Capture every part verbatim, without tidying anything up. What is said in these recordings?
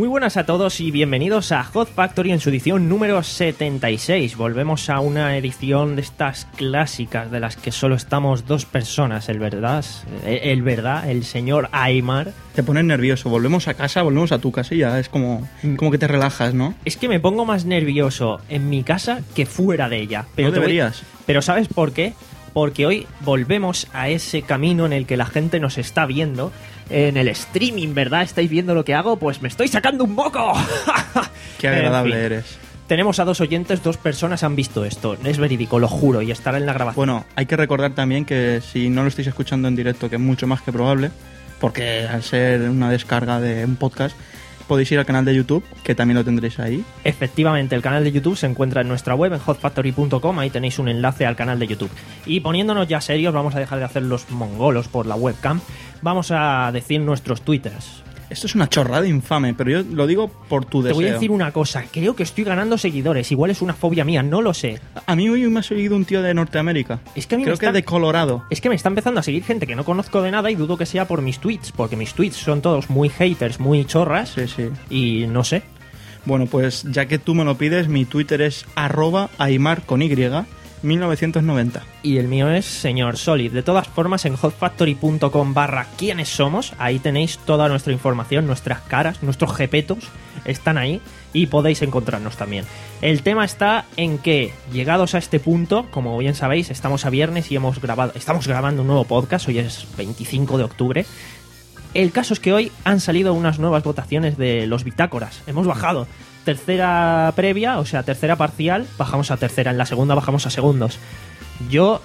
Muy buenas a todos y bienvenidos a Hot Factory en su edición número setenta y seis. Volvemos a una edición de estas clásicas de las que solo estamos dos personas, el verdad, el verdad, el señor Aymar. Te pones nervioso, volvemos a casa, volvemos a tu casa y ya es como, como que te relajas, ¿no? Es que me pongo más nervioso en mi casa que fuera de ella. Pero no deberías. Voy... Pero ¿sabes por qué? Porque hoy volvemos a ese camino en el que la gente nos está viendo en el streaming, ¿verdad? ¿Estáis viendo lo que hago? Pues me estoy sacando un moco. Qué agradable en fin, eres. Tenemos a dos oyentes, dos personas han visto esto. Es verídico, lo juro, y estará en la grabación. Bueno, hay que recordar también que si no lo estáis escuchando en directo, que es mucho más que probable, porque al ser una descarga de un podcast, podéis ir al canal de YouTube, que también lo tendréis ahí. Efectivamente, el canal de YouTube se encuentra en nuestra web, en hot factory punto com, ahí tenéis un enlace al canal de YouTube. Y poniéndonos ya serios, vamos a dejar de hacer los mongolos por la webcam, vamos a decir nuestros twitters. Esto es una chorrada infame, pero yo lo digo por tu deseo. Te voy a decir una cosa, creo que estoy ganando seguidores, igual es una fobia mía, no lo sé. A mí hoy me ha seguido un tío de Norteamérica. Es que a mí creo me que está... de Colorado. Es que me está empezando a seguir gente que no conozco de nada y dudo que sea por mis tweets, porque mis tweets son todos muy haters, muy chorras. Sí, sí. Y no sé. Bueno, pues ya que tú me lo pides, mi Twitter es arroba Aymar con Y, mil novecientos noventa. Y el mío es señor Solid. De todas formas, en hot factory punto com barra quiénes somos, ahí tenéis toda nuestra información, nuestras caras, nuestros jepetos están ahí y podéis encontrarnos también. El tema está en que, llegados a este punto, como bien sabéis, estamos a viernes y hemos grabado, estamos grabando un nuevo podcast, hoy es veinticinco de octubre. El caso es que hoy han salido unas nuevas votaciones de los bitácoras. Hemos bajado tercera previa, o sea, tercera parcial, bajamos a tercera, en la segunda bajamos a segundos. Yo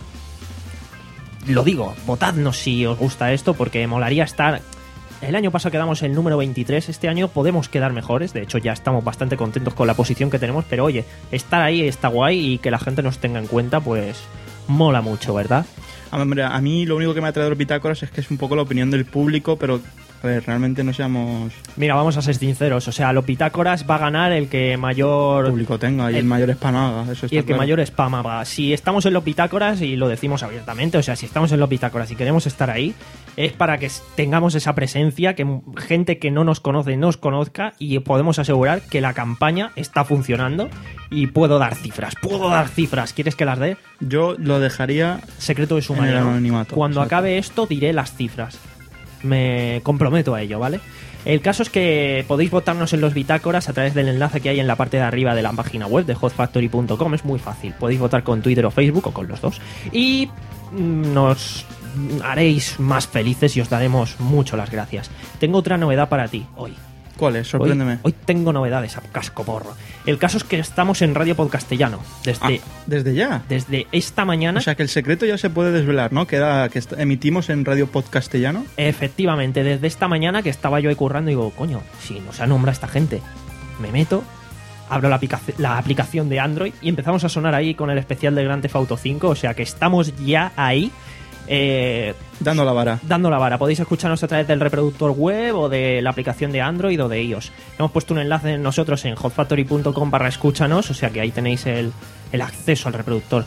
lo digo, votadnos si os gusta esto, porque molaría estar... El año pasado quedamos el número veintitrés, este año podemos quedar mejores, de hecho ya estamos bastante contentos con la posición que tenemos, pero oye, estar ahí está guay y que la gente nos tenga en cuenta, pues mola mucho, ¿verdad? Hombre, a mí lo único que me ha traído los bitácoras es que es un poco la opinión del público, pero a ver, realmente no seamos... Mira, vamos a ser sinceros, o sea, los bitácoras va a ganar el que mayor... público tenga y el, el mayor spam haga, eso está Y el que claro. mayor spam haga. Si estamos en los bitácoras, y lo decimos abiertamente, o sea, si estamos en los bitácoras y queremos estar ahí, es para que tengamos esa presencia, que gente que no nos conoce nos conozca, y podemos asegurar que la campaña está funcionando. Y puedo dar cifras, puedo dar cifras. ¿Quieres que las dé? Yo lo dejaría... Secreto de sumario. En el anonimato. Cuando Exacto. acabe esto diré las cifras. Me comprometo a ello, ¿vale? El caso es que podéis votarnos en los bitácoras a través del enlace que hay en la parte de arriba de la página web de hot factory punto com. Es muy fácil. Podéis votar con Twitter o Facebook o con los dos. Y nos haréis más felices y os daremos mucho las gracias. Tengo otra novedad para ti hoy. ¿Cuál es? Sorpréndeme. Hoy, hoy tengo novedades a casco porro. El caso es que estamos en Radio Podcastellano. Desde, ah, ¿desde ya? Desde esta mañana. O sea que el secreto ya se puede desvelar, ¿no? Queda que emitimos en Radio Podcastellano. Efectivamente, desde esta mañana que estaba yo ahí currando y digo, coño, si no se nombra esta gente, me meto, abro la, aplicación, la aplicación de Android y empezamos a sonar ahí con el especial de Grand Theft Auto cinco. O sea que estamos ya ahí. Eh, dando la vara. Dando la vara. Podéis escucharnos a través del reproductor web o de la aplicación de Android o de iOS. Hemos puesto un enlace nosotros en hot factory punto com barra escúchanos, o sea que ahí tenéis el, el acceso al reproductor.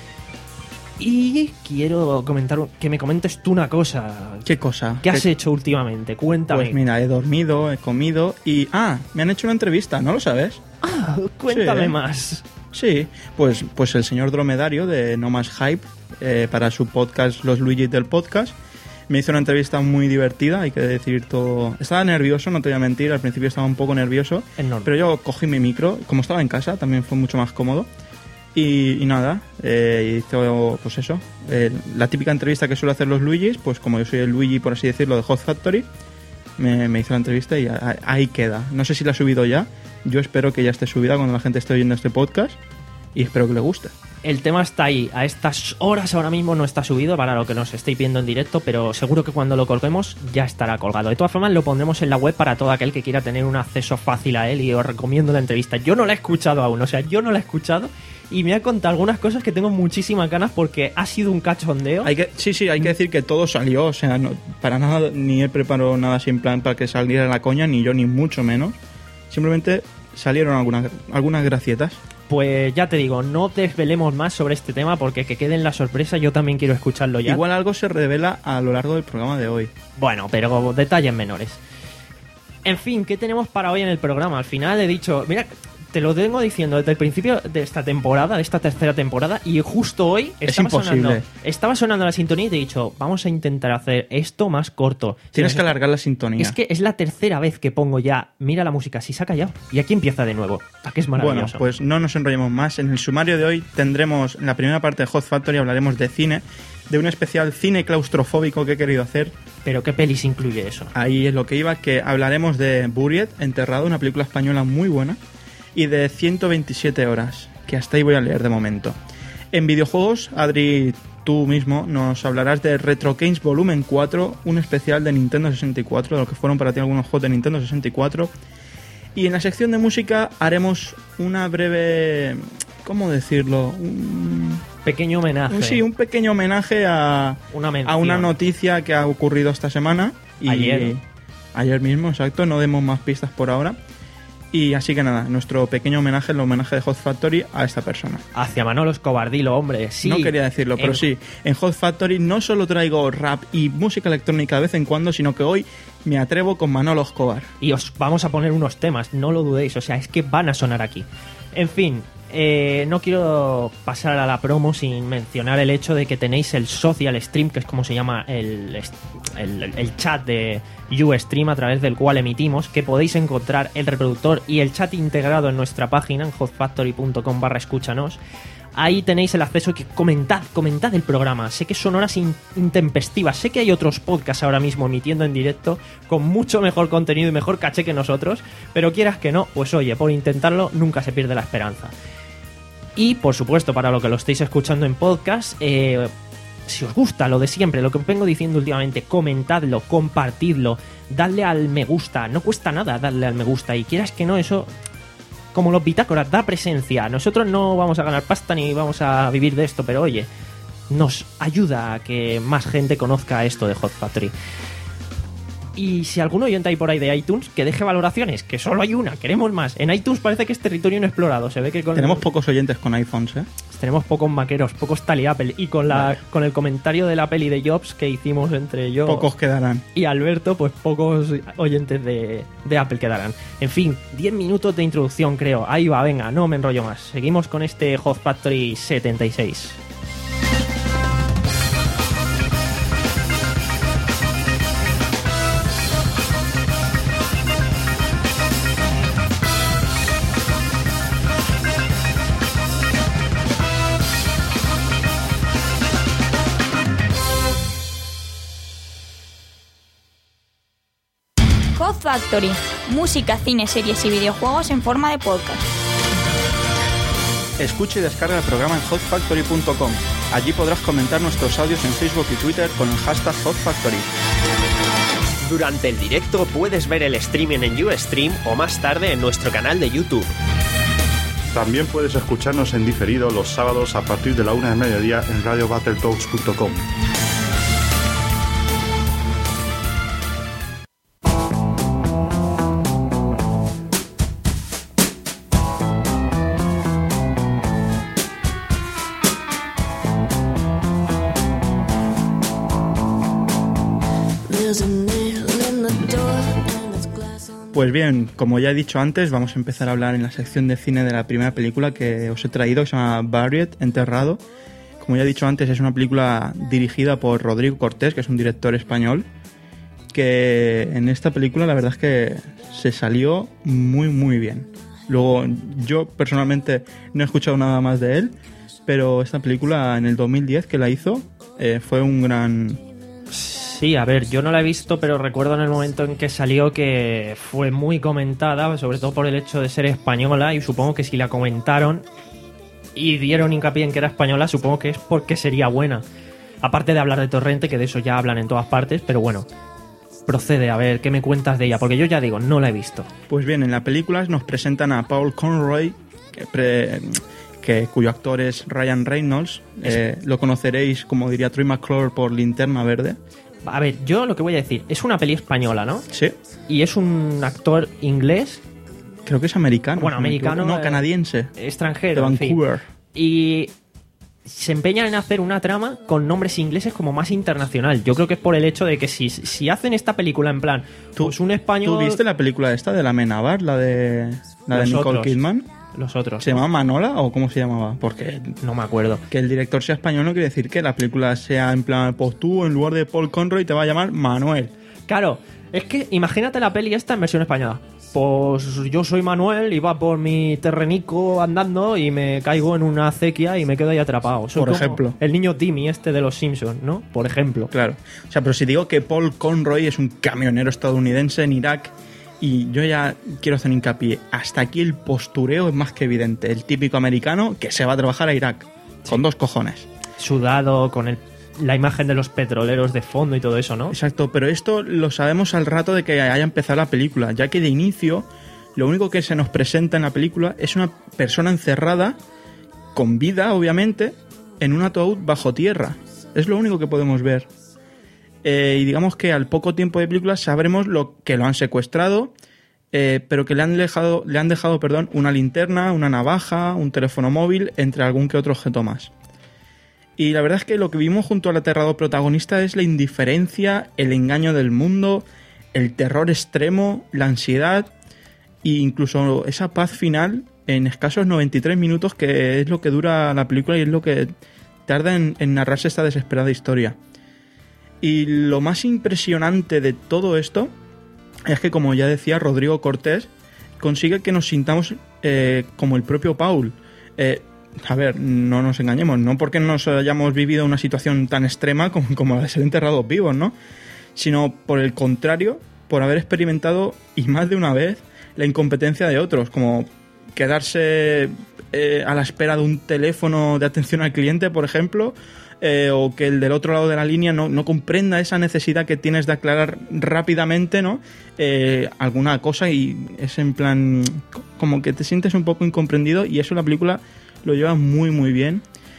Y quiero comentar que me comentes tú una cosa. ¿Qué cosa? ¿Qué has ¿Qué... hecho últimamente? Cuéntame. Pues mira, he dormido, he comido y... Ah, me han hecho una entrevista, ¿no lo sabes? Ah, cuéntame sí. más. Sí, pues, pues el señor Dromedario de No Más Hype, eh, para su podcast Los Luigis del Podcast, me hizo una entrevista muy divertida, hay que decir todo... Estaba nervioso, no te voy a mentir, al principio estaba un poco nervioso, Enorme. Pero yo cogí mi micro, como estaba en casa, también fue mucho más cómodo. Y, y nada, eh, hizo pues eso, eh, la típica entrevista que suele hacer los Luigis, pues como yo soy el Luigi, por así decirlo, de Hot Factory, me, me hizo la entrevista y a, a, ahí queda. No sé si la he subido ya, yo espero que ya esté subida cuando la gente esté oyendo este podcast y espero que le guste. El tema está ahí, a estas horas ahora mismo no está subido para lo que nos estéis viendo en directo, pero seguro que cuando lo colguemos ya estará colgado. De todas formas lo pondremos en la web para todo aquel que quiera tener un acceso fácil a él y os recomiendo la entrevista. Yo no la he escuchado aún, o sea, yo no la he escuchado y me ha contado algunas cosas que tengo muchísimas ganas porque ha sido un cachondeo. Hay que, sí, sí, hay que decir que todo salió, o sea, no, para nada, ni él preparó nada sin plan para que saliera la coña, ni yo ni mucho menos. Simplemente salieron algunas, algunas gracietas. Pues ya te digo, no desvelemos más sobre este tema porque que quede en la sorpresa, yo también quiero escucharlo ya. Igual algo se revela a lo largo del programa de hoy. Bueno, pero detalles menores. En fin, ¿qué tenemos para hoy en el programa? Al final he dicho, mira, te lo vengo diciendo desde el principio de esta temporada, de esta tercera temporada, y justo hoy Es estaba imposible. sonando, estaba sonando la sintonía y te he dicho, vamos a intentar hacer esto más corto. Tienes Si que nos- alargar la sintonía. Es que es la tercera vez que pongo ya, mira la música, si se ha callado. Y aquí empieza de nuevo. ¿A qué es Bueno, maravilloso? pues no nos enrollemos más. En el sumario de hoy tendremos, en la primera parte de Hot Factory hablaremos de cine, de un especial cine claustrofóbico que he querido hacer. Pero ¿qué pelis incluye eso? Ahí es lo que iba, que hablaremos de Buried, Enterrado, una película española muy buena, y de ciento veintisiete horas, que hasta ahí voy a leer de momento. En videojuegos, Adri, tú mismo nos hablarás de Retro Games Volumen cuatro, un especial de Nintendo sesenta y cuatro, de lo que fueron para ti algunos juegos de Nintendo sesenta y cuatro. Y en la sección de música haremos una breve... ¿Cómo decirlo? Un, Pequeño homenaje. un- sí, un pequeño homenaje a, Una mención. a una noticia que ha ocurrido esta semana. Y Ayer. Ayer mismo, exacto. No demos más pistas por ahora. Y así que nada, nuestro pequeño homenaje, el homenaje de Hot Factory a esta persona. Hacia Manolo Escobar, dilo, hombre. Sí. No quería decirlo, pero En- sí. En Hot Factory no solo traigo rap y música electrónica de vez en cuando, sino que hoy me atrevo con Manolo Escobar. Y os vamos a poner unos temas, no lo dudéis. O sea, es que van a sonar aquí. En fin, eh, no quiero pasar a la promo sin mencionar el hecho de que tenéis el social stream, que es como se llama el, el, el chat de Ustream, a través del cual emitimos, que podéis encontrar el reproductor y el chat integrado en nuestra página, en hotfactory.com barra escúchanos. Ahí tenéis el acceso, que comentad, comentad el programa. Sé que son horas in- intempestivas, sé que hay otros podcasts ahora mismo emitiendo en directo con mucho mejor contenido y mejor caché que nosotros, pero quieras que no, pues oye, por intentarlo nunca se pierde la esperanza. Y por supuesto, para lo que lo estéis escuchando en podcast, eh, si os gusta lo de siempre, lo que os vengo diciendo últimamente, comentadlo, compartidlo, dadle al me gusta, no cuesta nada darle al me gusta, y quieras que no, eso, como los bitácoras, da presencia. Nosotros no vamos a ganar pasta ni vamos a vivir de esto, pero oye, nos ayuda a que más gente conozca esto de Hot Factory. Y si algún oyente hay por ahí de iTunes, que deje valoraciones, que solo hay una, queremos más. En iTunes parece que es territorio no explorado, se ve que con Tenemos pocos oyentes con iPhones, ¿eh? tenemos pocos vaqueros, pocos Tally Apple, y con la Vale. con el comentario de la peli de Jobs que hicimos entre yo Pocos quedarán. y Alberto, pues pocos oyentes de, de Apple quedarán. En fin, diez minutos de introducción, creo. Ahí va, venga, no me enrollo más. Seguimos con este Hot Factory setenta y seis. Hot Factory, música, cine, series y videojuegos en forma de podcast. Escucha y descarga el programa en hot factory punto com. Allí podrás comentar nuestros audios en Facebook y Twitter con el hashtag Hot Factory. Durante el directo puedes ver el streaming en Ustream o más tarde en nuestro canal de YouTube. También puedes escucharnos en diferido los sábados a partir de la una del mediodía en radio battletoads punto com. Pues bien, como ya he dicho antes, vamos a empezar a hablar en la sección de cine de la primera película que os he traído, que se llama Buried, Enterrado. Como ya he dicho antes, es una película dirigida por Rodrigo Cortés, que es un director español, que en esta película la verdad es que se salió muy muy bien. Luego, yo personalmente no he escuchado nada más de él, pero esta película en el dos mil diez que la hizo eh, fue un gran... Sí, a ver, yo no la he visto, pero recuerdo en el momento en que salió que fue muy comentada, sobre todo por el hecho de ser española, y supongo que si la comentaron y dieron hincapié en que era española, supongo que es porque sería buena. Aparte de hablar de Torrente, que de eso ya hablan en todas partes, pero bueno, procede, a ver, ¿qué me cuentas de ella? Porque yo ya digo, no la he visto. Pues bien, en la película nos presentan a Paul Conroy, que, pre- que cuyo actor es Ryan Reynolds. Eh, lo conoceréis, como diría Troy McClure, por Linterna Verde. A ver, yo lo que voy a decir, es una peli española, ¿no? Sí, Y es un actor inglés, creo que es americano. Bueno, si no me americano, equivoco. No, eh, canadiense. extranjero, De en fin. Vancouver. Y se empeñan en hacer una trama con nombres ingleses como más internacional. Yo creo que es por el hecho de que si, si hacen esta película en plan, ¿Tú, pues un español... ¿Tú viste la película esta de la Amenábar, la de, la de Los Nicole otros. Kidman? Los otros. ¿Se llamaba Manola o cómo se llamaba? Porque No me acuerdo. que el director sea español no quiere decir que la película sea en plan, pues tú en lugar de Paul Conroy te va a llamar Manuel. Claro, es que imagínate la peli esta en versión española. Pues yo soy Manuel, iba por mi terrenico andando y me caigo en una acequia y me quedo ahí atrapado. Soy Por como ejemplo. el niño Timmy este de los Simpsons, ¿no? Por ejemplo. Claro. O sea, pero si digo que Paul Conroy es un camionero estadounidense en Irak, y yo ya quiero hacer un hincapié, hasta aquí el postureo es más que evidente. El típico americano que se va a trabajar a Irak, con dos cojones. Sudado, con el, la imagen de los petroleros de fondo y todo eso, ¿no? Exacto, pero esto lo sabemos al rato de que haya empezado la película, ya que de inicio lo único que se nos presenta en la película es una persona encerrada, con vida obviamente, en un ataúd bajo tierra. Es lo único que podemos ver. Eh, y digamos que al poco tiempo de película sabremos lo que lo han secuestrado, eh, pero que le han dejado, le han dejado perdón, una linterna, una navaja, un teléfono móvil, entre algún que otro objeto más. Y la verdad es que lo que vimos junto al aterrado protagonista es la indiferencia, el engaño del mundo, el terror extremo, la ansiedad e incluso esa paz final en escasos noventa y tres minutos, que es lo que dura la película y es lo que tarda en, en narrarse esta desesperada historia. Y lo más impresionante de todo esto es que, como ya decía, Rodrigo Cortés consigue que nos sintamos eh, como el propio Paul. Eh, a ver, no nos engañemos, no porque nos hayamos vivido una situación tan extrema como, como la de ser enterrados vivos, ¿no? Sino por el contrario, por haber experimentado, y más de una vez, la incompetencia de otros, como quedarse eh, a la espera de un teléfono de atención al cliente, por ejemplo, eh, o que el del otro lado de la línea no, no comprenda esa necesidad que tienes de aclarar rápidamente, ¿no? Eh, alguna cosa, y es en plan como que te sientes un poco incomprendido, y eso la película lo lleva muy muy bien.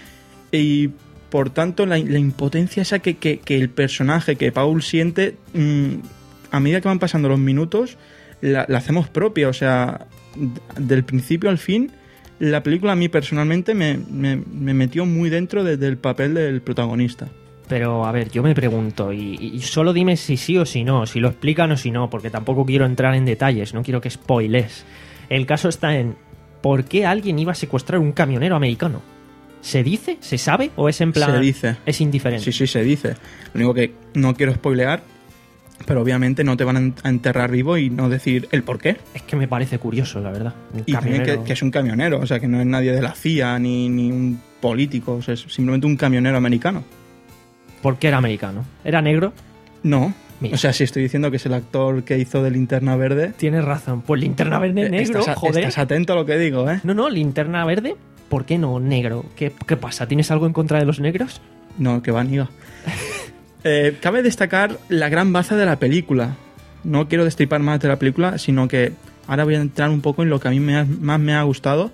Y por tanto la, la impotencia esa que, que, que el personaje, que Paul siente, mmm, a medida que van pasando los minutos, la, la hacemos propia. O sea, del principio al fin, la película a mí personalmente me, me, me metió muy dentro de, del papel del protagonista. Pero, a ver, yo me pregunto, y, y solo dime si sí o si no, si lo explican o si no, porque tampoco quiero entrar en detalles, no quiero que spoiles. El caso está en, ¿por qué alguien iba a secuestrar un camionero americano? ¿Se dice? ¿Se sabe? ¿O es en plan...? Se dice. Es indiferente. Sí, sí, se dice. Lo único que no quiero spoilear, pero obviamente no te van a enterrar vivo y no decir el por qué. Es que me parece curioso, la verdad. Un Y también camionero. que, que es un camionero, o sea, que no es nadie de la C I A ni, ni un político, o sea, es simplemente un camionero americano. ¿Por qué era americano? ¿Era negro? No. Mira. O sea, si estoy diciendo que es el actor que hizo de Linterna Verde... Tienes razón. Pues Linterna Verde eh, negro, estás, a- joder. estás atento a lo que digo, ¿eh? No, no, Linterna Verde, ¿por qué no negro? ¿Qué, qué pasa? ¿Tienes algo en contra de los negros? No, que va, niga. eh, cabe destacar la gran baza de la película. No quiero destripar más de la película, sino que ahora voy a entrar un poco en lo que a mí me ha- más me ha gustado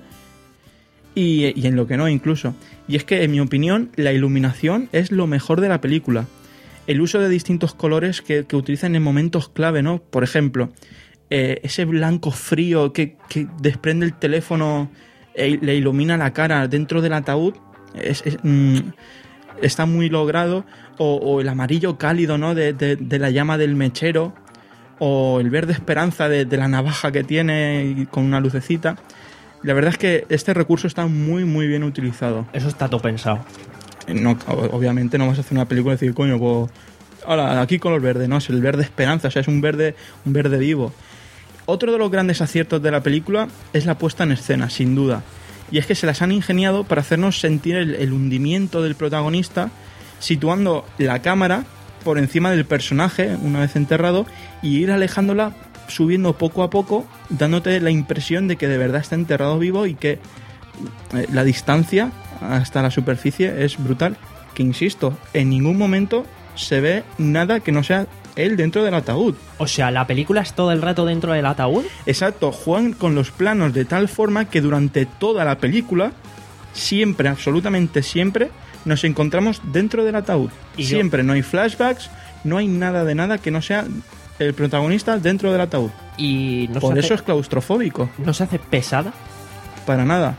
y, y en lo que no incluso. Y es que, en mi opinión, la iluminación es lo mejor de la película. El uso de distintos colores que, que utilizan en momentos clave, ¿no? Por ejemplo, eh, ese blanco frío que, que desprende el teléfono e le ilumina la cara dentro del ataúd, es, es, mm, está muy logrado. O, o el amarillo cálido, ¿no? De, de, de la llama del mechero, o el verde esperanza de, de la navaja que tiene y con una lucecita. La verdad es que este recurso está muy muy bien utilizado. Eso está todo pensado. No, o- obviamente no vas a hacer una película y decir, coño, pues ahora aquí color verde, no, es el verde esperanza, o sea, es un verde, un verde vivo. Otro de los grandes aciertos de la película es la puesta en escena, sin duda. Y es que se las han ingeniado para hacernos sentir el, el hundimiento del protagonista, situando la cámara por encima del personaje una vez enterrado y ir alejándola, subiendo poco a poco, dándote la impresión de que de verdad está enterrado vivo y que eh, la distancia hasta la superficie es brutal. Que insisto, en ningún momento se ve nada que no sea él dentro del ataúd. O sea, ¿la película es todo el rato dentro del ataúd? Exacto, juegan con los planos de tal forma que durante toda la película, siempre, absolutamente siempre, nos encontramos dentro del ataúd. Y yo- Siempre, no hay flashbacks, no hay nada de nada que no sea el protagonista dentro del ataúd. Y no Por se eso hace, es claustrofóbico, ¿no se hace pesada? para nada.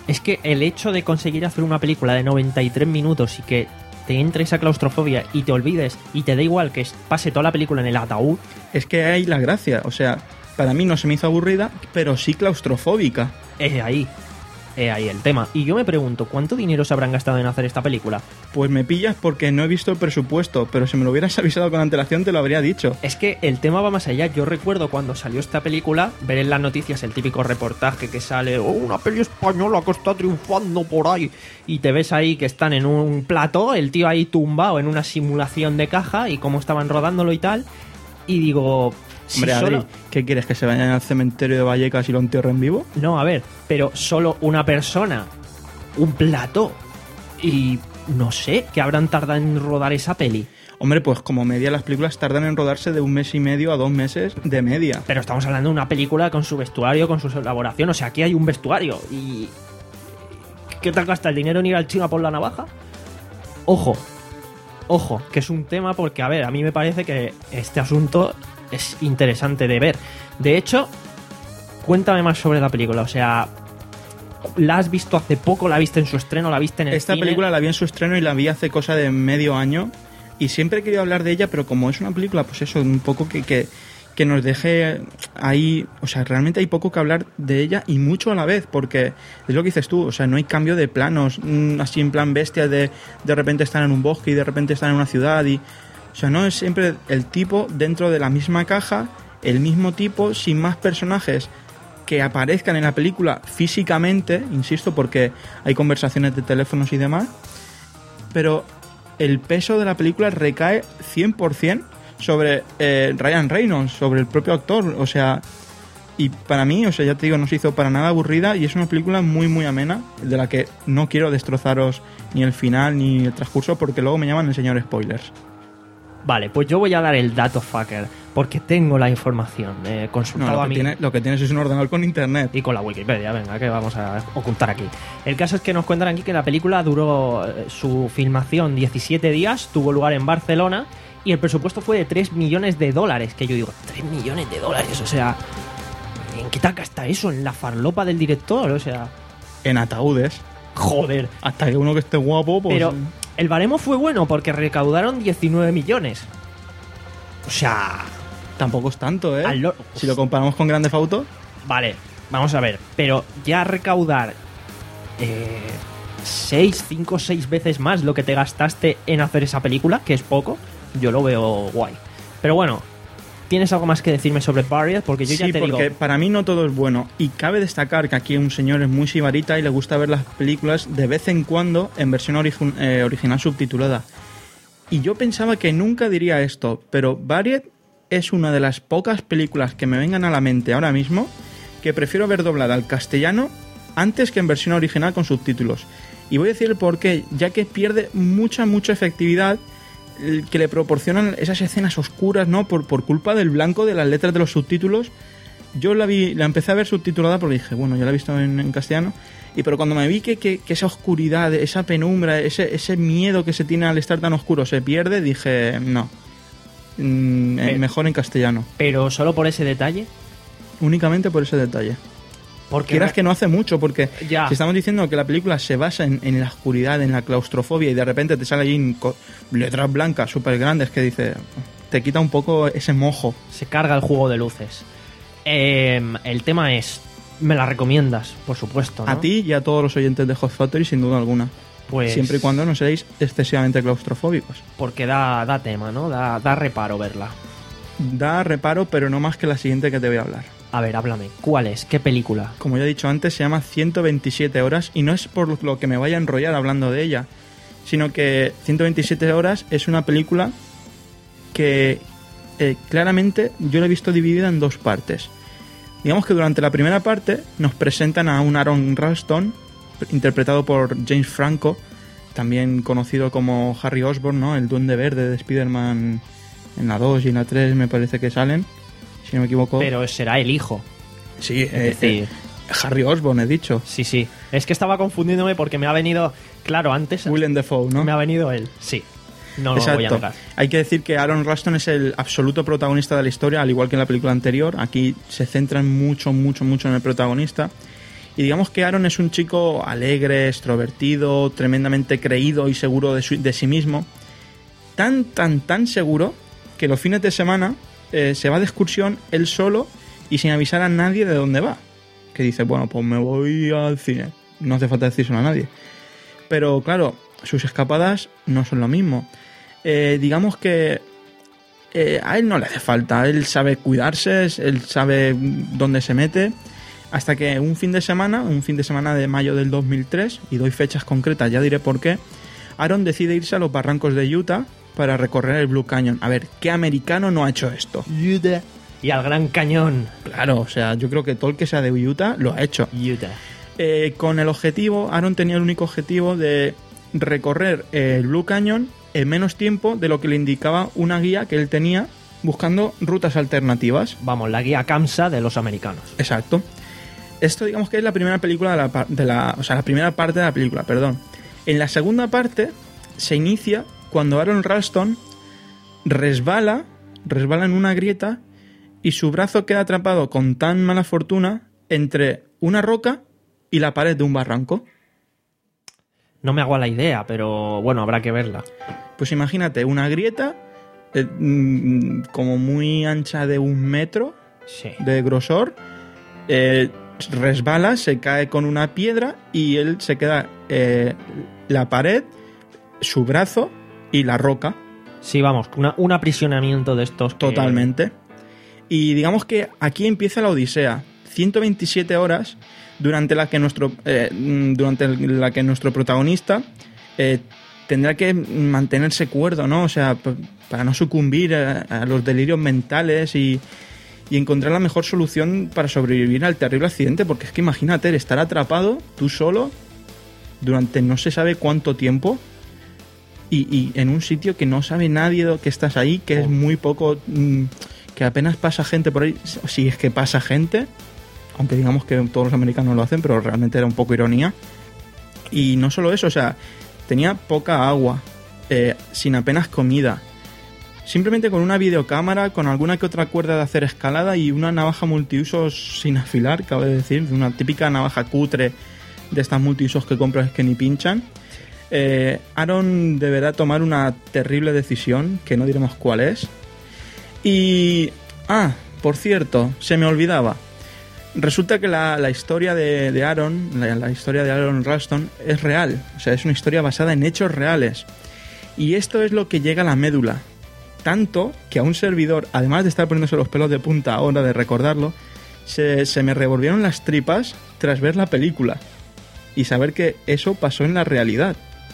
Es que el hecho de conseguir hacer una película de noventa y tres minutos y que te entre esa claustrofobia y te olvides y te da igual que pase toda la película en el ataúd. Es que hay la gracia, o sea, para mí no se me hizo aburrida, pero sí claustrofóbica. Es ahí, es ahí el tema. Y yo me pregunto, ¿cuánto dinero se habrán gastado en hacer esta película? Pues me pillas porque no he visto el presupuesto, pero si me lo hubieras avisado con antelación te lo habría dicho. Es que el tema va más allá. Yo recuerdo cuando salió esta película, ver en las noticias el típico reportaje que sale, oh, una peli española que está triunfando por ahí, y te ves ahí que están en un plató, el tío ahí tumbado en una simulación de caja y cómo estaban rodándolo y tal, y digo... Si Hombre, Adri, solo... ¿qué quieres? ¿Que se vayan al cementerio de Vallecas y lo entierren vivo? No, a ver, pero solo una persona, un plató, y no sé, ¿qué habrán tardado en rodar esa peli? Hombre, pues como media las películas tardan en rodarse de un mes y medio a dos meses de media. Pero estamos hablando de una película con su vestuario, con su elaboración, o sea, aquí hay un vestuario y... ¿Qué tal gasta el dinero en ir al chino a por la navaja? Ojo, ojo, que es un tema porque, a ver, a mí me parece que este asunto es interesante de ver. De hecho, cuéntame más sobre la película, o sea... ¿La has visto hace poco? ¿La viste en su estreno? ¿La viste en el Esta cine? película la vi en su estreno y la vi hace cosa de medio año. Y siempre he querido hablar de ella, pero como es una película, pues eso, un poco que, que, que nos deje ahí... O sea, realmente hay poco que hablar de ella y mucho a la vez, porque es lo que dices tú, o sea, no hay cambio de planos, así en plan bestia de de repente están en un bosque y de repente están en una ciudad y... O sea, no es siempre el tipo dentro de la misma caja, el mismo tipo, sin más personajes que aparezcan en la película físicamente, insisto, porque hay conversaciones de teléfonos y demás, pero el peso de la película recae cien por ciento sobre eh, Ryan Reynolds, sobre el propio actor, o sea, y para mí, o sea, ya te digo, no se hizo para nada aburrida y es una película muy muy amena, de la que no quiero destrozaros ni el final ni el transcurso, porque luego me llaman el señor spoilers. Vale, pues yo voy a dar el dato fucker, porque tengo la información, he consultado No, lo a que, mí tiene, lo que tienes es un ordenador con internet. y con la Wikipedia, venga, que vamos a ocultar aquí. El caso es que nos cuentan aquí que la película duró eh, su filmación diecisiete días, tuvo lugar en Barcelona y el presupuesto fue de tres millones de dólares, que yo digo, tres millones de dólares, o sea, ¿en qué taca está eso? ¿En la farlopa del director? O sea, En ataúdes. joder. Hasta que uno que esté guapo, pues... Pero el baremo fue bueno porque recaudaron diecinueve millones. O sea, Tampoco es tanto, ¿eh? al lo- Si lo comparamos con Grand Theft Auto, vale, vamos a ver. Pero ya recaudar eh, seis, cinco, seis veces más lo que te gastaste en hacer esa película, que es poco, yo lo veo guay. Pero bueno, ¿tienes algo más que decirme sobre Barrier? Porque yo sí, ya te porque digo... para mí no todo es bueno. Y cabe destacar que aquí un señor es muy sibarita y le gusta ver las películas de vez en cuando en versión origi- eh, original subtitulada. Y yo pensaba que nunca diría esto, pero Barrier es una de las pocas películas que me vengan a la mente ahora mismo que prefiero ver doblada al castellano antes que en versión original con subtítulos. Y voy a decir el porqué, ya que pierde mucha, mucha efectividad eh, que le proporcionan esas escenas oscuras, ¿no? Por, por culpa del blanco de las letras de los subtítulos. Yo la vi, la empecé a ver subtitulada porque dije, bueno, ya la he visto en, en castellano. Y pero cuando me vi que, que, que esa oscuridad, esa penumbra, ese, ese miedo que se tiene al estar tan oscuro se pierde, dije, no. Mm, eh, Pero- mejor en castellano. Pero solo por ese detalle. Únicamente por ese detalle. Porque Quieras que no hace mucho, porque Ya. si estamos diciendo que la película se basa en, en la oscuridad, en la claustrofobia, y de repente te sale allí en co- letras blancas súper grandes que dice, te quita un poco ese mojo. se carga el juego de luces. Eh, el tema es, ¿me la recomiendas? Por supuesto, ¿no? A ti y a todos los oyentes de Hot Factory, sin duda alguna. Pues Siempre y cuando no seáis excesivamente claustrofóbicos. porque da, da tema, ¿no? Da, da reparo verla. Da reparo, pero no más que la siguiente que te voy a hablar. A ver, háblame. ¿Cuál es? ¿Qué película? Como ya he dicho antes, se llama ciento veintisiete horas y no es por lo que me vaya a enrollar hablando de ella, sino que ciento veintisiete horas es una película que eh, claramente yo la he visto dividida en dos partes. Digamos que durante la primera parte nos presentan a un Aaron Ralston, interpretado por James Franco, también conocido como Harry Osborn, ¿no? El Duende Verde de Spider-Man en la dos y en la tres me parece que salen, si no me equivoco. Pero será el hijo. Sí, Es eh, decir, eh, Harry Osborn he dicho. sí, sí. Es que estaba confundiéndome porque me ha venido... Claro, antes Willem Dafoe, ¿no? me ha venido él. Sí. No lo voy a Exacto. negar. Hay que decir que Aaron Ralston es el absoluto protagonista de la historia, al igual que en la película anterior. Aquí se centran mucho, mucho, mucho en el protagonista. Y digamos que Aaron es un chico alegre, extrovertido, tremendamente creído y seguro de, su, de sí mismo. Tan, tan, tan seguro que los fines de semana eh, se va de excursión él solo y sin avisar a nadie de dónde va. Que dice, bueno, pues me voy al cine. No hace falta decírselo a nadie. Pero claro, sus escapadas no son lo mismo. Eh, digamos que eh, a él no le hace falta. Él sabe cuidarse, él sabe dónde se mete. Hasta que un fin de semana, un fin de semana de mayo del dos mil tres, y doy fechas concretas, ya diré por qué, Aaron decide irse a los barrancos de Utah para recorrer el Blue Canyon. A ver, ¿qué americano no ha hecho esto? Utah. Y al Gran Cañón. Claro, o sea, yo creo que todo el que sea de Utah lo ha hecho. Utah. Eh, con el objetivo, Aaron tenía el único objetivo de recorrer el Blue Canyon en menos tiempo de lo que le indicaba una guía que él tenía buscando rutas alternativas. Vamos, la guía CAMSA de los americanos. Exacto. Esto digamos que es la primera película de la, de la, o sea, la primera parte de la película, perdón. En la segunda parte se inicia cuando Aaron Ralston resbala, resbala en una grieta y su brazo queda atrapado con tan mala fortuna entre una roca y la pared de un barranco. No me hago a la idea, pero bueno, habrá que verla. Pues imagínate, una grieta eh, mm, como muy ancha de un metro Sí. de grosor, eh, resbala, se cae con una piedra y él se queda eh, la pared, su brazo y la roca. Sí, vamos, una, un aprisionamiento de estos que... Totalmente. Y digamos que aquí empieza la odisea. ciento veintisiete horas durante la que nuestro, eh, durante la que nuestro protagonista eh, tendrá que mantenerse cuerdo, ¿no? O sea, p- para no sucumbir a, a los delirios mentales y, y encontrar la mejor solución para sobrevivir al terrible accidente. Porque es que imagínate estar atrapado tú solo durante no se sabe cuánto tiempo y, y en un sitio que no sabe nadie que estás ahí, que Oh. es muy poco... Mm, que apenas pasa gente por ahí, si es que pasa gente, aunque digamos que todos los americanos lo hacen, pero realmente era un poco ironía. Y no solo eso, o sea, tenía poca agua, eh, sin apenas comida, simplemente con una videocámara, con alguna que otra cuerda de hacer escalada y una navaja multiusos sin afilar, cabe decir, una típica navaja cutre de estas multiusos que compras que ni pinchan. Eh, Aaron deberá tomar una terrible decisión, que no diremos cuál es. Y... Ah, por cierto, se me olvidaba. Resulta que la, la historia de, de Aaron, la, la historia de Aaron Ralston es real. O sea, es una historia basada en hechos reales. Y esto es lo que llega a la médula. Tanto que a un servidor, además de estar poniéndose los pelos de punta ahora de recordarlo, se, se me revolvieron las tripas tras ver la película. Y saber que eso pasó en la realidad.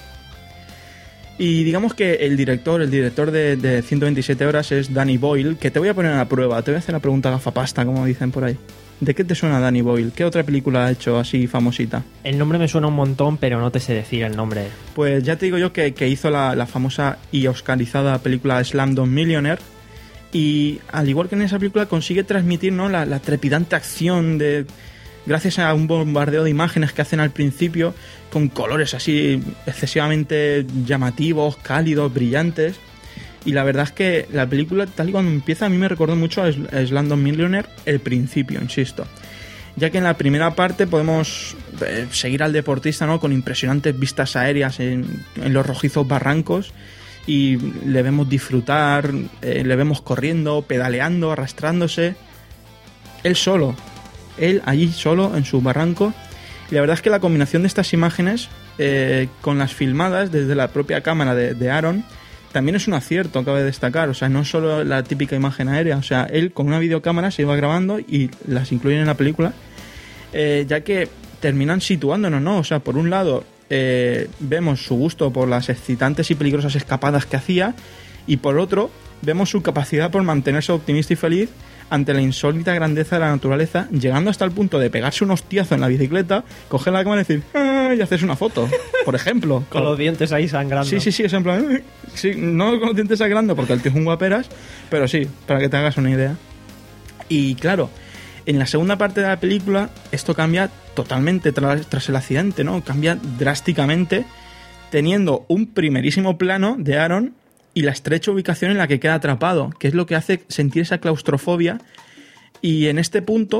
Y digamos que el director, el director de, de ciento veintisiete horas es Danny Boyle, que te voy a poner a la prueba, te voy a hacer la pregunta gafapasta, como dicen por ahí. ¿De qué te suena Danny Boyle? ¿Qué otra película ha hecho así famosita? El nombre me suena un montón, pero no te sé decir el nombre. Pues ya te digo yo que, que hizo la, la famosa y oscarizada película Slumdog Millionaire, y al igual que en esa película consigue transmitir, ¿no?, la, la trepidante acción de... gracias a un bombardeo de imágenes que hacen al principio, con colores así excesivamente llamativos, cálidos, brillantes. Y la verdad es que la película, tal y cuando empieza, a mí me recordó mucho a Slumdog Millionaire, el principio, insisto. Ya que en la primera parte podemos eh, seguir al deportista, ¿no?, con impresionantes vistas aéreas en, en los rojizos barrancos, y le vemos disfrutar, eh, le vemos corriendo, pedaleando, arrastrándose, él solo. Él allí solo en su barranco. Y la verdad es que la combinación de estas imágenes eh, con las filmadas desde la propia cámara de, de Aaron también es un acierto, cabe destacar. O sea, no solo la típica imagen aérea. O sea, él con una videocámara se iba grabando y las incluyen en la película, eh, ya que terminan situándonos, ¿no? O sea, por un lado eh, vemos su gusto por las excitantes y peligrosas escapadas que hacía, y por otro vemos su capacidad por mantenerse optimista y feliz ante la insólita grandeza de la naturaleza, llegando hasta el punto de pegarse un hostiazo en la bicicleta, coger la cámara y decir ¡ah! Y hacerse una foto, por ejemplo. Con los dientes ahí sangrando. Sí, sí, sí, es en plan... Sí, no con los dientes sangrando porque el tío es un guaperas, pero sí, para que te hagas una idea. Y claro, en la segunda parte de la película esto cambia totalmente tras, tras el accidente, ¿no? Cambia drásticamente, teniendo un primerísimo plano de Aaron y la estrecha ubicación en la que queda atrapado, que es lo que hace sentir esa claustrofobia. Y en este punto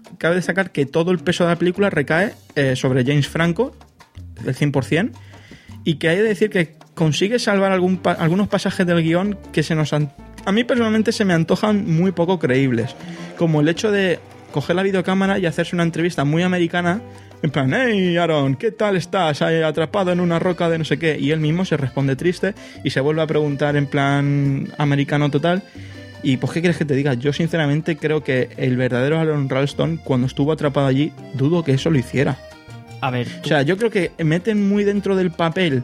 cabe destacar que todo el peso de la película recae eh, sobre James Franco, el cien por ciento, y que hay de decir que consigue salvar algún pa- algunos pasajes del guión que se nos an- a mí personalmente se me antojan muy poco creíbles, como el hecho de coger la videocámara y hacerse una entrevista muy americana, en plan, hey Aaron, ¿qué tal estás? Ahí atrapado en una roca de no sé qué, y él mismo se responde triste y se vuelve a preguntar en plan americano total. Y pues, ¿qué quieres que te diga? Yo sinceramente creo que el verdadero Aaron Ralston, cuando estuvo atrapado allí, dudo que eso lo hiciera. A ver, O sea, yo creo que meten muy dentro del papel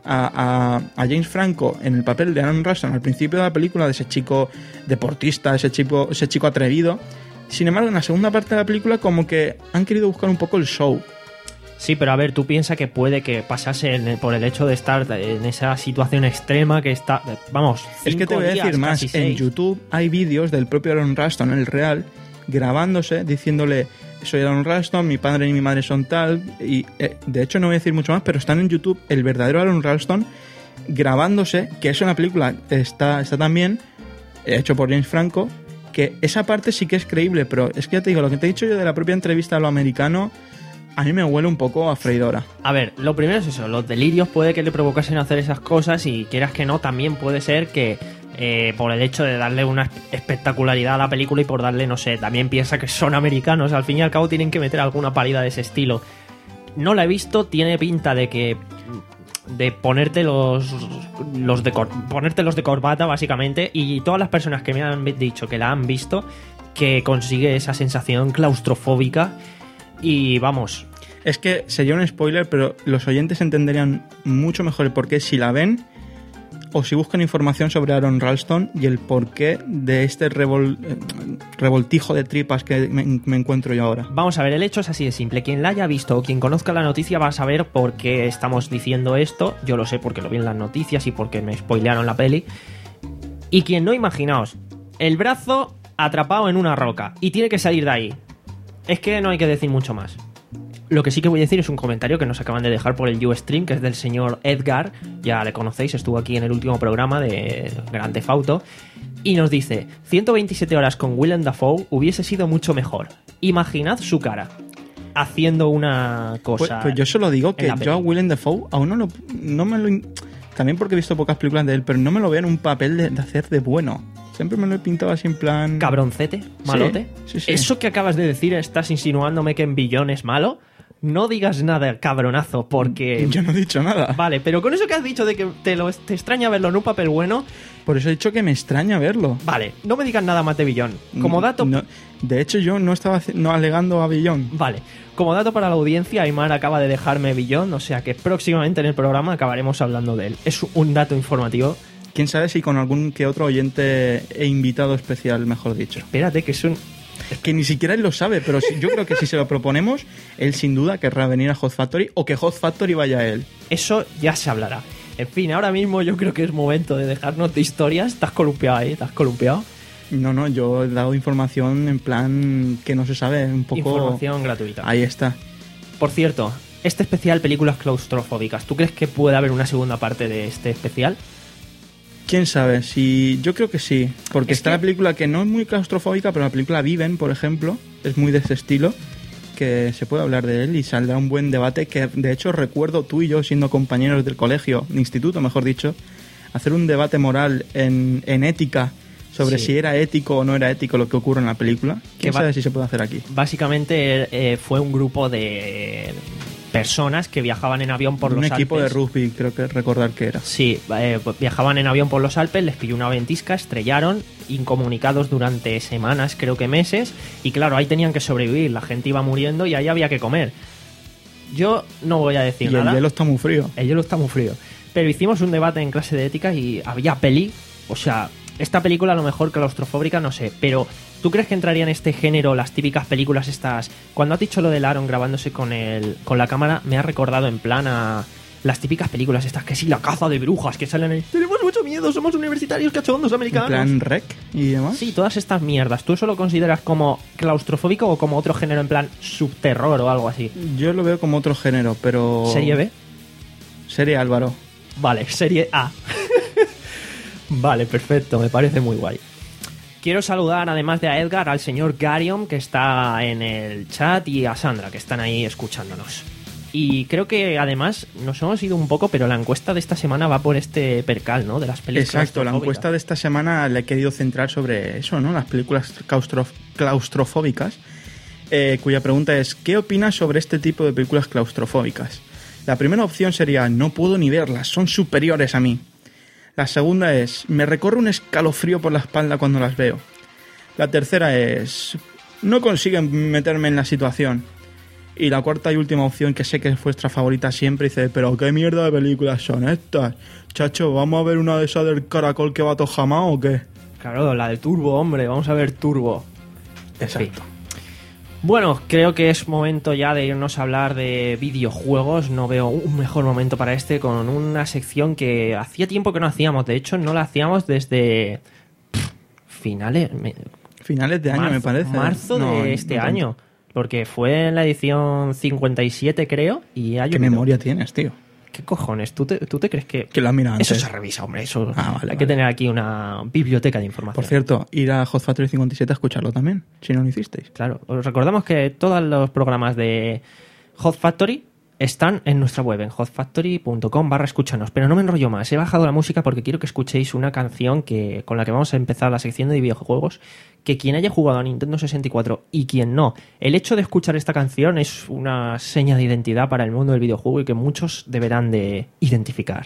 a, a, a James Franco, en el papel de Aaron Ralston al principio de la película, de ese chico deportista, ese chico, ese chico atrevido. Sin embargo, en la segunda parte de la película como que han querido buscar un poco el show. sí, pero a ver, tú piensas que puede que pasase en- por el hecho de estar en esa situación extrema que está, vamos, Es que te cinco voy a días, decir más, casi en seis. YouTube hay vídeos del propio Aaron Ralston, el real, grabándose, diciéndole, soy Aaron Ralston, mi padre y mi madre son tal, y eh, de hecho no voy a decir mucho más, pero están en YouTube el verdadero Aaron Ralston grabándose, que es una película, está, está también hecho por James Franco, que esa parte sí que es creíble, pero es que ya te digo, lo que te he dicho yo de la propia entrevista a lo americano, a mí me huele un poco a freidora. A ver, lo primero es eso, los delirios puede que le provocasen hacer esas cosas y quieras que no, también puede ser que eh, por el hecho de darle una espectacularidad a la película y por darle, no sé, también piensa que son americanos, al fin y al cabo tienen que meter alguna parida de ese estilo. No la he visto, tiene pinta de que de ponerte los, los de cor- ponerte los de corbata básicamente, y todas las personas que me han dicho que la han visto, que consigue esa sensación claustrofóbica y vamos, Es que sería un spoiler, pero los oyentes entenderían mucho mejor el porqué si la ven o si buscan información sobre Aaron Ralston y el porqué de este revol- eh, revoltijo de tripas que me, me encuentro yo ahora. vamos a ver, el hecho es así de simple. Quien la haya visto o quien conozca la noticia va a saber por qué estamos diciendo esto. Yo lo sé porque lo vi en las noticias y porque me spoilearon la peli. Y quien no, imaginaos, el brazo atrapado en una roca y tiene que salir de ahí. Es que no hay que decir mucho más. Lo que sí que voy a decir es un comentario que nos acaban de dejar por el Ustream, que es del señor Edgar, ya le conocéis, estuvo aquí en el último programa de Grand Theft Auto, y nos dice, ciento veintisiete horas con Willem Dafoe hubiese sido mucho mejor. Imaginad su cara haciendo una Pues, cosa. pues yo solo digo que en la yo a peli. Willem Dafoe aún no, lo, no me lo... in- También porque he visto pocas películas de él, pero no me lo veo en un papel de, de hacer de bueno. Siempre me lo he pintado así en plan... Cabroncete, malote. sí, sí. Eso que acabas de decir, estás insinuándome que en Billón es malo. No digas nada, cabronazo, porque... Yo no he dicho nada. Vale, pero con eso que has dicho de que te, lo, te extraña verlo en un papel bueno, Por eso he dicho que me extraña verlo. vale, no me digas nada más de Billón. Como dato... No, de hecho, yo no estaba haci- no alegando a Billón. Vale, como dato para la audiencia, Aymar acaba de dejarme Billón, o sea que próximamente en el programa acabaremos hablando de él. Es un dato informativo. Quién sabe si con algún que otro oyente e invitado especial, mejor dicho. Espérate, que es un... Que ni siquiera él lo sabe, pero si- yo creo que si se lo proponemos, él sin duda querrá venir a Hot Factory o que Hot Factory vaya a él. Eso ya se hablará. En fin, ahora mismo yo creo que es momento de dejarnos de historias. Estás columpiado ahí, estás columpiado. No, no, yo he dado información en plan que no se sabe, un poco... Información gratuita. Ahí está. Por cierto, este especial películas claustrofóbicas, ¿tú crees que puede haber una segunda parte de este especial? ¿Quién sabe? Si yo creo que sí, porque Es está que- la película que no es muy claustrofóbica, pero la película Viven, por ejemplo, es muy de ese estilo, que se puede hablar de él y saldrá un buen debate que de hecho recuerdo tú y yo siendo compañeros del colegio, de instituto mejor dicho, hacer un debate moral en, en ética sobre Sí. si era ético o no era ético lo que ocurre en la película. ¿Quién Que va- sabe si se puede hacer aquí? Básicamente eh, fue un grupo de personas que viajaban en avión por un los equipo Alpes. de rugby, creo que recordar que era. Sí, eh, viajaban en avión por los Alpes, les pilló una ventisca, estrellaron, incomunicados durante semanas, creo que meses, y claro, ahí tenían que sobrevivir, la gente iba muriendo y ahí había que comer. Yo no voy a decir Y el nada. hielo está muy frío. El hielo está muy frío. Pero hicimos un debate en clase de ética y había peli. O sea, esta película a lo mejor claustrofóbica, no sé. Pero, ¿tú crees que entraría en este género las típicas películas estas? Cuando has dicho lo del Aaron grabándose con el, con la cámara, me ha recordado en plan a las típicas películas estas, que sí, la caza de brujas, que salen ahí. Tenemos mucho miedo, somos universitarios cachondos En americanos. plan rec y demás. Sí, todas estas mierdas. ¿Tú eso lo consideras como claustrofóbico o como otro género en plan subterror o algo así? Yo lo veo como otro género, pero... ¿Serie B? Serie Álvaro. Vale, serie A. Vale, perfecto, me parece muy guay. Quiero saludar, además de a Edgar, al señor Garion, que está en el chat, y a Sandra, que están ahí escuchándonos. Y creo que, además, nos hemos ido un poco, pero la encuesta de esta semana va por este percal, ¿no? De las películas. Exacto, la encuesta de esta semana le he querido centrar sobre eso, ¿no? Las películas claustro- claustrofóbicas, eh, cuya pregunta es, ¿qué opinas sobre este tipo de películas claustrofóbicas? La primera opción sería, no puedo ni verlas, son superiores a mí. La segunda es, me recorre un escalofrío por la espalda cuando las veo. La tercera es, no consiguen meterme en la situación. Y la cuarta y última opción, que sé que es vuestra favorita siempre, dice, pero ¿qué mierda de películas son estas? Chacho, ¿vamos a ver una de esas del caracol que va a tojamá o qué? Claro, la de Turbo, hombre, vamos a ver Turbo. Exacto. Sí. Bueno, creo que es momento ya de irnos a hablar de videojuegos. No veo un mejor momento para este, con una sección que hacía tiempo que no hacíamos. De hecho, no la hacíamos desde pff, finales... Me, finales de año, marzo, me parece. Marzo no, de este no año. Porque fue en la edición cincuenta y siete, creo, y ha ¿Qué llovido. memoria tienes, tío? ¿Qué cojones? ¿Tú te, tú te crees que...? Que la mira antes. Eso se revisa, hombre. Eso, Ah, vale, hay vale. que tener aquí una biblioteca de información. Por cierto, ir a Hot Factory cincuenta y siete a escucharlo también, si no lo hicisteis. Claro, os recordamos que todos los programas de Hot Factory están en nuestra web, en hotfactory.com barra escúchanos. Pero no me enrollo más, he bajado la música porque quiero que escuchéis una canción que con la que vamos a empezar la sección de videojuegos, que quien haya jugado a Nintendo sesenta y cuatro y quien no, el hecho de escuchar esta canción es una seña de identidad para el mundo del videojuego y que muchos deberán de identificar.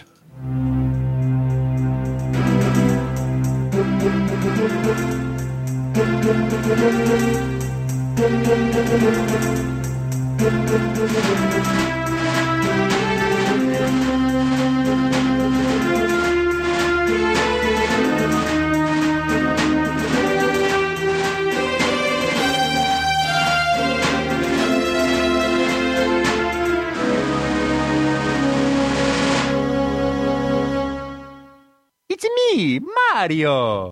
It's me, Mario!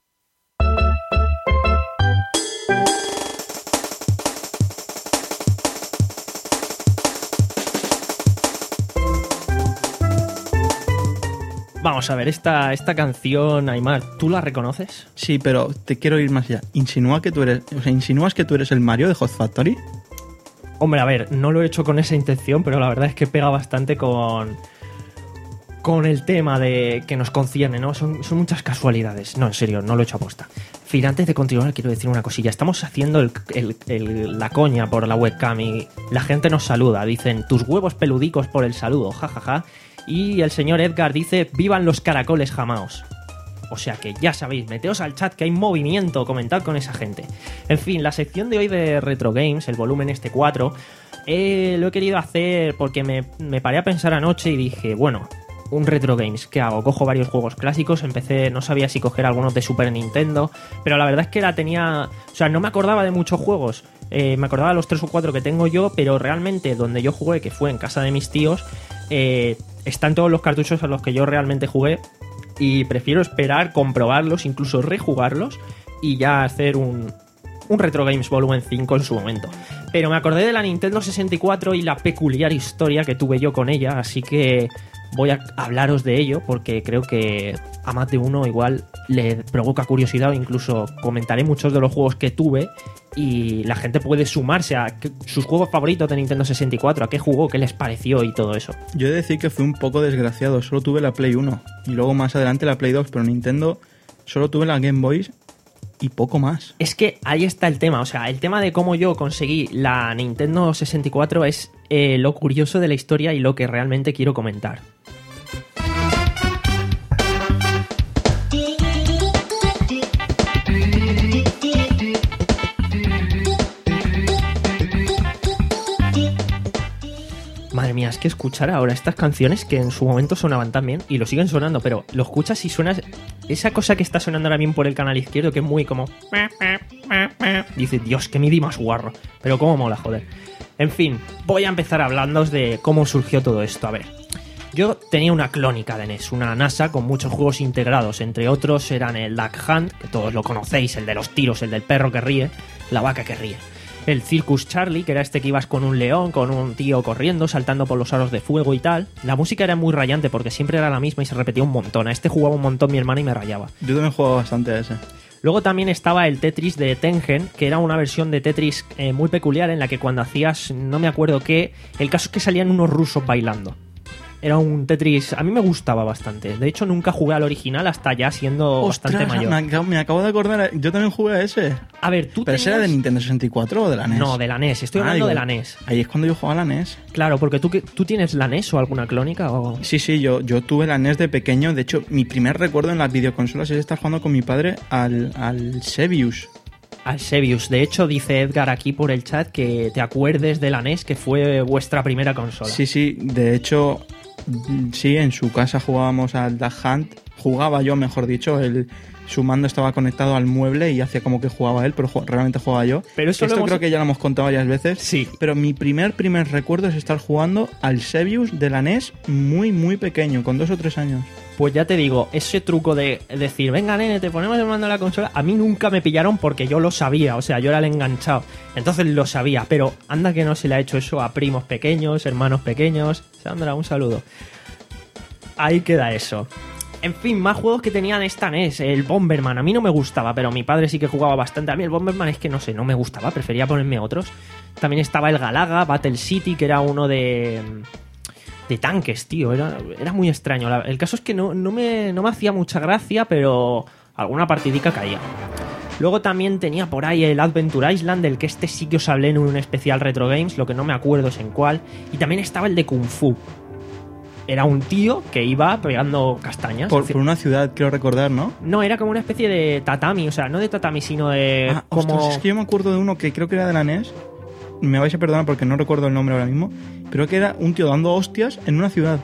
Vamos a ver, esta, esta canción, Aymar, ¿tú la reconoces? Sí, pero te quiero ir más allá. Insinúa que tú eres, o sea, insinúas que tú eres el Mario de Hot Factory. Hombre, a ver, no lo he hecho con esa intención, pero la verdad es que pega bastante con, con el tema de que nos concierne, ¿no? Son, son muchas casualidades. No, en serio, no lo he hecho aposta. En fin, antes de continuar, quiero decir una cosilla. Estamos haciendo el, el, el, la coña por la webcam y la gente nos saluda. Dicen, tus huevos peludicos por el saludo, jajaja. Ja, ja. Y el señor Edgar dice, vivan los caracoles jamaos. O sea que ya sabéis, meteos al chat que hay movimiento, comentad con esa gente. En fin, la sección de hoy de Retro Games, el volumen este cuatro, eh, lo he querido hacer porque me, me paré a pensar anoche y dije, bueno, un Retro Games, ¿qué hago? Cojo varios juegos clásicos, empecé, no sabía si coger algunos de Super Nintendo, pero la verdad es que la tenía, o sea, no me acordaba de muchos juegos, eh, me acordaba de los tres o cuatro que tengo yo, pero realmente donde yo jugué, que fue en casa de mis tíos, eh, están todos los cartuchos a los que yo realmente jugué y prefiero esperar, comprobarlos, incluso rejugarlos y ya hacer un, un Retro Games Volumen cinco en su momento. Pero me acordé de la Nintendo sesenta y cuatro y la peculiar historia que tuve yo con ella, así que voy a hablaros de ello porque creo que a más de uno igual le provoca curiosidad o incluso comentaré muchos de los juegos que tuve y la gente puede sumarse a sus juegos favoritos de Nintendo sesenta y cuatro, a qué jugó, qué les pareció y todo eso. Yo he de decir que fui un poco desgraciado, solo tuve la Play uno y luego más adelante la Play dos, pero Nintendo solo tuve la Game Boy y poco más. Es que ahí está el tema, o sea, el tema de cómo yo conseguí la Nintendo sesenta y cuatro es eh, lo curioso de la historia y lo que realmente quiero comentar. Madre mía, es que escuchar ahora estas canciones que en su momento sonaban tan bien y lo siguen sonando, pero lo escuchas y suena esa cosa que está sonando ahora bien por el canal izquierdo, que es muy como... Dice, Dios, que midi más guarro. Pero cómo mola, joder. En fin, voy a empezar hablándoos de cómo surgió todo esto. A ver, yo tenía una clónica de N E S, una NASA con muchos juegos integrados. Entre otros eran el Duck Hunt, que todos lo conocéis, el de los tiros, el del perro que ríe, la vaca que ríe. El Circus Charlie, que era este que ibas con un león, con un tío corriendo, saltando por los aros de fuego y tal. La música era muy rayante porque siempre era la misma y se repetía un montón. A este jugaba un montón mi hermana y me rayaba. Yo también jugaba bastante a ese. Luego también estaba el Tetris de Tengen, que era una versión de Tetris eh, muy peculiar en la que cuando hacías, no me acuerdo qué, el caso es que salían unos rusos bailando. Era un Tetris, a mí me gustaba bastante. De hecho, nunca jugué al original hasta ya siendo Ostras, bastante mayor. Me acabo, me acabo de acordar, yo también jugué a ese. A ver, tú ¿Pero tenías... ese era de Nintendo sesenta y cuatro o de la N E S? No, de la N E S, estoy Ah, hablando digo, de la N E S. Ahí es cuando yo jugaba a la N E S. Claro, porque tú, tú tienes la N E S o alguna clónica o... Sí, sí, yo, yo tuve la N E S de pequeño. De hecho, mi primer recuerdo en las videoconsolas es estar jugando con mi padre al, al Sebius. Al Sebius. De hecho, dice Edgar aquí por el chat que te acuerdes de la N E S, que fue vuestra primera consola. Sí, sí, de hecho, sí, en su casa jugábamos al Duck Hunt. Jugaba yo, mejor dicho, el, su mando estaba conectado al mueble y hacía como que jugaba él, pero ju- realmente jugaba yo. Pero eso Esto lo hemos... creo que ya lo hemos contado varias veces. Sí. Pero mi primer, primer recuerdo es estar jugando al Sebius de la N E S muy, muy pequeño, con dos o tres años. Pues ya te digo, ese truco de decir, venga nene, te ponemos el mando de la consola, a mí nunca me pillaron porque yo lo sabía, o sea, yo era el enganchado. Entonces lo sabía, pero anda que no se le ha hecho eso a primos pequeños, hermanos pequeños. Sandra, un saludo. Ahí queda eso. En fin, más juegos que tenían esta N E S. El Bomberman, a mí no me gustaba, pero mi padre sí que jugaba bastante. A mí el Bomberman es que no sé, no me gustaba, prefería ponerme otros. También estaba el Galaga, Battle City, que era uno de... de tanques, tío, era, era muy extraño. La- el caso es que no, no, me, no me hacía mucha gracia, pero alguna partidica caía. Luego también tenía por ahí el Adventure Island, del que este sí que os hablé en un especial Retro Games, lo que no me acuerdo es en cuál. Y también estaba el de Kung Fu. Era un tío que iba pegando castañas. Por, por una ciudad, creo recordar, ¿no? No, era como una especie de tatami, o sea, no de tatami, sino de Ah, como... ostras, es que yo me acuerdo de uno que creo que era de la N E S. Me vais a perdonar porque no recuerdo el nombre ahora mismo. Pero que era un tío dando hostias en una ciudad.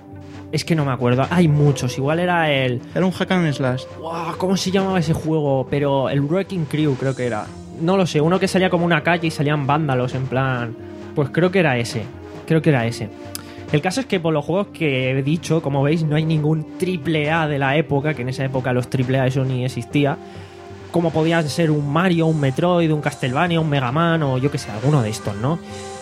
Es que no me acuerdo, hay muchos, igual era el... Era un hack and slash. Wow, ¿cómo se llamaba ese juego? Pero el Wrecking Crew creo que era. No lo sé, uno que salía como una calle y salían vándalos en plan... Pues creo que era ese, creo que era ese. El caso es que por los juegos que he dicho, como veis, no hay ningún triple A de la época, que en esa época los triple A eso ni existía, como podían ser un Mario, un Metroid, un Castlevania, un Mega Man o yo que sé, alguno de estos, ¿no?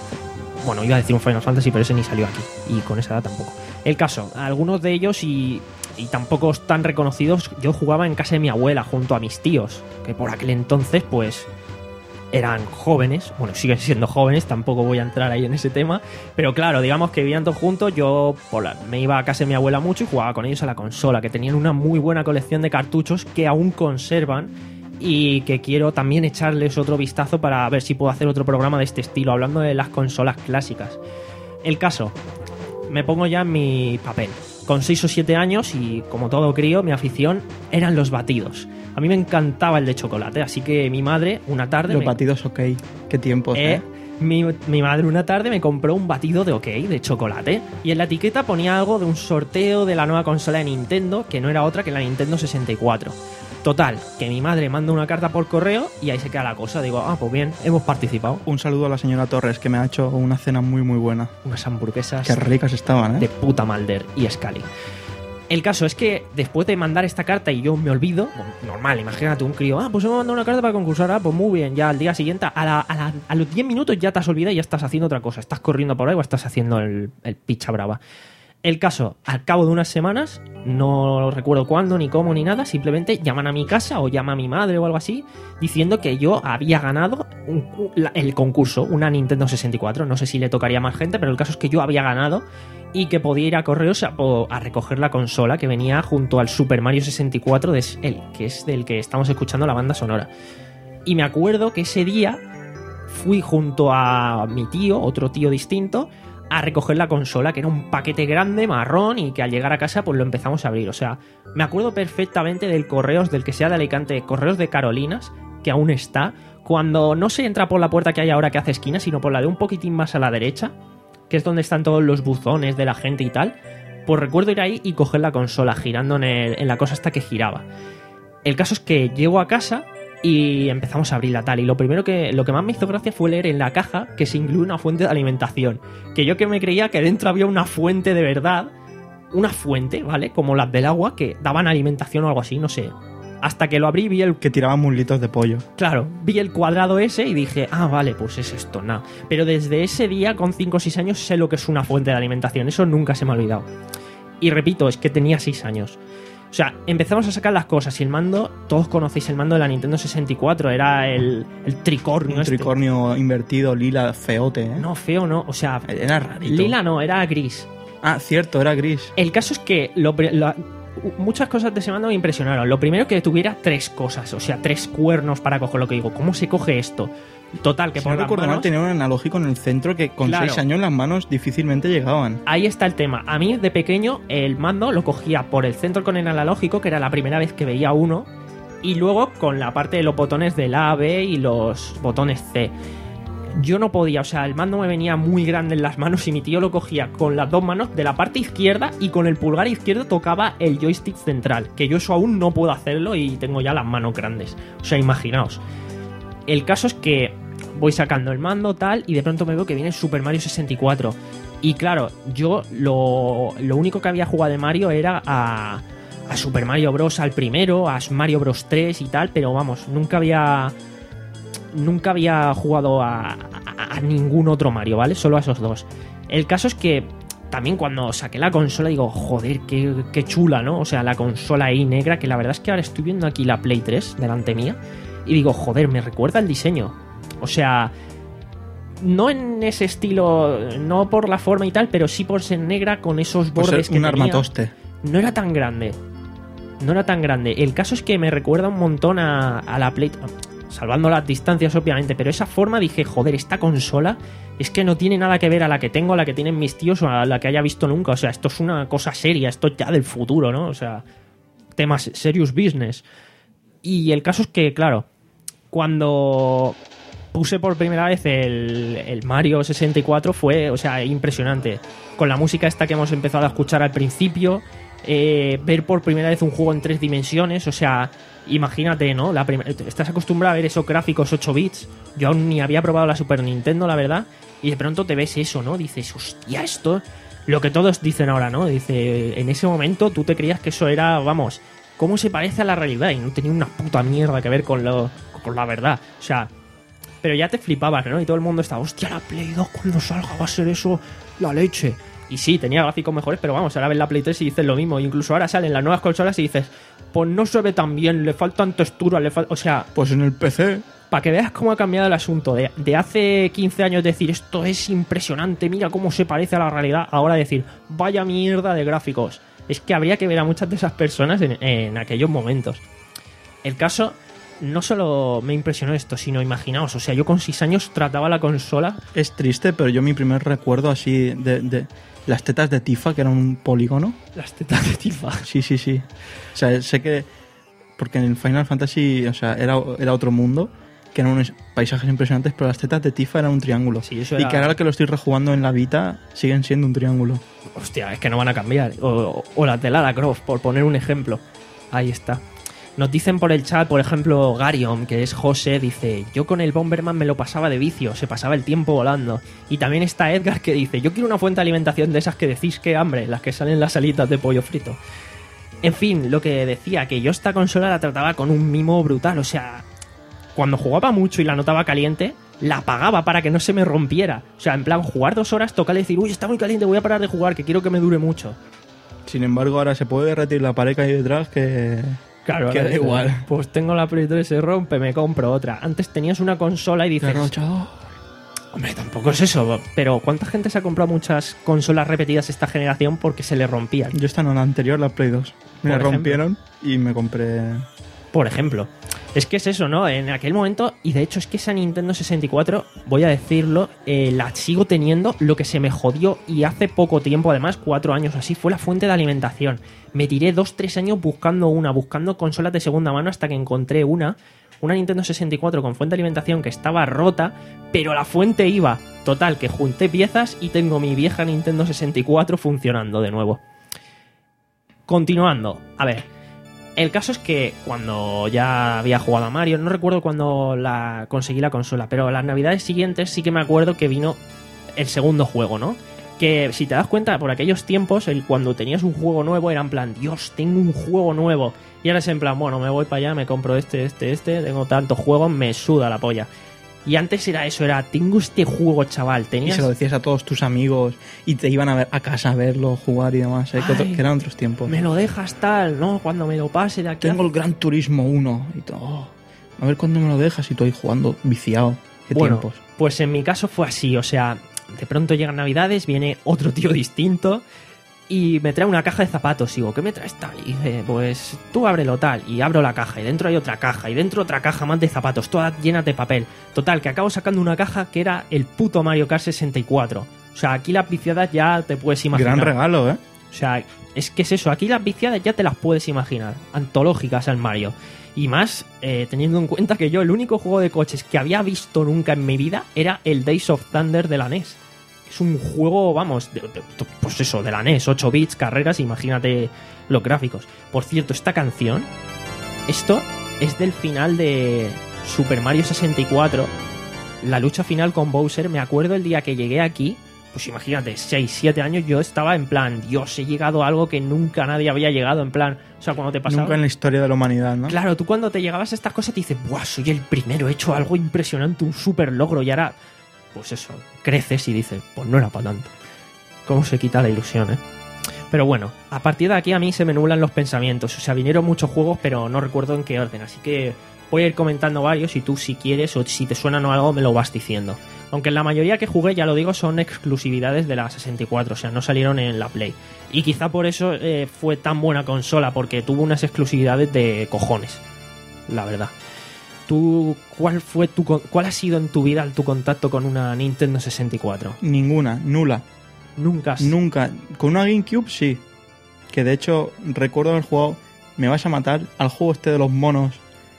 Bueno, iba a decir un Final Fantasy, pero ese ni salió aquí, y con esa edad tampoco. El caso, algunos de ellos y, y tampoco tan reconocidos, yo jugaba en casa de mi abuela junto a mis tíos, que por aquel entonces, pues... eran jóvenes, bueno, siguen siendo jóvenes, tampoco voy a entrar ahí en ese tema, pero claro, digamos que vivían todos juntos, yo por la- me iba a casa de mi abuela mucho y jugaba con ellos a la consola, que tenían una muy buena colección de cartuchos que aún conservan y que quiero también echarles otro vistazo para ver si puedo hacer otro programa de este estilo, hablando de las consolas clásicas. El caso, me pongo ya en mi papel. Con seis o siete años y como todo crío, mi afición eran los batidos. A mí me encantaba el de chocolate, así que mi madre una tarde... Los me... batidos, ok. Qué tiempos, Eh, ¿eh? mi, mi madre una tarde me compró un batido de OK, de chocolate, y en la etiqueta ponía algo de un sorteo de la nueva consola de Nintendo, que no era otra que la Nintendo sesenta y cuatro. Total, que mi madre manda una carta por correo y ahí se queda la cosa. Digo, ah, pues bien, hemos participado. Un saludo a la señora Torres, que me ha hecho una cena muy, muy buena. Unas hamburguesas Qué ricas estaban, ¿eh? de puta Malder y Scali. El caso es que después de mandar esta carta y yo me olvido, bueno, normal, imagínate un crío, ah, pues hemos mandado una carta para concursar, ah, pues muy bien, ya al día siguiente, a, la- a, la- a los diez minutos ya te has olvidado y ya estás haciendo otra cosa, estás corriendo por ahí o estás haciendo el, el picha brava. El caso, al cabo de unas semanas, no recuerdo cuándo, ni cómo, ni nada, simplemente llaman a mi casa o llama a mi madre o algo así, diciendo que yo había ganado un- un- la- el concurso, una Nintendo sesenta y cuatro. No sé si le tocaría a más gente, pero el caso es que yo había ganado y que podía ir a correos a, po- a recoger la consola que venía junto al Super Mario sesenta y cuatro, de s- el, que es del que estamos escuchando la banda sonora. Y me acuerdo que ese día fui junto a mi tío, otro tío distinto, a recoger la consola, que era un paquete grande, marrón, y que al llegar a casa pues lo empezamos a abrir. O sea, me acuerdo perfectamente del Correos, del que sea de Alicante, Correos de Carolinas, que aún está, cuando no se entra por la puerta que hay ahora que hace esquina, sino por la de un poquitín más a la derecha, que es donde están todos los buzones de la gente y tal. Pues recuerdo ir ahí y coger la consola, girando en, el- en la cosa hasta que giraba. El caso es que llego a casa y empezamos a abrirla tal. Y lo primero que, lo que más me hizo gracia fue leer en la caja que se incluye una fuente de alimentación. Que yo que me creía que dentro había una fuente de verdad, una fuente, ¿vale? Como las del agua, que daban alimentación o algo así, no sé. Hasta que lo abrí, vi el... Que tiraban muslitos de pollo. Claro, vi el cuadrado ese y dije, ah, vale, pues es esto, nada. Pero desde ese día, con cinco o seis años, sé lo que es una fuente de alimentación. Eso nunca se me ha olvidado. Y repito, es que tenía seis años. O sea, empezamos a sacar las cosas y el mando, todos conocéis el mando de la Nintendo sesenta y cuatro, era el, el tricornio. Un este. tricornio invertido, lila, feote, ¿eh? No, feo no, o sea... Era rarito. Lila no, era gris. Ah, cierto, era gris. El caso es que lo, la, muchas cosas de ese mando me impresionaron. Lo primero, que tuviera tres cosas, o sea, tres cuernos para coger lo que digo. ¿Cómo se coge esto? Total, que si por no las recuerdo manos... mal, tenía un analógico en el centro que con Claro. seis años las manos difícilmente llegaban. Ahí está el tema. A mí, de pequeño, el mando lo cogía por el centro con el analógico, que era la primera vez que veía uno, y luego con la parte de los botones del A, B y los botones C. Yo no podía, o sea, el mando me venía muy grande en las manos y mi tío lo cogía con las dos manos de la parte izquierda y con el pulgar izquierdo tocaba el joystick central, que yo eso aún no puedo hacerlo y tengo ya las manos grandes. O sea, imaginaos. El caso es que voy sacando el mando tal y de pronto me veo que viene Super Mario sesenta y cuatro. Y claro, yo lo, lo único que había jugado de Mario era a, a Super Mario Bros. Al primero, a Mario Bros. tres y tal, pero vamos, nunca había... Nunca había jugado a, a, a ningún otro Mario, ¿vale? Solo a esos dos. El caso es que también cuando saqué la consola digo, joder, qué, qué chula, ¿no? O sea, la consola ahí negra, que la verdad es que ahora estoy viendo aquí la Play tres delante mía y digo, joder, me recuerda el diseño. O sea, no en ese estilo, no por la forma y tal, pero sí por ser negra con esos Pues bordes que un tenía. armatoste. No era tan grande. No era tan grande. El caso es que me recuerda un montón a, a la Play... Salvando las distancias, obviamente, pero esa forma dije, joder, esta consola es que no tiene nada que ver a la que tengo, a la que tienen mis tíos o a la que haya visto nunca. O sea, esto es una cosa seria, esto es ya del futuro, ¿no? O sea, temas serious business. Y el caso es que, claro, cuando puse por primera vez el, el Mario sesenta y cuatro fue, o sea, impresionante. Con la música esta que hemos empezado a escuchar al principio, eh, ver por primera vez un juego en tres dimensiones, o sea... Imagínate, ¿no? La prim- estás acostumbrado a ver esos gráficos ocho bits. Yo aún ni había probado la Super Nintendo, la verdad. Y de pronto te ves eso, ¿no? Dices, hostia, esto... Lo que todos dicen ahora, ¿no? Dice, en ese momento tú te creías que eso era, vamos, ¿cómo se parece a la realidad? Y no tenía una puta mierda que ver con, lo, con la verdad. O sea, pero ya te flipabas, ¿no? Y todo el mundo estaba, hostia, la Play dos cuando salga va a ser eso la leche. Y sí, tenía gráficos mejores, pero vamos, ahora ves la Play tres y dices lo mismo. Incluso ahora salen las nuevas consolas y dices, pues no se ve tan bien, le faltan texturas, le fal... o sea... Pues en el P C... Para que veas cómo ha cambiado el asunto. De, de hace quince años decir, esto es impresionante, mira cómo se parece a la realidad. Ahora decir, vaya mierda de gráficos. Es que habría que ver a muchas de esas personas en, en aquellos momentos. El caso... No solo me impresionó esto, sino imaginaos, o sea, yo con seis años trataba la consola... Es triste, pero yo mi primer recuerdo así de... de... Las tetas de Tifa, que eran un polígono. Las tetas de Tifa. Sí, sí, sí. O sea, sé que... Porque en el Final Fantasy, o sea, era, era otro mundo, que eran unos paisajes impresionantes, pero las tetas de Tifa eran un triángulo. Sí, eso era... Y que ahora que lo estoy rejugando en la Vita, siguen siendo un triángulo. Hostia, es que no van a cambiar. O, o la de Lara Croft, por poner un ejemplo. Ahí está. Nos dicen por el chat, por ejemplo, Garion, que es José, dice, yo con el Bomberman me lo pasaba de vicio, se pasaba el tiempo volando. Y también está Edgar, que dice, yo quiero una fuente de alimentación de esas que decís que hambre, las que salen las alitas de pollo frito. En fin, lo que decía, que yo esta consola la trataba con un mimo brutal, o sea, cuando jugaba mucho y la notaba caliente, la apagaba para que no se me rompiera. O sea, en plan, jugar dos horas, tocarle y decir, uy, está muy caliente, voy a parar de jugar, que quiero que me dure mucho. Sin embargo, ahora se puede derretir la pared que hay detrás, que... Claro, que da dices, igual. Pues tengo la Play tres, se rompe, me compro otra. Antes tenías una consola y dices... Derrochador. Hombre, tampoco es eso, pero ¿cuánta gente se ha comprado muchas consolas repetidas esta generación porque se le rompían? Yo esta no, la anterior, la Play dos. Me Por la rompieron y me compré... Por ejemplo. Es que es eso, ¿no? En aquel momento, y de hecho es que esa Nintendo sesenta y cuatro, voy a decirlo, eh, la sigo teniendo. Lo que se me jodió, y hace poco tiempo, además, cuatro años así, fue la fuente de alimentación. Me tiré dos, tres años buscando una, buscando consolas de segunda mano hasta que encontré una, una Nintendo sesenta y cuatro con fuente de alimentación que estaba rota, pero la fuente iba. Total, que junté piezas y tengo mi vieja Nintendo sesenta y cuatro funcionando de nuevo. Continuando, a ver... El caso es que cuando ya había jugado a Mario, no recuerdo cuando la conseguí la consola, pero las navidades siguientes sí que me acuerdo que vino el segundo juego, ¿no? Que si te das cuenta, por aquellos tiempos, el cuando tenías un juego nuevo era en plan, Dios, tengo un juego nuevo. Y ahora es en plan, bueno, me voy para allá, me compro este, este, este, tengo tantos juegos, me suda la polla. Y antes era eso, era, tengo este juego, chaval. Y Tenías... se lo decías a todos tus amigos y te iban a ver a casa a verlo, jugar y demás, ¿eh? que, otro- Ay, que eran otros tiempos. Me lo dejas tal, ¿no? Cuando me lo pase de aquí. Tengo a... el Gran Turismo uno y todo. Oh, a ver cuándo me lo dejas y tú ahí jugando, viciado. Qué Bueno, tiempos. pues en mi caso fue así, o sea, de pronto llegan Navidades, viene otro tío distinto y me trae una caja de zapatos. Y digo, ¿qué me traes tal? Y dice, pues tú ábrelo tal. Y abro la caja y dentro hay otra caja y dentro otra caja más de zapatos, todas llenas de papel. Total, que acabo sacando una caja que era el puto Mario Kart sesenta y cuatro. O sea, aquí las viciadas ya te puedes imaginar. Gran regalo, ¿eh? O sea, es que es eso, aquí las viciadas ya te las puedes imaginar, antológicas al Mario. Y más, eh, teniendo en cuenta que yo el único juego de coches que había visto nunca en mi vida era el Days of Thunder de la N E S. Es un juego, vamos, de, de- pues eso, de la N E S, ocho bits, carreras, imagínate los gráficos. Por cierto, esta canción, esto es del final de Super Mario sesenta y cuatro, la lucha final con Bowser. Me acuerdo el día que llegué aquí, pues imagínate, seis, siete años, yo estaba en plan, Dios, he llegado a algo que nunca nadie había llegado, en plan, o sea, cuando te pasaba... Nunca en la historia de la humanidad, ¿no? Claro, tú cuando te llegabas a estas cosas te dices, ¡buah, soy el primero, he hecho algo impresionante, un super logro! Y ahora, pues eso, creces y dices, pues no era para tanto. ¿Cómo se quita la ilusión, eh? Pero bueno, a partir de aquí a mí se me nublan los pensamientos. O sea, vinieron muchos juegos, pero no recuerdo en qué orden. Así que voy a ir comentando varios y tú, si quieres o si te suenan o algo, me lo vas diciendo. Aunque la mayoría que jugué, ya lo digo, son exclusividades de la sesenta y cuatro, o sea, no salieron en la Play. Y quizá por eso eh, fue tan buena consola, porque tuvo unas exclusividades de cojones, la verdad. ¿Tú, cuál fue tu, con- cuál ha sido en tu vida tu contacto con una Nintendo sesenta y cuatro? Ninguna, nula. Nunca has... Nunca. Con una GameCube sí. Que de hecho recuerdo haber jugado, me vas a matar, al juego este de los monos,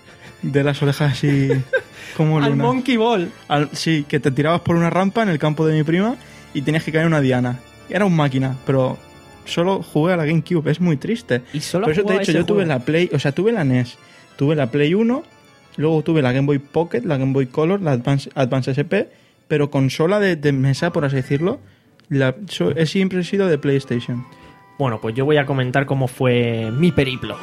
de las orejas así como Al luna. Monkey Ball. Al- sí, que te tirabas por una rampa en el campo de mi prima y tenías que caer en una diana. Era un máquina, pero solo jugué a la GameCube, es muy triste. Y solo Por eso te he jugaba dicho, ese yo tuve juego. la Play, o sea, tuve la N E S, tuve la Play uno, luego tuve la Game Boy Pocket, la Game Boy Color, la Advance, Advance S P, pero consola de, de mesa, por así decirlo, la, so- he siempre sido de PlayStation. Bueno, pues yo voy a comentar cómo fue mi periplo.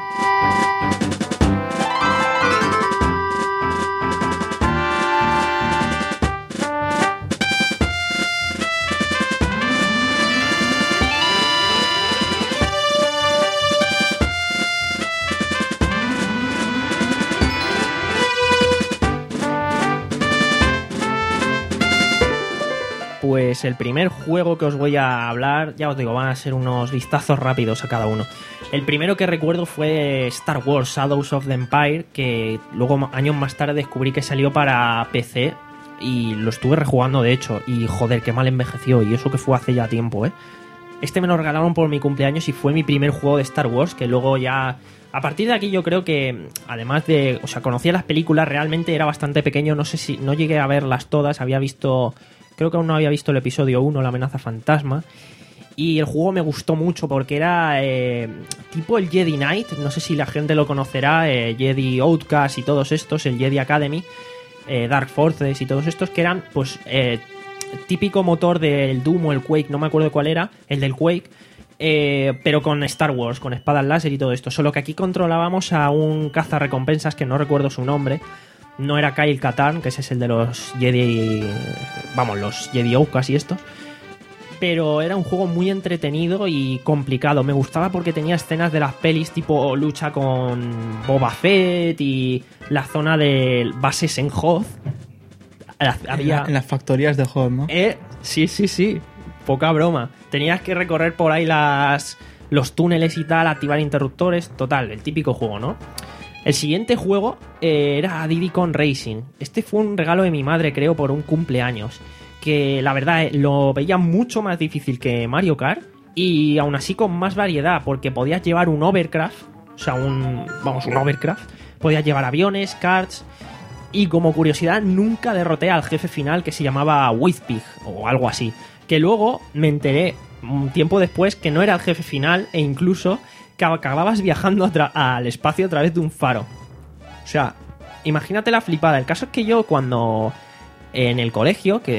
Pues el primer juego que os voy a hablar, ya os digo, van a ser unos vistazos rápidos a cada uno. El primero que recuerdo fue Star Wars Shadows of the Empire, que luego años más tarde descubrí que salió para P C y lo estuve rejugando de hecho, y joder, qué mal envejeció, y eso que fue hace ya tiempo, ¿eh? Este me lo regalaron por mi cumpleaños y fue mi primer juego de Star Wars, que luego ya... A partir de aquí yo creo que, además de... O sea, conocía las películas, realmente era bastante pequeño, no sé si... No llegué a verlas todas, había visto... Creo que aún no había visto el episodio uno, La amenaza fantasma. Y el juego me gustó mucho porque era eh, tipo el Jedi Knight. No sé si la gente lo conocerá. Eh, Jedi Outcast y todos estos. El Jedi Academy. Eh, Dark Forces y todos estos que eran pues eh, típico motor del Doom o el Quake. No me acuerdo cuál era. El del Quake. Eh, pero con Star Wars, con espadas láser y todo esto. Solo que aquí controlábamos a un cazarrecompensas que no recuerdo su nombre. No era Kyle Katarn, que ese es el de los Jedi... Vamos, los Jedi Outcast y estos. Pero era un juego muy entretenido y complicado. Me gustaba porque tenía escenas de las pelis tipo lucha con Boba Fett y la zona de bases en Hoth. Había... En, la- en las factorías de Hoth, ¿no? Eh, sí, sí, sí. Poca broma. Tenías que recorrer por ahí las los túneles y tal, activar interruptores. Total, el típico juego, ¿no? El siguiente juego eh, era Diddy Kong Racing. Este fue un regalo de mi madre, creo, por un cumpleaños. Que la verdad eh, lo veía mucho más difícil que Mario Kart. Y aún así con más variedad, porque podías llevar un Overcraft. O sea, un... Vamos, un Overcraft. Podías llevar aviones, karts. Y como curiosidad, nunca derroté al jefe final que se llamaba Whizpig o algo así. Que luego me enteré un tiempo después que no era el jefe final e incluso que acababas viajando a tra- al espacio a través de un faro. O sea, imagínate la flipada. El caso es que yo cuando en el colegio, que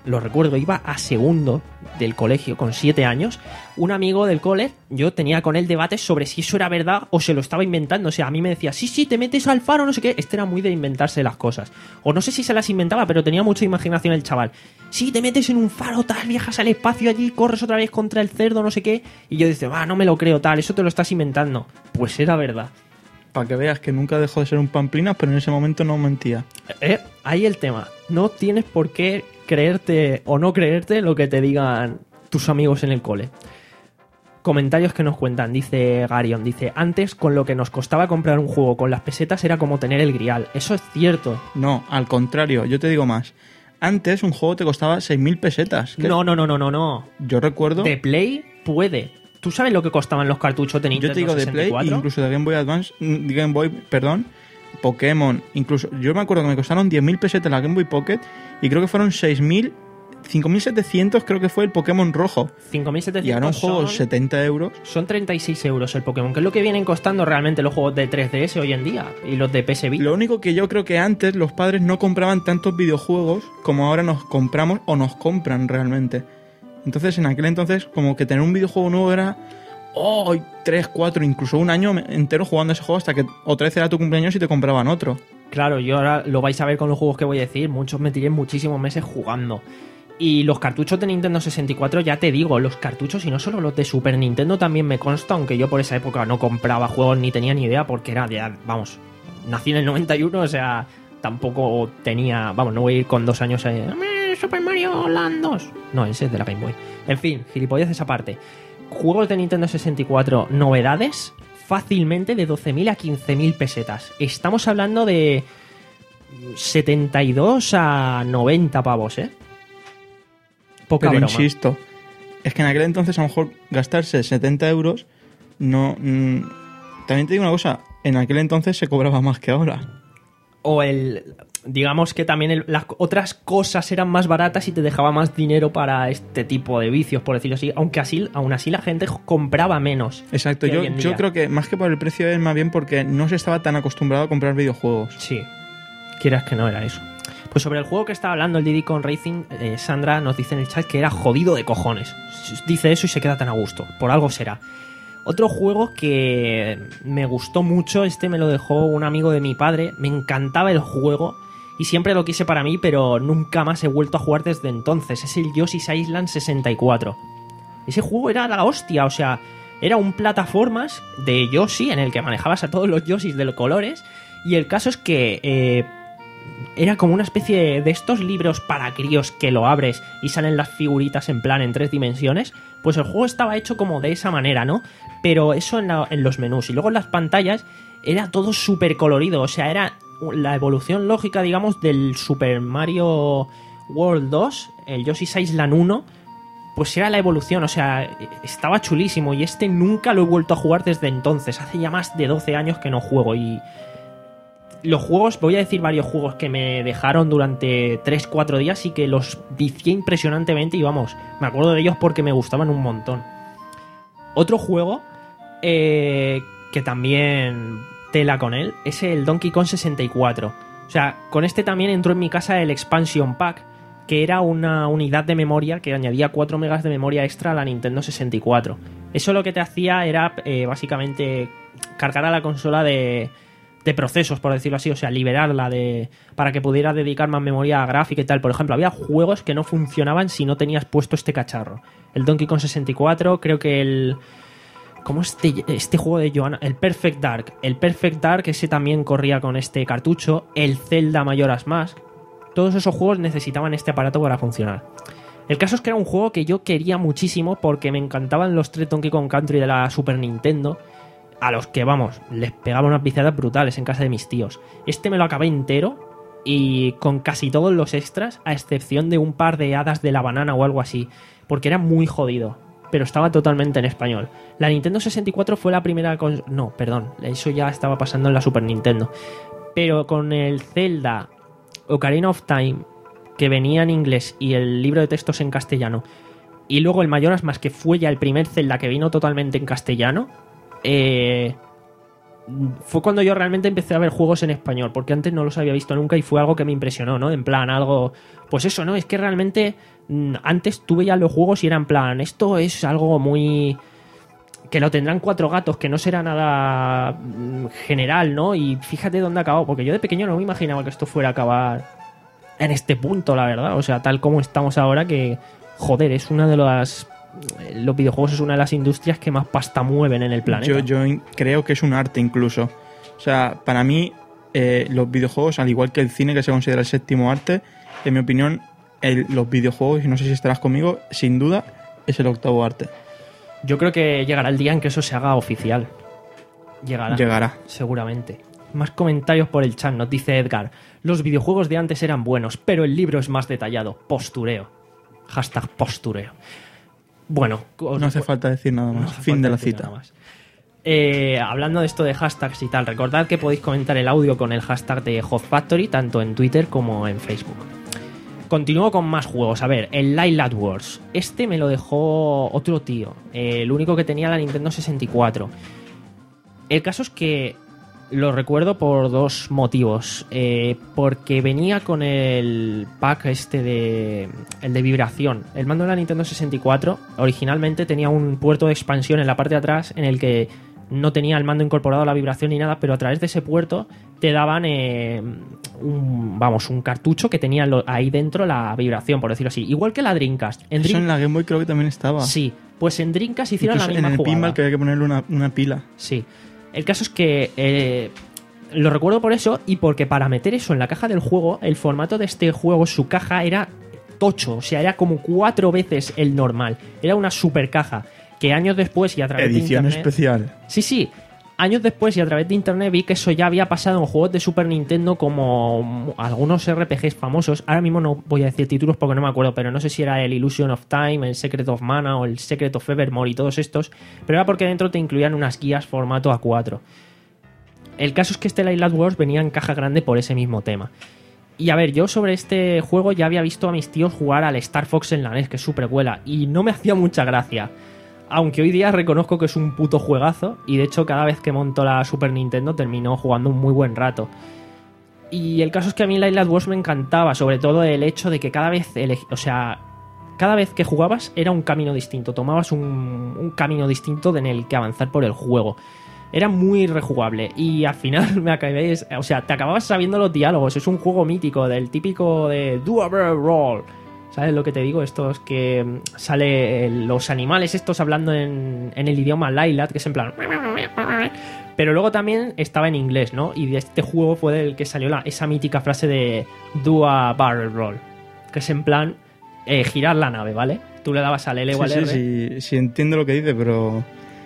lo recuerdo, iba a segundo del colegio con siete años. Un amigo del cole, yo tenía con él debates sobre si eso era verdad o se lo estaba inventando. O sea, a mí me decía, sí, sí, te metes al faro, no sé qué. Este era muy de inventarse las cosas. O no sé si se las inventaba, pero tenía mucha imaginación el chaval. Sí, te metes en un faro, tal, viajas al espacio allí, corres otra vez contra el cerdo, no sé qué. Y yo decía, va, no me lo creo, tal, eso te lo estás inventando. Pues era verdad. Para que veas que nunca dejó de ser un pamplinas, pero en ese momento no mentía. Eh, ahí el tema. No tienes por qué creerte o no creerte lo que te digan tus amigos en el cole. Comentarios que nos cuentan, dice Garion, dice, antes con lo que nos costaba comprar un juego con las pesetas era como tener el grial. Eso es cierto. No, al contrario, yo te digo más. Antes un juego te costaba seis mil pesetas. ¿Qué? No, no, no, no, no, no. Yo recuerdo... De Play puede. ¿Tú sabes lo que costaban los cartuchos de Nintendo Yo te digo sesenta y cuatro? de Play, incluso de Game Boy Advance, de Game Boy, perdón, Pokémon, incluso, yo me acuerdo que me costaron diez mil pesetas la Game Boy Pocket y creo que fueron seis mil, cinco mil setecientos creo que fue el Pokémon rojo. cinco mil setecientos Y ahora un juego son, setenta euros. son treinta y seis euros el Pokémon, que es lo que vienen costando realmente los juegos de tres D S hoy en día y los de P S Vita. Lo único que yo creo que antes los padres no compraban tantos videojuegos como ahora nos compramos o nos compran realmente. Entonces en aquel entonces como que tener un videojuego nuevo era... Oh, tres, cuatro, incluso un año entero jugando ese juego hasta que otra vez era tu cumpleaños y te compraban otro. Claro, yo ahora lo vais a ver con los juegos que voy a decir. Muchos me tiré muchísimos meses jugando. Y los cartuchos de Nintendo sesenta y cuatro, ya te digo, los cartuchos y no solo los de Super Nintendo también me consta, aunque yo por esa época no compraba juegos ni tenía ni idea porque era de, vamos, nací en el noventa y uno, o sea, tampoco tenía, vamos, no voy a ir con dos años ahí, Super Mario Land dos. No, ese es de la Game Boy. En fin, gilipollas esa parte. Juegos de Nintendo sesenta y cuatro, novedades, fácilmente de doce mil a quince mil pesetas. Estamos hablando de setenta y dos a noventa pavos, ¿eh? Poca Pero broma. insisto, es que en aquel entonces a lo mejor gastarse setenta euros no... Mmm, también te digo una cosa, en aquel entonces se cobraba más que ahora. O el... Digamos que también el- las otras cosas eran más baratas y te dejaba más dinero para este tipo de vicios, por decirlo así. Aunque así, aún así la gente compraba menos. Exacto, que yo, hoy en yo día. creo que más que por el precio es más bien porque no se estaba tan acostumbrado a comprar videojuegos. Sí, quieras que no era eso. Pues sobre el juego que estaba hablando, el Diddy Kong Racing, eh, Sandra nos dice en el chat que era jodido de cojones. Dice eso y se queda tan a gusto. Por algo será. Otro juego que me gustó mucho, este me lo dejó un amigo de mi padre. Me encantaba el juego y siempre lo quise para mí, pero nunca más he vuelto a jugar desde entonces. Es el Yoshi's Island sesenta y cuatro. Ese juego era la hostia, o sea, era un plataformas de Yoshi en el que manejabas a todos los Yoshis de los colores. Y el caso es que eh, era como una especie de estos libros para críos que lo abres y salen las figuritas en plan en tres dimensiones. Pues el juego estaba hecho como de esa manera, ¿no? Pero eso en, la- en los menús. Y luego en las pantallas era todo súper colorido. O sea, era la evolución lógica, digamos, del Super Mario World dos, el Yoshi's Island uno. Pues era la evolución, o sea, estaba chulísimo. Y este nunca lo he vuelto a jugar desde entonces. Hace ya más de doce años que no juego. Y los juegos, voy a decir varios juegos que me dejaron durante tres cuatro días y que los vicié impresionantemente. Y vamos, me acuerdo de ellos porque me gustaban un montón. Otro juego eh, que también tela con él es el Donkey Kong sesenta y cuatro. O sea, con este también entró en mi casa el Expansion Pack, que era una unidad de memoria que añadía cuatro megas de memoria extra a la Nintendo sesenta y cuatro. Eso lo que te hacía era eh, básicamente cargar a la consola de, de procesos, por decirlo así, o sea, liberarla de para que pudiera dedicar más memoria gráfica y tal. Por ejemplo, había juegos que no funcionaban si no tenías puesto este cacharro. El Donkey Kong sesenta y cuatro, creo que el... ¿Cómo este, este juego de Johanna? El Perfect Dark. El Perfect Dark, ese también corría con este cartucho. El Zelda Majora's Mask. Todos esos juegos necesitaban este aparato para funcionar. El caso es que era un juego que yo quería muchísimo porque me encantaban los tres Donkey Kong Country de la Super Nintendo, a los que, vamos, les pegaba unas viciadas brutales en casa de mis tíos. Este me lo acabé entero y con casi todos los extras, a excepción de un par de hadas de la banana o algo así, porque era muy jodido, pero estaba totalmente en español. La Nintendo sesenta y cuatro fue la primera... Con... No, perdón, eso ya estaba pasando en la Super Nintendo. Pero con el Zelda Ocarina of Time, que venía en inglés, y el libro de textos en castellano, y luego el Majora's Mask, que fue ya el primer Zelda que vino totalmente en castellano, eh, fue cuando yo realmente empecé a ver juegos en español, porque antes no los había visto nunca y fue algo que me impresionó, ¿no? En plan, algo... Pues eso, ¿no? Es que realmente mm, antes tú veías los juegos y era en plan, esto es algo muy... que lo tendrán cuatro gatos, que no será nada mm, general, ¿no? Y fíjate dónde ha acabado, porque yo de pequeño no me imaginaba que esto fuera a acabar en este punto, la verdad. O sea, tal como estamos ahora, que, joder, es una de las... Los videojuegos es una de las industrias que más pasta mueven en el planeta. Yo, yo in- creo que es un arte incluso. O sea, para mí, eh, los videojuegos, al igual que el cine, que se considera el séptimo arte, en mi opinión, el- los videojuegos, y no sé si estarás conmigo, sin duda, es el octavo arte. Yo creo que llegará el día en que eso se haga oficial. Llegará. Llegará. Seguramente. Más comentarios por el chat, nos dice Edgar. Los videojuegos de antes eran buenos, pero el libro es más detallado. Postureo. Hashtag postureo. Bueno, os- No hace falta decir nada más. no hace Fin falta de la decir cita. nada más. Eh, hablando de esto de hashtags y tal, recordad que podéis comentar el audio con el hashtag de Hot Factory, tanto en Twitter como en Facebook. Continúo con más juegos. A ver, el Light Wars. Este me lo dejó otro tío. Eh, el único que tenía la Nintendo sesenta y cuatro. El caso es que lo recuerdo por dos motivos. Eh, porque venía con el pack este de... el de vibración. El mando de la Nintendo sesenta y cuatro originalmente tenía un puerto de expansión en la parte de atrás en el que no tenía el mando incorporado a la vibración ni nada, pero a través de ese puerto te daban eh, un, vamos, un cartucho que tenía lo- ahí dentro la vibración, por decirlo así. Igual que la Dreamcast. En Eso Dream- en la Game Boy creo que también estaba. Sí, pues en Dreamcast hicieron Incluso la misma en el jugada. pinball que había que ponerle una, una pila. Sí. El caso es que eh, lo recuerdo por eso y porque para meter eso en la caja del juego, el formato de este juego, su caja era tocho, o sea, era como cuatro veces el normal. Era una super caja que años después y a través Edición de internet... especial. Sí, sí. Años después y a través de internet vi que eso ya había pasado en juegos de Super Nintendo como algunos R P Gs famosos. Ahora mismo no voy a decir títulos porque no me acuerdo, pero no sé si era el Illusion of Time, el Secret of Mana o el Secret of Evermore y todos estos. Pero era porque dentro te incluían unas guías formato A cuatro. El caso es que este Light Wars venía en caja grande por ese mismo tema. Y a ver, yo sobre este juego ya había visto a mis tíos jugar al Star Fox en la N E S, que es su precuela, y no me hacía mucha gracia. Aunque hoy día reconozco que es un puto juegazo, y de hecho cada vez que monto la Super Nintendo termino jugando un muy buen rato. Y el caso es que a mí Light Wars me encantaba, sobre todo el hecho de que cada vez, ele- o sea, cada vez que jugabas era un camino distinto, tomabas un, un camino distinto en el que avanzar por el juego. Era muy rejugable y al final me acabé, o sea, te acababas sabiendo los diálogos. Es un juego mítico, del típico de do a barrel roll. ¿Sabes lo que te digo? Estos que mm, sale eh, los animales estos hablando en, en el idioma Lylat, que es en plan... Pero luego también estaba en inglés, ¿no? Y de este juego fue del que salió la, esa mítica frase de do a barrel roll, que es en plan eh, girar la nave, ¿vale? Tú le dabas al L o al Sí, R. sí, sí, sí, entiendo lo que dice, pero...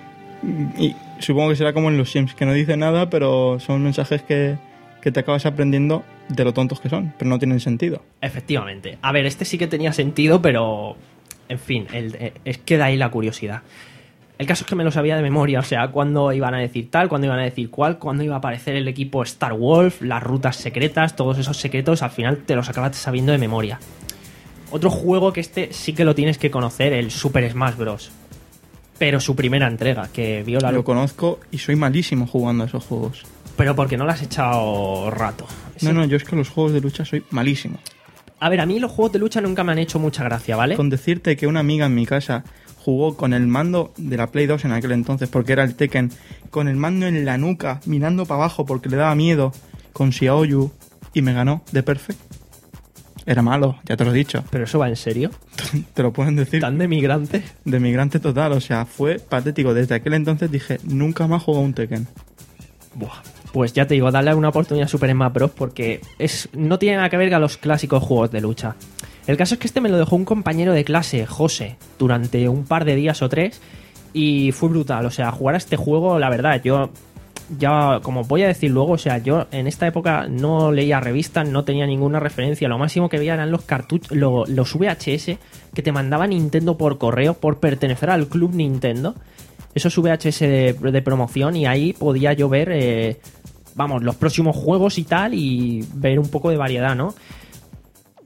Y supongo que será como en los Sims, que no dice nada, pero son mensajes que, que te acabas aprendiendo de lo tontos que son, pero no tienen sentido. Efectivamente. A ver, este sí que tenía sentido, pero... En fin, el, eh, es que da ahí la curiosidad. El caso es que me lo sabía de memoria, o sea, cuándo iban a decir tal, cuándo iban a decir cuál, cuándo iba a aparecer el equipo Star Wolf, las rutas secretas, todos esos secretos, al final te los acabas sabiendo de memoria. Otro juego que este sí que lo tienes que conocer, el Super Smash Bros. Pero su primera entrega, que vio la Lo luz. conozco y soy malísimo jugando a esos juegos. Pero porque no le has echado rato. No, no, yo es que los juegos de lucha soy malísimo. A ver, a mí los juegos de lucha nunca me han hecho mucha gracia, ¿vale? Con decirte que una amiga en mi casa jugó con el mando de la Play dos en aquel entonces, porque era el Tekken, con el mando en la nuca, mirando para abajo porque le daba miedo, con Xiaoyu, y me ganó de perfect. Era malo, ya te lo he dicho. Pero eso va en serio. Te lo pueden decir. ¿Tan de migrante? De migrante total, o sea, fue patético. Desde aquel entonces dije, nunca más juego a un Tekken. Buah. Pues ya te digo, darle una oportunidad a Super Smash Bros. Porque es, no tiene nada que ver con los clásicos juegos de lucha. El caso es que este me lo dejó un compañero de clase, José, durante un par de días o tres. Y fue brutal. O sea, jugar a este juego, la verdad, yo... Ya, como voy a decir luego, o sea, yo en esta época no leía revistas, no tenía ninguna referencia. Lo máximo que veía eran los cartuchos, lo, los V H S que te mandaba Nintendo por correo por pertenecer al club Nintendo. Esos V H S de, de promoción, y ahí podía yo ver, eh, vamos, los próximos juegos y tal, y ver un poco de variedad, ¿no?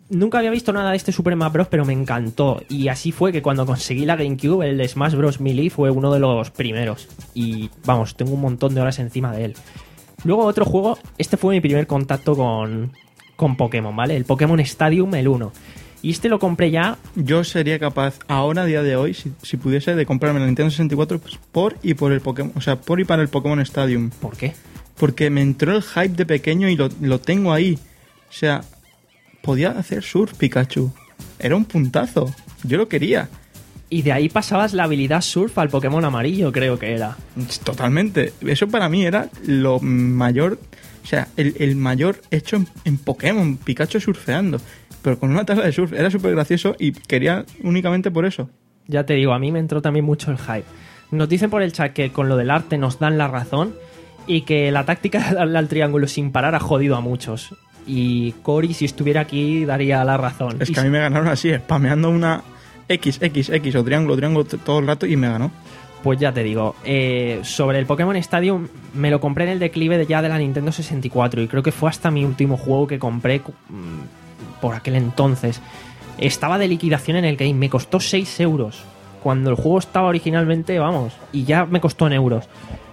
nunca había visto nada de este Super Smash Bros, pero me encantó. Y así fue que cuando conseguí la GameCube, el Smash Bros Melee fue uno de los primeros. Y vamos, tengo un montón de horas encima de él. Luego otro juego, este fue mi primer contacto con, con Pokémon, ¿vale? El Pokémon Stadium, el uno. Y este lo compré ya... Yo sería capaz, ahora, a día de hoy, si, si pudiese, de comprarme la Nintendo sesenta y cuatro pues, por y por el Pokémon... O sea, por y para el Pokémon Stadium. ¿Por qué? Porque me entró el hype de pequeño y lo, lo tengo ahí. O sea, podía hacer surf Pikachu. Era un puntazo. Yo lo quería. Y de ahí pasabas la habilidad surf al Pokémon amarillo, creo que era. Totalmente. Eso para mí era lo mayor... O sea, el, el mayor hecho en, en Pokémon. Pikachu surfeando. Pero con una tabla de surf. Era súper gracioso y quería únicamente por eso. Ya te digo, a mí me entró también mucho el hype. Nos dicen por el chat que con lo del arte nos dan la razón y que la táctica de darle al triángulo sin parar ha jodido a muchos. Y Cory, si estuviera aquí, daría la razón. Es y que a mí me ganaron así, spameando una X, X, X o triángulo, triángulo todo el rato y me ganó. Pues ya te digo, eh, sobre el Pokémon Stadium me lo compré en el declive de ya de la Nintendo sesenta y cuatro y creo que fue hasta mi último juego que compré mmm, por aquel entonces. Estaba de liquidación en el game, me costó seis euros cuando el juego estaba originalmente, vamos, y ya me costó en euros.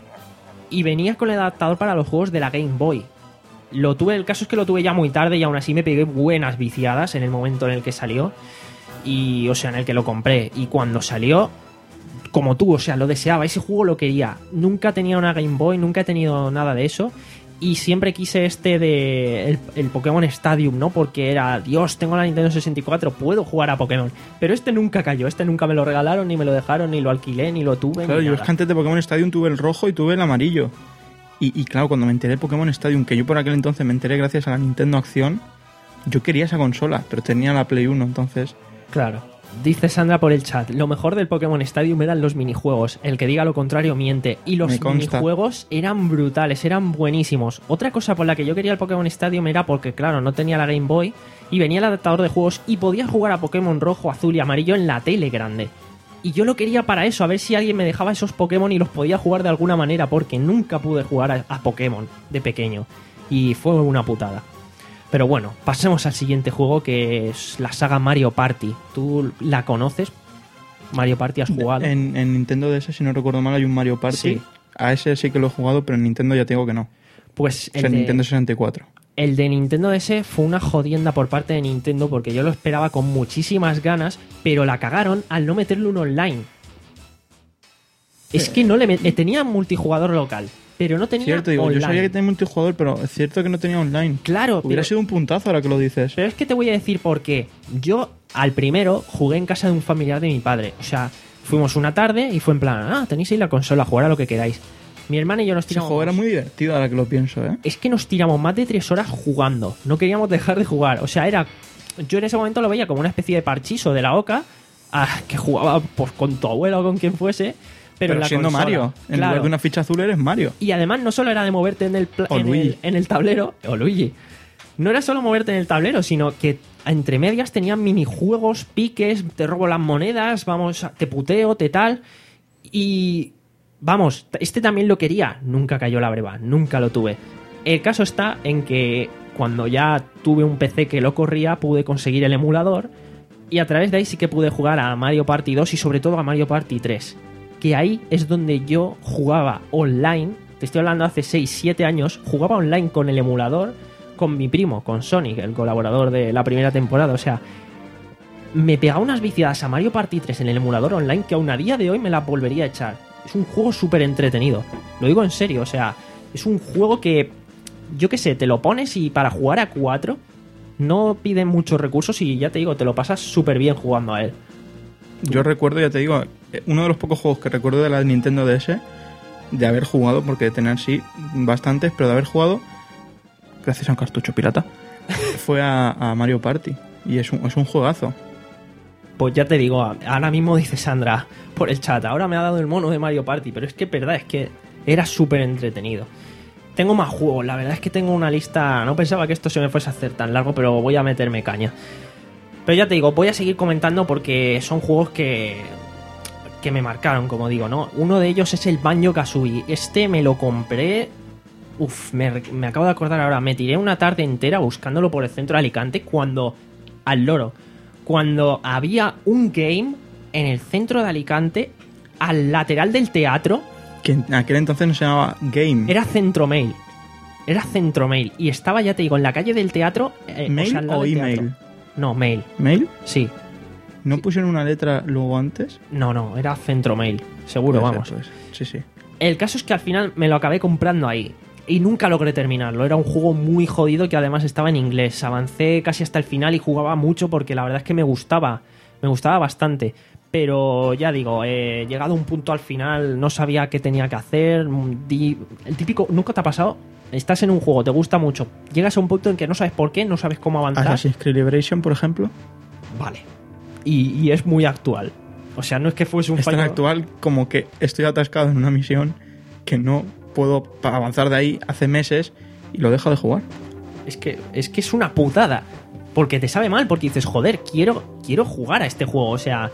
Y venía con el adaptador para los juegos de la Game Boy. Lo tuve, el caso es que lo tuve ya muy tarde y aún así me pegué buenas viciadas en el momento en el que salió. Y, o sea, en el que lo compré. Y cuando salió, como tú, o sea, lo deseaba, ese juego lo quería. Nunca tenía una Game Boy, nunca he tenido nada de eso. Y siempre quise este de el, el Pokémon Stadium, ¿no? Porque era, Dios, tengo la Nintendo sesenta y cuatro, puedo jugar a Pokémon. Pero este nunca cayó, este nunca me lo regalaron, ni me lo dejaron, ni lo alquilé, ni lo tuve. Claro, ni yo nada. es que antes de Pokémon Stadium tuve el rojo y tuve el amarillo. Y, y claro, cuando me enteré de Pokémon Stadium, que yo por aquel entonces me enteré gracias a la Nintendo Acción, yo quería esa consola, pero tenía la Play uno, entonces... Claro. Dice Sandra por el chat, lo mejor del Pokémon Stadium eran los minijuegos, el que diga lo contrario miente, y los Me consta. minijuegos eran brutales, eran buenísimos. Otra cosa por la que yo quería el Pokémon Stadium era porque, claro, no tenía la Game Boy y venía el adaptador de juegos y podía jugar a Pokémon rojo, azul y amarillo en la tele grande. Y yo lo quería para eso, a ver si alguien me dejaba esos Pokémon y los podía jugar de alguna manera, porque nunca pude jugar a, a Pokémon de pequeño. Y fue una putada. Pero bueno, pasemos al siguiente juego, que es la saga Mario Party. ¿Tú la conoces? Mario Party, ¿has jugado? En, en Nintendo D S, si no recuerdo mal, hay un Mario Party. Sí. A ese sí que lo he jugado, pero en Nintendo ya te digo que no. Pues O sea, en de- Nintendo sesenta y cuatro. El de Nintendo D S fue una jodienda por parte de Nintendo porque yo lo esperaba con muchísimas ganas, pero la cagaron al no meterle un online. Es que no le met- eh, tenía multijugador local, pero no tenía Cierto, digo, online. yo sabía que tenía multijugador, pero es cierto que no tenía online. Claro, Hubiera pero, sido un puntazo ahora que lo dices. pero es que te voy a decir por qué. Yo al primero jugué en casa de un familiar de mi padre. O sea, fuimos una tarde y fue en plan, ah, tenéis ahí la consola, jugar a lo que queráis. Mi hermana y yo nos Ese tiramos... juego era muy divertido ahora que lo pienso, ¿eh? Es que nos tiramos más de tres horas jugando. No queríamos dejar de jugar. O sea, era... Yo en ese momento lo veía como una especie de parchiso de la oca, ah, que jugaba pues con tu abuelo o con quien fuese, pero, Pero, en la siendo consola. Mario. En Claro. lugar de una ficha azul eres Mario. Y además no solo era de moverte en el, pla- O en Luigi. el, en el tablero, o Luigi. No era solo moverte en el tablero, sino que entre medias tenían minijuegos, piques, te robo las monedas, vamos, te puteo, te tal. Y vamos, este también lo quería, nunca cayó la breva, nunca lo tuve. El caso está en que cuando ya tuve un P C que lo corría, pude conseguir el emulador y a través de ahí sí que pude jugar a Mario Party dos y sobre todo a Mario Party tres. Que ahí es donde yo jugaba online, te estoy hablando hace seis siete años, jugaba online con el emulador, con mi primo, con Sonic, el colaborador de la primera temporada. O sea, me pegaba unas viciadas a Mario Party tres en el emulador online que aún a día de hoy me la volvería a echar. Es un juego súper entretenido, lo digo en serio, o sea, es un juego que, yo qué sé, te lo pones y para jugar a cuatro no piden muchos recursos y ya te digo, te lo pasas súper bien jugando a él. Yo recuerdo, ya te digo, eh, uno de los pocos juegos que recuerdo de la Nintendo D S, de haber jugado, porque de tener sí bastantes, pero de haber jugado, gracias a un cartucho pirata, fue a, a Mario Party. Y es un, es un juegazo. Pues ya te digo, ahora mismo dice Sandra por el chat, ahora me ha dado el mono de Mario Party, pero es que es verdad, es que era súper entretenido. Tengo más juegos, la verdad es que tengo una lista, no pensaba que esto se me fuese a hacer tan largo, pero voy a meterme caña. Pero ya te digo, voy a seguir comentando porque son juegos que, que me marcaron, como digo, ¿no? Uno de ellos es el Banjo-Kazooie. Este me lo compré... Uf, me, me acabo de acordar ahora, me tiré una tarde entera buscándolo por el centro de Alicante cuando al loro. Cuando había un game en el centro de Alicante, al lateral del teatro, Que en aquel entonces no se llamaba Game. era Centromail. Era Centromail. Y estaba, ya te digo, en la calle del teatro. eh, ¿Mail sea, al lado o del email? teatro. No, mail. ¿Mail? Sí. ¿No pusieron una letra luego antes? No, no, era Centromail. Seguro, Puede vamos. ser, pues. Sí, sí. El caso es que al final me lo acabé comprando ahí. Y nunca logré terminarlo. Era un juego muy jodido que además estaba en inglés. Avancé casi hasta el final y jugaba mucho porque la verdad es que me gustaba. Me gustaba bastante. Pero ya digo, he llegado a un punto al final, no sabía qué tenía que hacer. Di- El típico, ¿nunca te ha pasado? Estás en un juego, te gusta mucho. Llegas a un punto en que no sabes por qué, no sabes cómo avanzar. Assassin's Creed Liberation, por ejemplo. Vale. Y, y es muy actual. O sea, no es que fuese un Es tan fallo. actual como que estoy atascado en una misión que no puedo pa- avanzar de ahí hace meses y lo dejo de jugar. Es que, es que es una putada. Porque te sabe mal, porque dices, joder, quiero, quiero jugar a este juego. O sea,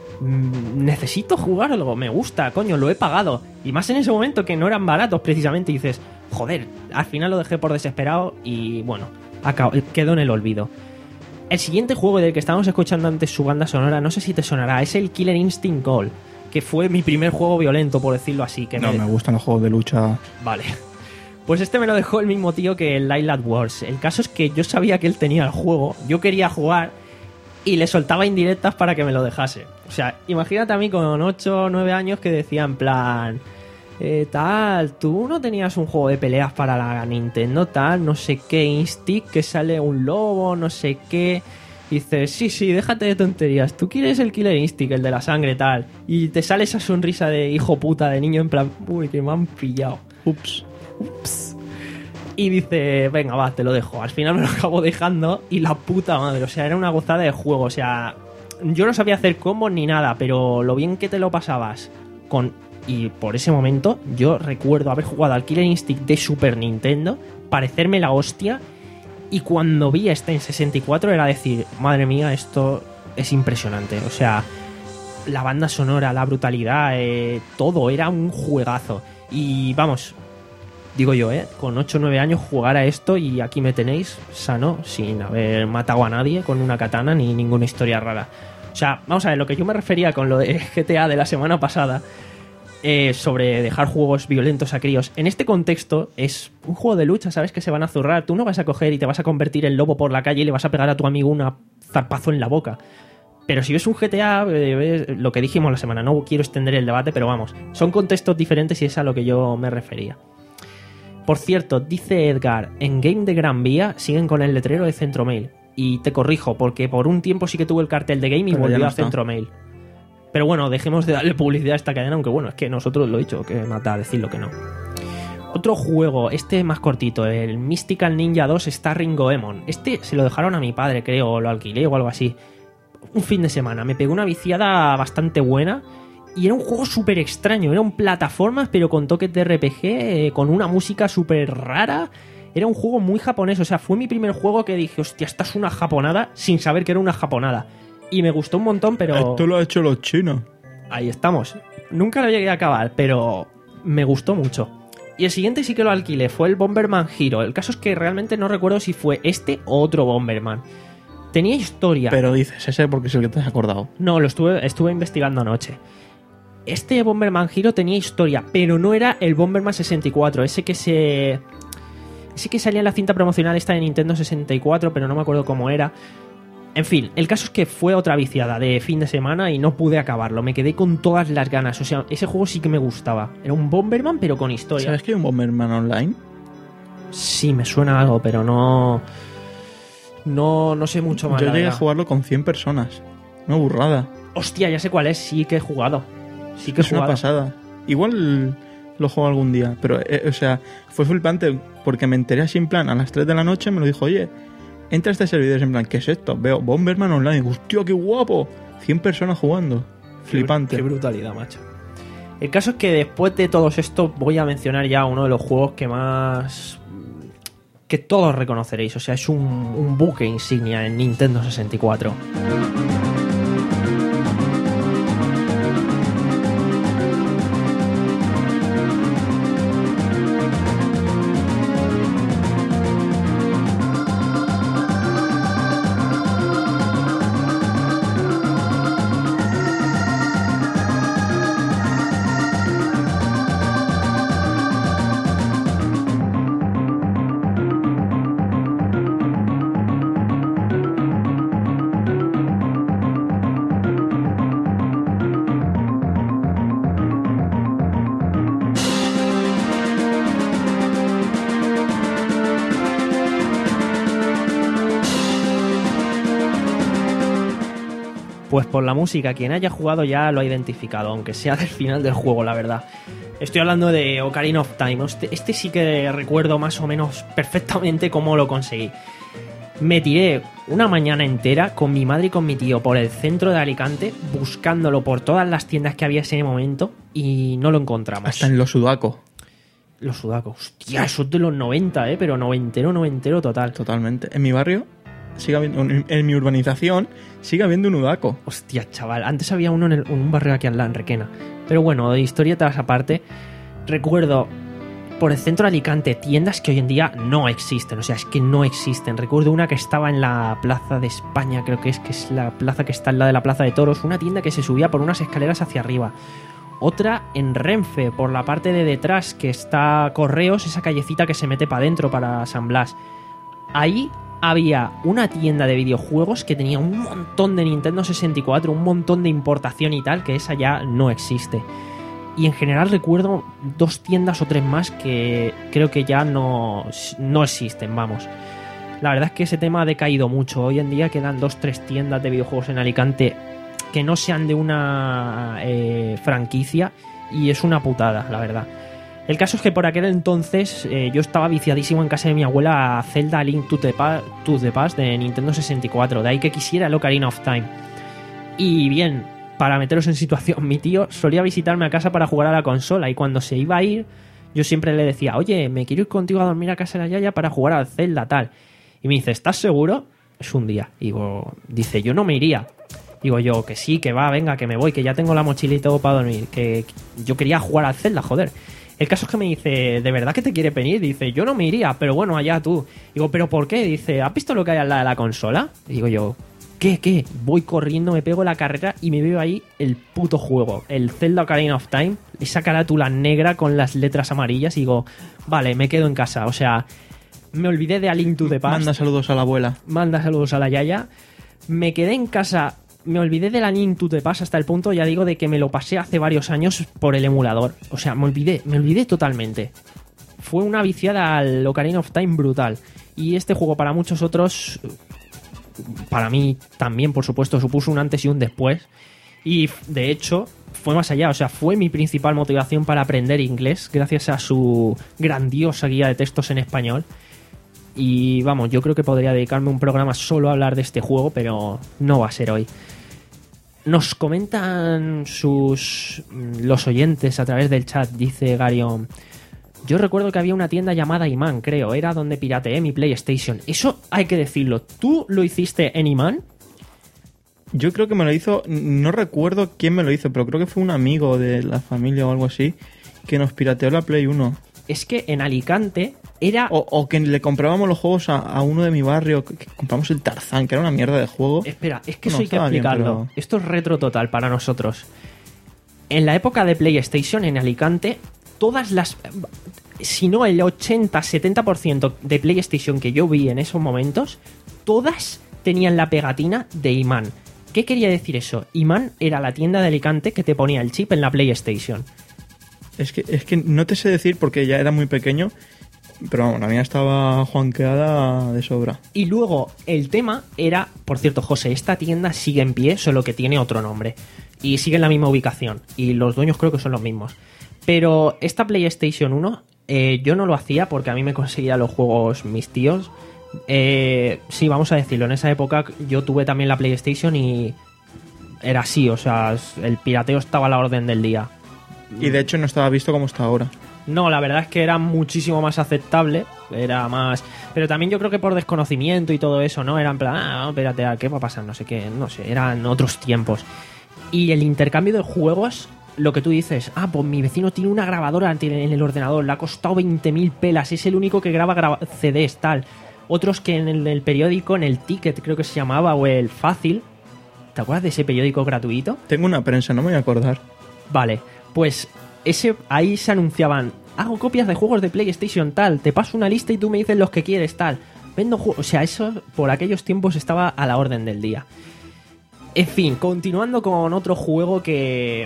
mm, necesito jugarlo, me gusta, coño, lo he pagado. Y más en ese momento que no eran baratos precisamente. Y dices, joder, al final lo dejé por desesperado y bueno, acabo- quedó en el olvido. El siguiente juego del que estábamos escuchando antes su banda sonora, no sé si te sonará, es el Killer Instinct Gold, que fue mi primer juego violento, por decirlo así. Que No, me- me gustan los juegos de lucha. Vale. Pues este me lo dejó el mismo tío que el Light Wars. El caso es que yo sabía que él tenía el juego, yo quería jugar y le soltaba indirectas para que me lo dejase. O sea, imagínate a mí con ocho o nueve años que decía en plan... Eh, tal, tú no tenías un juego de peleas para la Nintendo, tal, no sé qué, Instinct, que sale un lobo, no sé qué... Dices, sí, sí, déjate de tonterías. Tú quieres el Killer Instinct, el de la sangre, tal. Y te sale esa sonrisa de hijo puta, de niño, en plan, uy, que me han pillado. Ups. Ups. Y dice, venga, va, te lo dejo. Al final me lo acabo dejando y la puta madre. O sea, era una gozada de juego. O sea, yo no sabía hacer combos ni nada, pero lo bien que te lo pasabas con... Y por ese momento yo recuerdo haber jugado al Killer Instinct de Super Nintendo, parecerme la hostia, y cuando vi este en sesenta y cuatro era decir, madre mía, esto es impresionante. O sea, la banda sonora, la brutalidad, eh, todo, era un juegazo. Y vamos, digo yo, eh, con ocho o nueve años jugar a esto y aquí me tenéis sano, sin haber matado a nadie con una katana ni ninguna historia rara. O sea, vamos a ver, lo que yo me refería con lo de G T A de la semana pasada, Eh, sobre dejar juegos violentos a críos. En este contexto es un juego de lucha, sabes que se van a zurrar. Tú no vas a coger y te vas a convertir en lobo por la calle y le vas a pegar a tu amigo un zarpazo en la boca. Pero si ves un G T A, eh, ves lo que dijimos la semana, no quiero extender el debate, pero vamos, son contextos diferentes y es a lo que yo me refería. Por cierto, dice Edgar, en Game de Gran Vía siguen con el letrero de Centromail. Y te corrijo, porque por un tiempo sí que tuve el cartel de Game y Pero ya volvió no a está. Centromail. Pero bueno, dejemos de darle publicidad a esta cadena, aunque bueno, es que nosotros lo he dicho, que mata decirlo que no. Otro juego, este más cortito, el Mystical Ninja dos Starring Goemon. Este se lo dejaron a mi padre, creo, o lo alquilé o algo así. Un fin de semana, me pegó una viciada bastante buena y era un juego súper extraño, era un plataformas pero con toques de R P G, eh, con una música súper rara. Era un juego muy japonés, o sea, fue mi primer juego que dije, hostia, esta es una japonada, sin saber que era una japonada. Y me gustó un montón, pero... Esto lo ha hecho los chinos. Ahí estamos. Nunca lo llegué a acabar, pero me gustó mucho. Y el siguiente sí que lo alquilé, fue el Bomberman Hero. El caso es que realmente no recuerdo si fue este o otro Bomberman. Tenía historia. Pero dices ese porque es el que te has acordado. No, lo estuve, estuve investigando anoche. Este Bomberman Hero tenía historia, pero no era el Bomberman sesenta y cuatro, ese que se... Ese que salía en la cinta promocional esta de Nintendo sesenta y cuatro, pero no me acuerdo cómo era. En fin, el caso es que fue otra viciada de fin de semana y no pude acabarlo. Me quedé con todas las ganas. O sea, ese juego sí que me gustaba. Era un Bomberman, pero con historia. ¿Sabes que hay un Bomberman Online? Sí, me suena algo, pero no... No, no sé mucho más. Yo la llegué a verdad. jugarlo con cien personas. Una burrada. Hostia, ya sé cuál es. Sí que he jugado. Sí que he Es una jugado. pasada. Igual lo juego algún día. Pero, eh, o sea, fue flipante porque me enteré así en plan a las tres de la noche. Me lo dijo, oye, entra a este servidor. En plan, ¿qué es esto? Veo Bomberman Online. Digo, hostia, qué guapo. cien personas jugando. Flipante. Qué brutalidad, macho. El caso es que después de todos estos voy a mencionar ya uno de los juegos que más... que todos reconoceréis. O sea, es un, un buque insignia en Nintendo sesenta y cuatro. Pues por la música, quien haya jugado ya lo ha identificado, aunque sea del final del juego, la verdad. Estoy hablando de Ocarina of Time. Este, este sí que recuerdo más o menos perfectamente cómo lo conseguí. Me tiré una mañana entera con mi madre y con mi tío por el centro de Alicante, buscándolo por todas las tiendas que había en ese momento, y no lo encontramos. Hasta en los sudacos. Los sudacos. Hostia, eso es de los noventa, ¿eh? Pero noventero, noventero total. Totalmente. En mi barrio, sigue habiendo, en mi urbanización, sigue habiendo un udaco. Hostia, chaval. Antes había uno en, el, en un barrio aquí al lado, en Requena. Pero bueno, de historietas aparte, recuerdo por el centro de Alicante tiendas que hoy en día no existen. O sea, es que no existen. Recuerdo una que estaba en la Plaza de España, creo que es que es la plaza que está al lado de la Plaza de Toros. Una tienda que se subía por unas escaleras hacia arriba. Otra en Renfe, por la parte de detrás, que está Correos, esa callecita que se mete para adentro, para San Blas. Ahí había una tienda de videojuegos que tenía un montón de Nintendo sesenta y cuatro, un montón de importación y tal, que esa ya no existe. Y en general recuerdo dos tiendas o tres más que creo que ya no, no existen, vamos. La verdad es que ese tema ha decaído mucho. Hoy en día quedan dos, tres tiendas de videojuegos en Alicante que no sean de una eh, franquicia, y es una putada, la verdad. El caso es que por aquel entonces eh, yo estaba viciadísimo en casa de mi abuela a Zelda Link to the, pa- to the Past de Nintendo sesenta y cuatro, de ahí que quisiera el Ocarina of Time. Y bien, para meteros en situación, mi tío solía visitarme a casa para jugar a la consola, y cuando se iba a ir, yo siempre le decía, oye, me quiero ir contigo a dormir a casa de la yaya para jugar al Zelda, tal. Y me dice, ¿estás seguro? Es un día. Y digo, dice, yo no me iría. Digo yo, que sí, que va, venga, que me voy, que ya tengo la mochila y todo para dormir, que yo quería jugar al Zelda, joder. El caso es que me dice, ¿de verdad que te quiere venir? Dice, yo no me iría, pero bueno, allá tú. Digo, ¿pero por qué? Dice, ¿has visto lo que hay al lado de la consola? Digo yo, ¿qué, qué? Voy corriendo, me pego la carrera y me veo ahí el puto juego, el Zelda Ocarina of Time, esa carátula negra con las letras amarillas, y digo, vale, me quedo en casa. O sea, me olvidé de A Link to the Past. Manda saludos a la abuela. Manda saludos a la yaya. Me quedé en casa... Me olvidé de la Link to the Past hasta el punto, ya digo, de que me lo pasé hace varios años por el emulador. O sea, me olvidé, me olvidé totalmente. Fue una viciada al Ocarina of Time brutal. Y este juego para muchos otros, para mí también, por supuesto, supuso un antes y un después. Y de hecho, fue más allá. O sea, fue mi principal motivación para aprender inglés, gracias a su grandiosa guía de textos en español. Y vamos, yo creo que podría dedicarme un programa solo a hablar de este juego, pero no va a ser hoy. Nos comentan sus los oyentes a través del chat, dice Garion. Yo recuerdo que había una tienda llamada Imán, creo, era donde pirateé mi PlayStation. Eso hay que decirlo. ¿Tú lo hiciste en Imán? Yo creo que me lo hizo, no recuerdo quién me lo hizo, pero creo que fue un amigo de la familia o algo así que nos pirateó la Play uno. Es que en Alicante era... O, o que le comprábamos los juegos a, a uno de mi barrio, que, que compramos el Tarzán, que era una mierda de juego. Espera, es que Bueno, eso hay que estaba bien, explicarlo. pero- Esto es retro total para nosotros. En la época de PlayStation, en Alicante, todas las... Si no el ochenta a setenta por ciento de PlayStation que yo vi en esos momentos, todas tenían la pegatina de Imán. ¿Qué quería decir eso? Imán era la tienda de Alicante que te ponía el chip en la PlayStation. Es que, es que no te sé decir porque ya era muy pequeño, pero vamos, la mía estaba juanqueada de sobra. Y luego el tema era, por cierto, José, esta tienda sigue en pie, solo que tiene otro nombre. Y sigue en la misma ubicación. Y los dueños creo que son los mismos. Pero esta PlayStation uno, eh, yo no lo hacía porque a mí me conseguían los juegos mis tíos. Eh, sí, vamos a decirlo, en esa época yo tuve también la PlayStation y era así, o sea, el pirateo estaba a la orden del día. Y de hecho no estaba visto como está ahora. No, la verdad es que era muchísimo más aceptable, era más... Pero también yo creo que por desconocimiento y todo eso, ¿no? Era en plan, ah, espérate, ¿qué va a pasar? No sé qué, no sé, eran otros tiempos. Y el intercambio de juegos, lo que tú dices, ah, pues mi vecino tiene una grabadora en el ordenador, le ha costado veinte mil pelas, es el único que graba graba C Ds, tal. Otros que en el, el periódico, en el Ticket creo que se llamaba, o el Fácil, ¿te acuerdas de ese periódico gratuito? Tengo una prensa, no me voy a acordar. Vale, pues ese ahí se anunciaban, hago copias de juegos de PlayStation tal, te paso una lista y tú me dices los que quieres tal. Vendo juegos, o sea, eso por aquellos tiempos estaba a la orden del día. En fin, continuando con otro juego que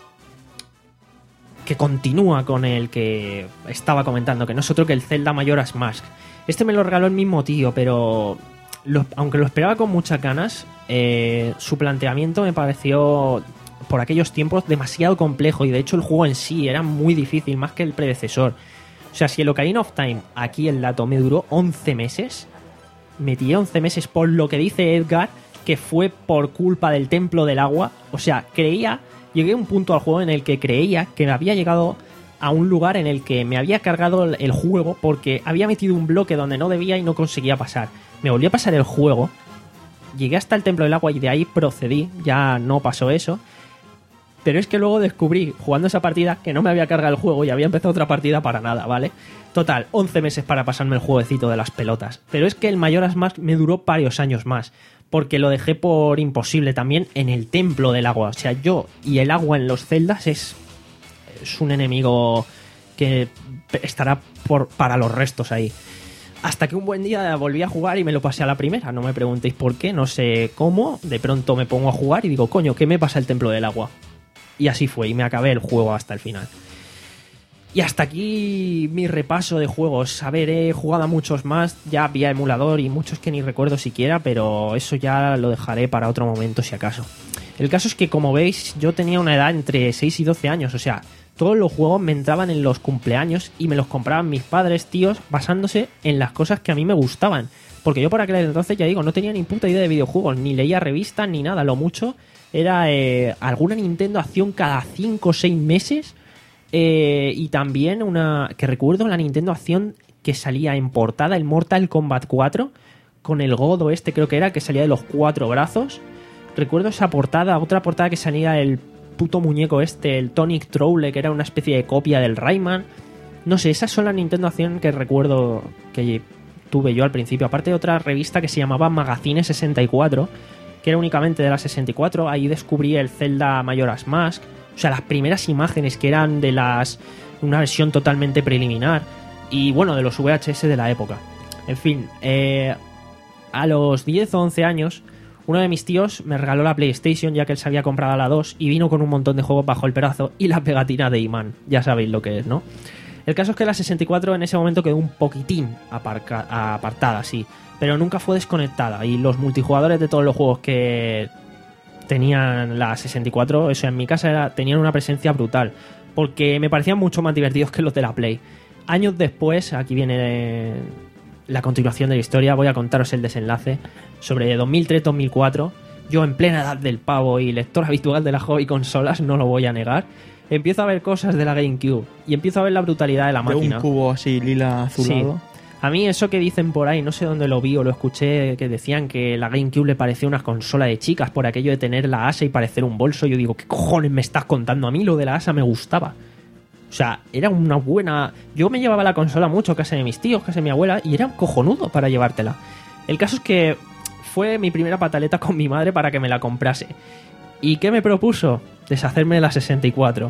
que continúa con el que estaba comentando, que no es otro que el Zelda Majora's Mask. Este me lo regaló el mismo tío, pero lo- aunque lo esperaba con muchas ganas, eh, su planteamiento me pareció, por aquellos tiempos, demasiado complejo. Y de hecho el juego en sí era muy difícil, más que el predecesor. O sea, si el Ocarina of Time, aquí el dato, me duró once meses, me tiré once meses por lo que dice Edgar, que fue por culpa del Templo del Agua. O sea, creía, llegué a un punto al juego en el que creía que me había llegado a un lugar en el que me había cargado el juego porque había metido un bloque donde no debía y no conseguía pasar. Me volví a pasar el juego, llegué hasta el Templo del Agua y de ahí procedí, ya no pasó eso. Pero es que luego descubrí, jugando esa partida, que no me había cargado el juego y había empezado otra partida para nada, ¿vale? Total, once meses para pasarme el jueguecito de las pelotas. Pero es que el Majora's Mask me duró varios años más, porque lo dejé por imposible también en el Templo del Agua. O sea, yo y el agua en los celdas es, es un enemigo que estará por, para los restos ahí. Hasta que un buen día volví a jugar y me lo pasé a la primera. No me preguntéis por qué, no sé cómo. De pronto me pongo a jugar y digo, coño, ¿qué me pasa el Templo del Agua? Y así fue, y me acabé el juego hasta el final. Y hasta aquí mi repaso de juegos. A ver, he jugado a muchos más, ya vía emulador y muchos que ni recuerdo siquiera, pero eso ya lo dejaré para otro momento si acaso. El caso es que, como veis, yo tenía una edad entre seis y doce años, o sea, todos los juegos me entraban en los cumpleaños y me los compraban mis padres, tíos, basándose en las cosas que a mí me gustaban. Porque yo por aquel entonces, ya digo, no tenía ni puta idea de videojuegos, ni leía revistas, ni nada, lo mucho era eh, alguna Nintendo acción cada cinco o seis meses, eh, y también una que recuerdo, la Nintendo acción que salía en portada, el Mortal Kombat cuatro, con el Godo este creo que era, que salía de los cuatro brazos. Recuerdo esa portada, otra portada que salía el puto muñeco este, el Tonic Trowle, que era una especie de copia del Rayman. No sé, esas son las Nintendo acción que recuerdo que tuve yo al principio, aparte de otra revista que se llamaba Magazine sesenta y cuatro, que era únicamente de la sesenta y cuatro. Ahí descubrí el Zelda Majora's Mask, o sea, las primeras imágenes que eran de las una versión totalmente preliminar, y bueno, de los V H S de la época. En fin, eh, a los diez o once años, uno de mis tíos me regaló la PlayStation, ya que él se había comprado la dos, y vino con un montón de juegos bajo el brazo y la pegatina de imán. Ya sabéis lo que es, ¿no? El caso es que la sesenta y cuatro en ese momento quedó un poquitín aparca- apartada, sí, pero nunca fue desconectada, y los multijugadores de todos los juegos que tenían la sesenta y cuatro, eso en mi casa era, tenían una presencia brutal, porque me parecían mucho más divertidos que los de la Play. Años después, aquí viene la continuación de la historia, voy a contaros el desenlace, sobre dos mil tres dos mil cuatro, yo en plena edad del pavo y lector habitual de las hobby consolas, no lo voy a negar, empiezo a ver cosas de la GameCube y empiezo a ver la brutalidad de la De máquina. un cubo así lila azulado. Sí. A mí eso que dicen por ahí, no sé dónde lo vi o lo escuché, que decían que la GameCube le parecía una consola de chicas por aquello de tener la asa y parecer un bolso. Yo digo, ¿qué cojones me estás contando? A mí lo de la asa me gustaba. O sea, era una buena... Yo me llevaba la consola mucho a casa de mis tíos, a casa de mi abuela, y era cojonudo para llevártela. El caso es que fue mi primera pataleta con mi madre para que me la comprase. ¿Y qué me propuso? Deshacerme de la sesenta y cuatro.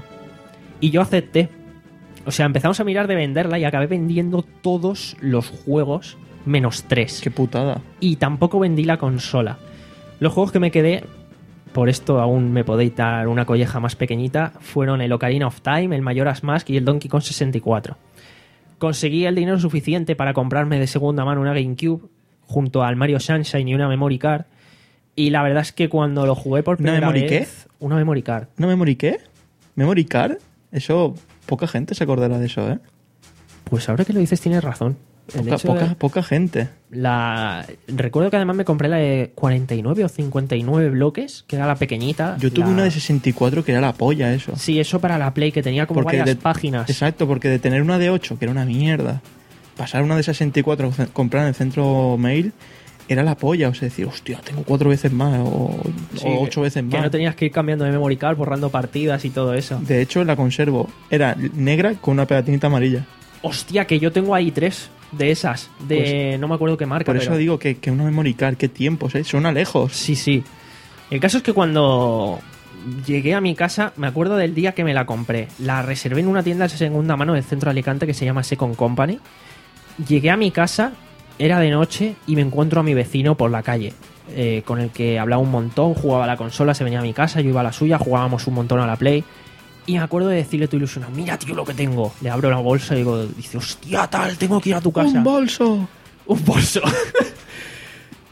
Y yo acepté. O sea, empezamos a mirar de venderla y acabé vendiendo todos los juegos menos tres. Qué putada. Y tampoco vendí la consola. Los juegos que me quedé, por esto aún me podéis dar una colleja más pequeñita, fueron el Ocarina of Time, el Majora's Mask y el Donkey Kong sesenta y cuatro. Conseguí el dinero suficiente para comprarme de segunda mano una GameCube junto al Mario Sunshine y una memory card. Y la verdad es que cuando lo jugué por ¿Una primera memory vez... qué? Una memory card. ¿Una memory qué? ¿Memory card? Eso, poca gente se acordará de eso, ¿eh? Pues ahora que lo dices tienes razón. El Poca, hecho de- poca, poca gente. La... Recuerdo que además me compré la de cuarenta y nueve o cincuenta y nueve bloques, que era la pequeñita. Yo tuve la- una de sesenta y cuatro que era la polla, eso. Sí, eso para la Play, que tenía como Porque varias de- páginas. Exacto, porque de tener una de ocho, que era una mierda, pasar una de sesenta y cuatro, ce- comprar en el centro mail, era la polla. O sea, decir, hostia, tengo cuatro veces más o, Sí, o ocho veces Que más. no tenías que ir cambiando de memory card, borrando partidas y todo eso. De hecho, la conservo. Era negra con una pegatinita amarilla. Hostia, que yo tengo ahí tres de esas. De no me acuerdo qué marca. Por eso pero- digo que, que una memory card, qué tiempos, ¿eh? Suena lejos. Sí, sí. El caso es que cuando llegué a mi casa, me acuerdo del día que me la compré. La reservé en una tienda de segunda mano del centro de Alicante que se llama Second Company. Llegué a mi casa, era de noche y me encuentro a mi vecino por la calle, eh, con el que hablaba un montón, jugaba a la consola, se venía a mi casa, yo iba a la suya, jugábamos un montón a la Play. Y me acuerdo de decirle tu ilusión, mira tío lo que tengo. Le abro la bolsa y digo, dice, hostia tal, tengo que ir a tu casa. ¡Un bolso! Un bolso.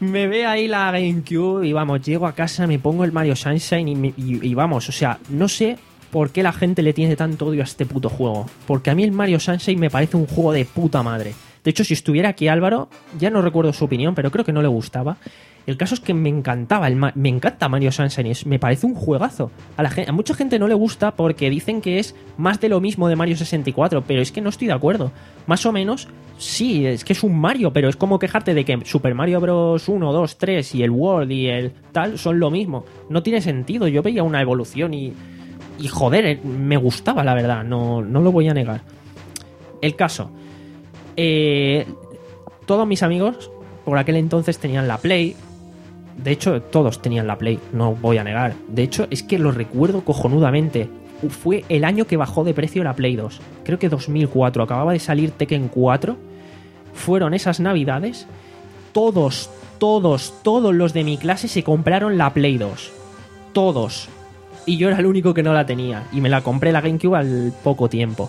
Me ve ahí la GameCube y vamos, llego a casa, me pongo el Mario Sunshine y, me- y- y vamos, o sea, no sé por qué la gente le tiene tanto odio a este puto juego. Porque a mí el Mario Sunshine me parece un juego de puta madre. De hecho, si estuviera aquí Álvaro, ya no recuerdo su opinión, pero creo que no le gustaba. El caso es que me encantaba, el Ma- me encanta Mario Sunshine, es- me parece un juegazo. A, la gen- a mucha gente no le gusta porque dicen que es más de lo mismo de Mario sesenta y cuatro, pero es que no estoy de acuerdo. Más o menos, sí, es que es un Mario, pero es como quejarte de que Super Mario Bros. uno, dos, tres y el World y el tal son lo mismo. No tiene sentido, yo veía una evolución y, y joder, eh, me gustaba la verdad, no, no lo voy a negar. El caso, eh, todos mis amigos por aquel entonces tenían la Play. De hecho, todos tenían la Play, no voy a negar. De hecho, es que lo recuerdo cojonudamente. Fue el año que bajó de precio la Play dos. Creo que dos mil cuatro. Acababa de salir Tekken cuatro. Fueron esas navidades. Todos, todos, todos los de mi clase se compraron la Play dos. Todos. Y yo era el único que no la tenía. Y me la compré la GameCube al poco tiempo.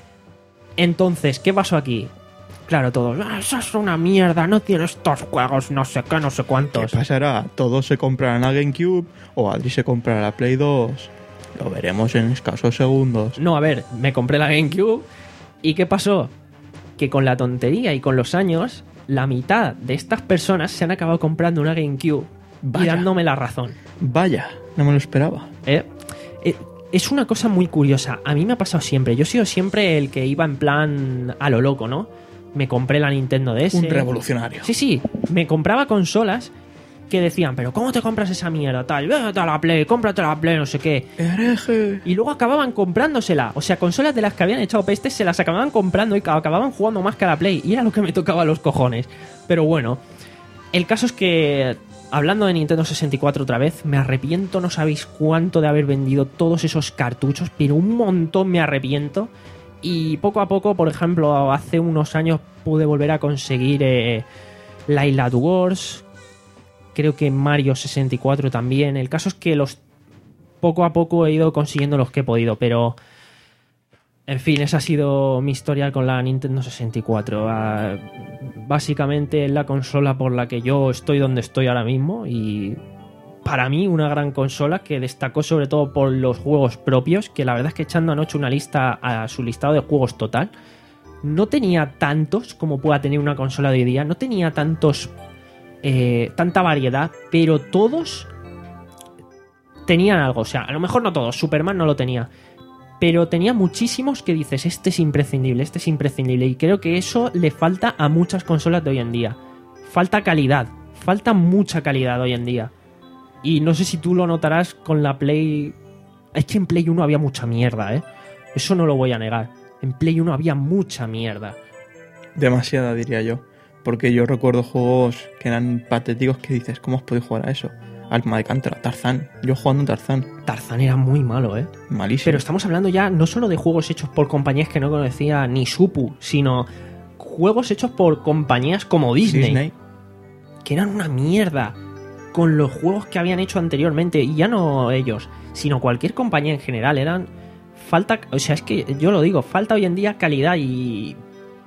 Entonces, ¿qué pasó aquí? Claro, todos, ah, eso es una mierda, no tiene estos juegos, no sé qué, no sé ¿Qué cuántos. pasará? Todos se comprarán la GameCube o Adri se comprará la Play dos. Lo veremos en escasos segundos. No, a ver, me compré la GameCube y ¿qué pasó? Que con la tontería y con los años, la mitad de estas personas se han acabado comprando una GameCube y Vaya. dándome la razón. Vaya, no me lo esperaba. ¿Eh? Eh, es una cosa muy curiosa. A mí me ha pasado siempre. Yo he sido siempre el que iba en plan a lo loco, ¿no? Me compré la Nintendo D S. Un revolucionario. Sí, sí. Me compraba consolas que decían, pero ¿cómo te compras esa mierda? Tal, vete a la Play, cómprate la Play, no sé qué. Hereje. Y luego acababan comprándosela. O sea, consolas de las que habían echado pestes se las acababan comprando y acababan jugando más que a la Play. Y era lo que me tocaba a los cojones. Pero bueno, el caso es que, hablando de Nintendo sesenta y cuatro otra vez, me arrepiento, no sabéis cuánto de haber vendido todos esos cartuchos, pero un montón me arrepiento. Y poco a poco, por ejemplo, hace unos años pude volver a conseguir eh, la Isla Wars. Creo que Mario sesenta y cuatro también. El caso es que los poco a poco he ido consiguiendo los que he podido, pero en fin, esa ha sido mi historia con la Nintendo sesenta y cuatro. Ah, básicamente es la consola por la que yo estoy donde estoy ahora mismo y para mí una gran consola que destacó sobre todo por los juegos propios, que la verdad es que echando anoche una lista a su listado de juegos total, no tenía tantos como pueda tener una consola de hoy día, no tenía tantos eh, tanta variedad, pero todos tenían algo. O sea, a lo mejor no todos, Superman no lo tenía, pero tenía muchísimos que dices, este es imprescindible, este es imprescindible, y creo que eso le falta a muchas consolas de hoy en día. Falta calidad, falta mucha calidad hoy en día. Y no sé si tú lo notarás con la Play. Es que en Play uno había mucha mierda, ¿eh? Eso no lo voy a negar. En Play uno había mucha mierda. Demasiada, diría yo. Porque yo recuerdo juegos que eran patéticos que dices, ¿cómo os podéis jugar a eso? Alma de Cántaro, Tarzán. Yo jugando Tarzán. Tarzán era muy malo, ¿eh? Malísimo. Pero estamos hablando ya no solo de juegos hechos por compañías que no conocía ni Supu, sino juegos hechos por compañías como Disney, Disney. que eran una mierda con los juegos que habían hecho anteriormente, y ya no ellos, sino cualquier compañía en general. Eran falta, o sea, es que yo lo digo, falta hoy en día calidad, y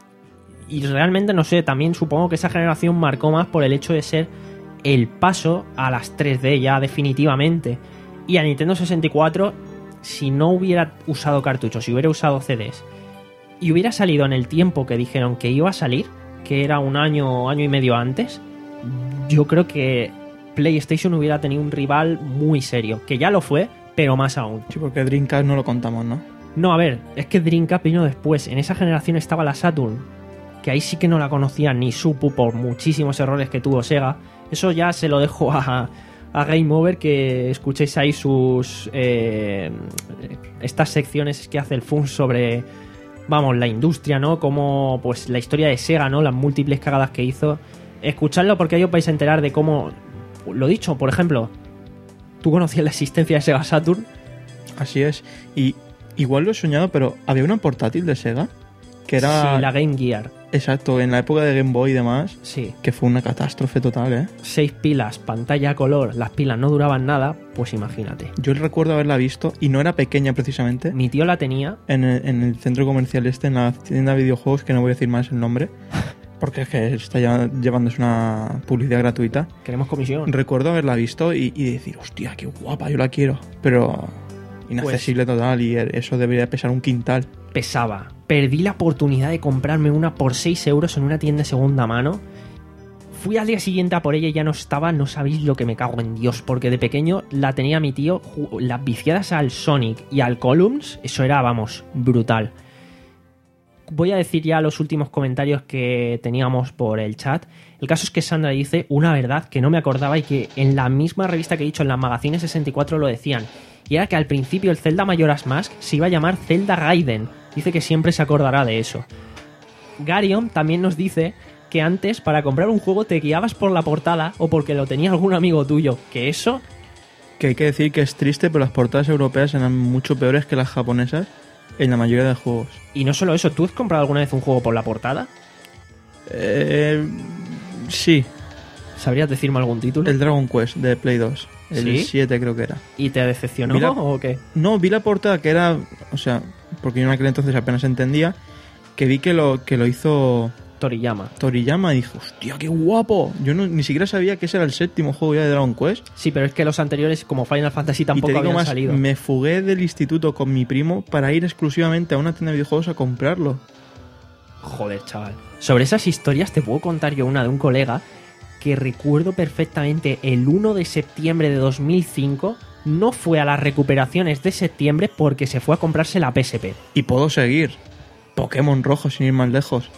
y realmente no sé, también supongo que esa generación marcó más por el hecho de ser el paso a las tres D ya definitivamente. Y a Nintendo sesenta y cuatro, si no hubiera usado cartuchos, si hubiera usado C Ds y hubiera salido en el tiempo que dijeron que iba a salir, que era un año, año y medio antes, yo creo que PlayStation hubiera tenido un rival muy serio, que ya lo fue, pero más aún. Sí, porque Dreamcast no lo contamos, ¿no? No, a ver, es que Dreamcast vino después. En esa generación estaba la Saturn, que ahí sí que no la conocía ni Supu por muchísimos errores que tuvo Sega. Eso ya se lo dejo a, a Game Over, que escuchéis ahí sus eh, estas secciones que hace el F U N sobre, vamos, la industria, ¿no? Como pues la historia de Sega, ¿no? Las múltiples cagadas que hizo. Escuchadlo porque ahí os vais a enterar de cómo, lo dicho, por ejemplo, ¿tú conocías la existencia de Sega Saturn? Así es. Y igual lo he soñado, pero había una portátil de Sega que era... Sí, la Game Gear. Exacto, en la época de Game Boy y demás, Sí. que fue una catástrofe total, ¿eh? Seis pilas, pantalla a color, las pilas no duraban nada, pues imagínate. Yo recuerdo haberla visto, y no era pequeña precisamente, Mi tío la tenía. en el, en el centro comercial este, en la tienda de videojuegos, que no voy a decir más el nombre, porque es que está ya llevándose una publicidad gratuita. Queremos comisión. Recuerdo haberla visto y, y decir, hostia, qué guapa, yo la quiero. Pero inaccesible pues, total y eso debería pesar un quintal. Pesaba. Perdí la oportunidad de comprarme una por seis euros en una tienda de segunda mano. Fui al día siguiente a por ella y ya no estaba, no sabéis lo que me cago en Dios, porque de pequeño la tenía mi tío, las viciadas al Sonic y al Columns, eso era, vamos, brutal. Voy a decir ya los últimos comentarios que teníamos por el chat. El caso es que Sandra dice una verdad que no me acordaba y que en la misma revista que he dicho, en las Magazines sesenta y cuatro lo decían. Y era que al principio el Zelda Majora's Mask se iba a llamar Zelda Gaiden. Dice que siempre se acordará de eso. Garion también nos dice que antes para comprar un juego te guiabas por la portada o porque lo tenía algún amigo tuyo. Que eso... Que hay que decir que es triste, pero las portadas europeas eran mucho peores que las japonesas en la mayoría de juegos. Y no solo eso, ¿tú has comprado alguna vez un juego por la portada? Eh, sí. ¿Sabrías decirme algún título? El Dragon Quest de Play dos. El ¿Sí? siete creo que era. ¿Y te decepcionó la... o qué? No, vi la portada que era... O sea, porque yo en aquel entonces apenas entendía. Que vi que lo, que lo hizo... Toriyama. Toriyama y dije, hostia, qué guapo. Yo no, ni siquiera sabía que ese era el séptimo juego ya de Dragon Quest. Sí, pero es que los anteriores, como Final Fantasy, tampoco y te digo habían más, salido. Me fugué del instituto con mi primo para ir exclusivamente a una tienda de videojuegos a comprarlo. Joder, chaval. Sobre esas historias te puedo contar yo una de un colega que recuerdo perfectamente. El uno de septiembre de dos mil cinco no fue a las recuperaciones de septiembre porque se fue a comprarse la P S P. Y puedo seguir. Pokémon rojo sin ir más lejos.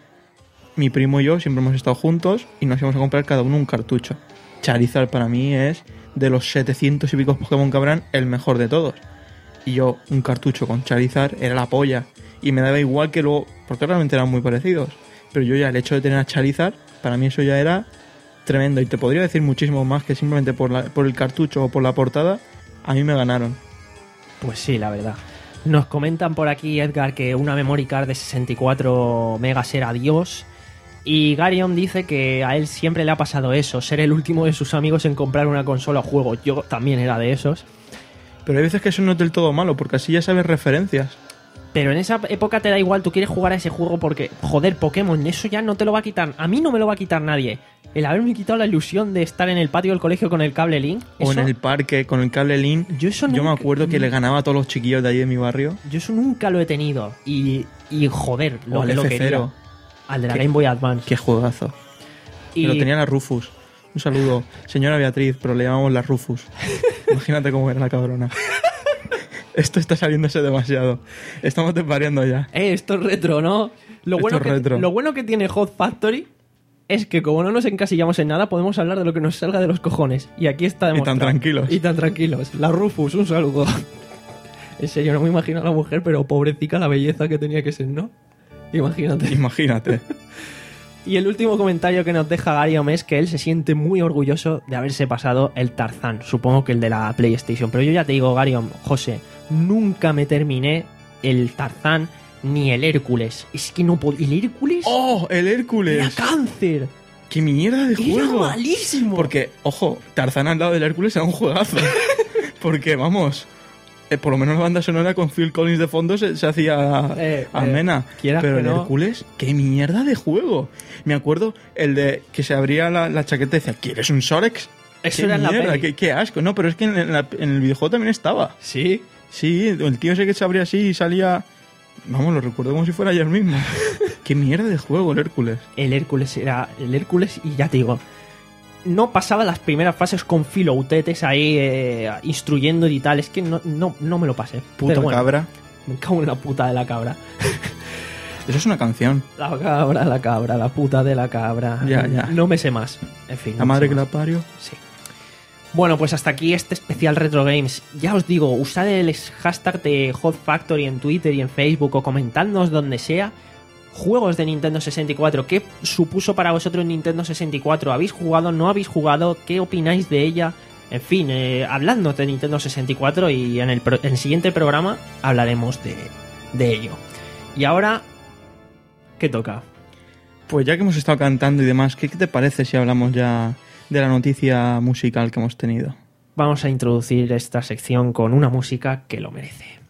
Mi primo y yo siempre hemos estado juntos y nos íbamos a comprar cada uno un cartucho. Charizard para mí es, de los setecientos y pico Pokémon que habrán, el mejor de todos. Y yo, un cartucho con Charizard era la polla. Y me daba igual que luego, porque realmente eran muy parecidos. Pero yo ya, el hecho de tener a Charizard, para mí eso ya era tremendo. Y te podría decir muchísimo más que simplemente por, la, por el cartucho o por la portada, a mí me ganaron. Pues sí, la verdad. Nos comentan por aquí, Edgar, que una memory card de sesenta y cuatro megas era Dios. Y Garion dice que a él siempre le ha pasado eso, ser el último de sus amigos en comprar una consola o juego. Yo también era de esos. Pero hay veces que eso no es del todo malo, porque así ya sabes referencias. Pero en esa época te da igual, tú quieres jugar a ese juego porque, joder, Pokémon, eso ya no te lo va a quitar. A mí no me lo va a quitar nadie. El haberme quitado la ilusión de estar en el patio del colegio con el cable Link. O eso, en el parque con el cable Link. Yo, eso yo nunca, me acuerdo que le ganaba a todos los chiquillos de allí de mi barrio. Yo eso nunca lo he tenido. Y, y joder, lo o que al lo F cero. quería. Al de la ¿Qué? Game Boy Advance. Qué juegazo. Y lo tenía la Rufus. Un saludo, señora Beatriz, pero le llamamos la Rufus. Imagínate cómo era la cabrona. Esto está saliéndose demasiado. Estamos desvariando ya. Eh, esto es retro, ¿no? Lo Esto bueno, es que, retro. lo bueno que tiene Hot Factory es que como no nos encasillamos en nada, podemos hablar de lo que nos salga de los cojones. Y aquí está demostrado. Y tan tranquilos. Y tan tranquilos. La Rufus, un saludo. En serio, no me imagino a la mujer, pero pobrecita la belleza que tenía que ser, ¿no? Imagínate. Imagínate. Y el último comentario que nos deja Garion es que él se siente muy orgulloso de haberse pasado el Tarzán. Supongo que el de la PlayStation. Pero yo ya te digo, Garion, José, nunca me terminé el Tarzán ni el Hércules. Es que no podía... ¿El Hércules? ¡Oh, el Hércules! ¡Era cáncer! ¡Qué mierda de juego! ¡Era malísimo! Porque, ojo, Tarzán al lado del Hércules era un juegazo. Porque, vamos... Eh, por lo menos la banda sonora con Phil Collins de fondo se, se hacía eh, amena. Eh, pero el no. Hércules, ¡qué mierda de juego! Me acuerdo el de que se abría la, la chaqueta y decía, ¿quieres un Sorex? Eso ¡Qué era en la mierda! peli. Qué, ¡Qué asco! No, pero es que en, la, en el videojuego también estaba. ¿Sí? Sí, el tío ese que se abría así y salía... Vamos, lo recuerdo como si fuera ayer mismo. ¡Qué mierda de juego el Hércules! El Hércules era... El Hércules, y ya te digo... No pasaba las primeras fases con filoutetes ahí eh, instruyendo y tal. Es que no, no, no me lo pasé. Puta Pero bueno, cabra. me cago en la puta de la cabra. Eso es una canción. La cabra, la cabra, la puta de la cabra. Ya, ya. No me sé más. En fin. La no me madre sé que más. la parió. Sí. Bueno, pues hasta aquí este especial Retro Games. Ya os digo, usad el hashtag de Hot Factory en Twitter y en Facebook o comentadnos donde sea. Juegos de Nintendo sesenta y cuatro, ¿qué supuso para vosotros Nintendo sesenta y cuatro? ¿Habéis jugado? ¿No habéis jugado? ¿Qué opináis de ella? En fin, eh, habladnos de Nintendo sesenta y cuatro y en el, pro- en el siguiente programa hablaremos de, de ello. Y ahora, ¿qué toca? Pues ya que hemos estado cantando y demás, ¿qué, qué te parece si hablamos ya de la noticia musical que hemos tenido? Vamos a introducir esta sección con una música que lo merece.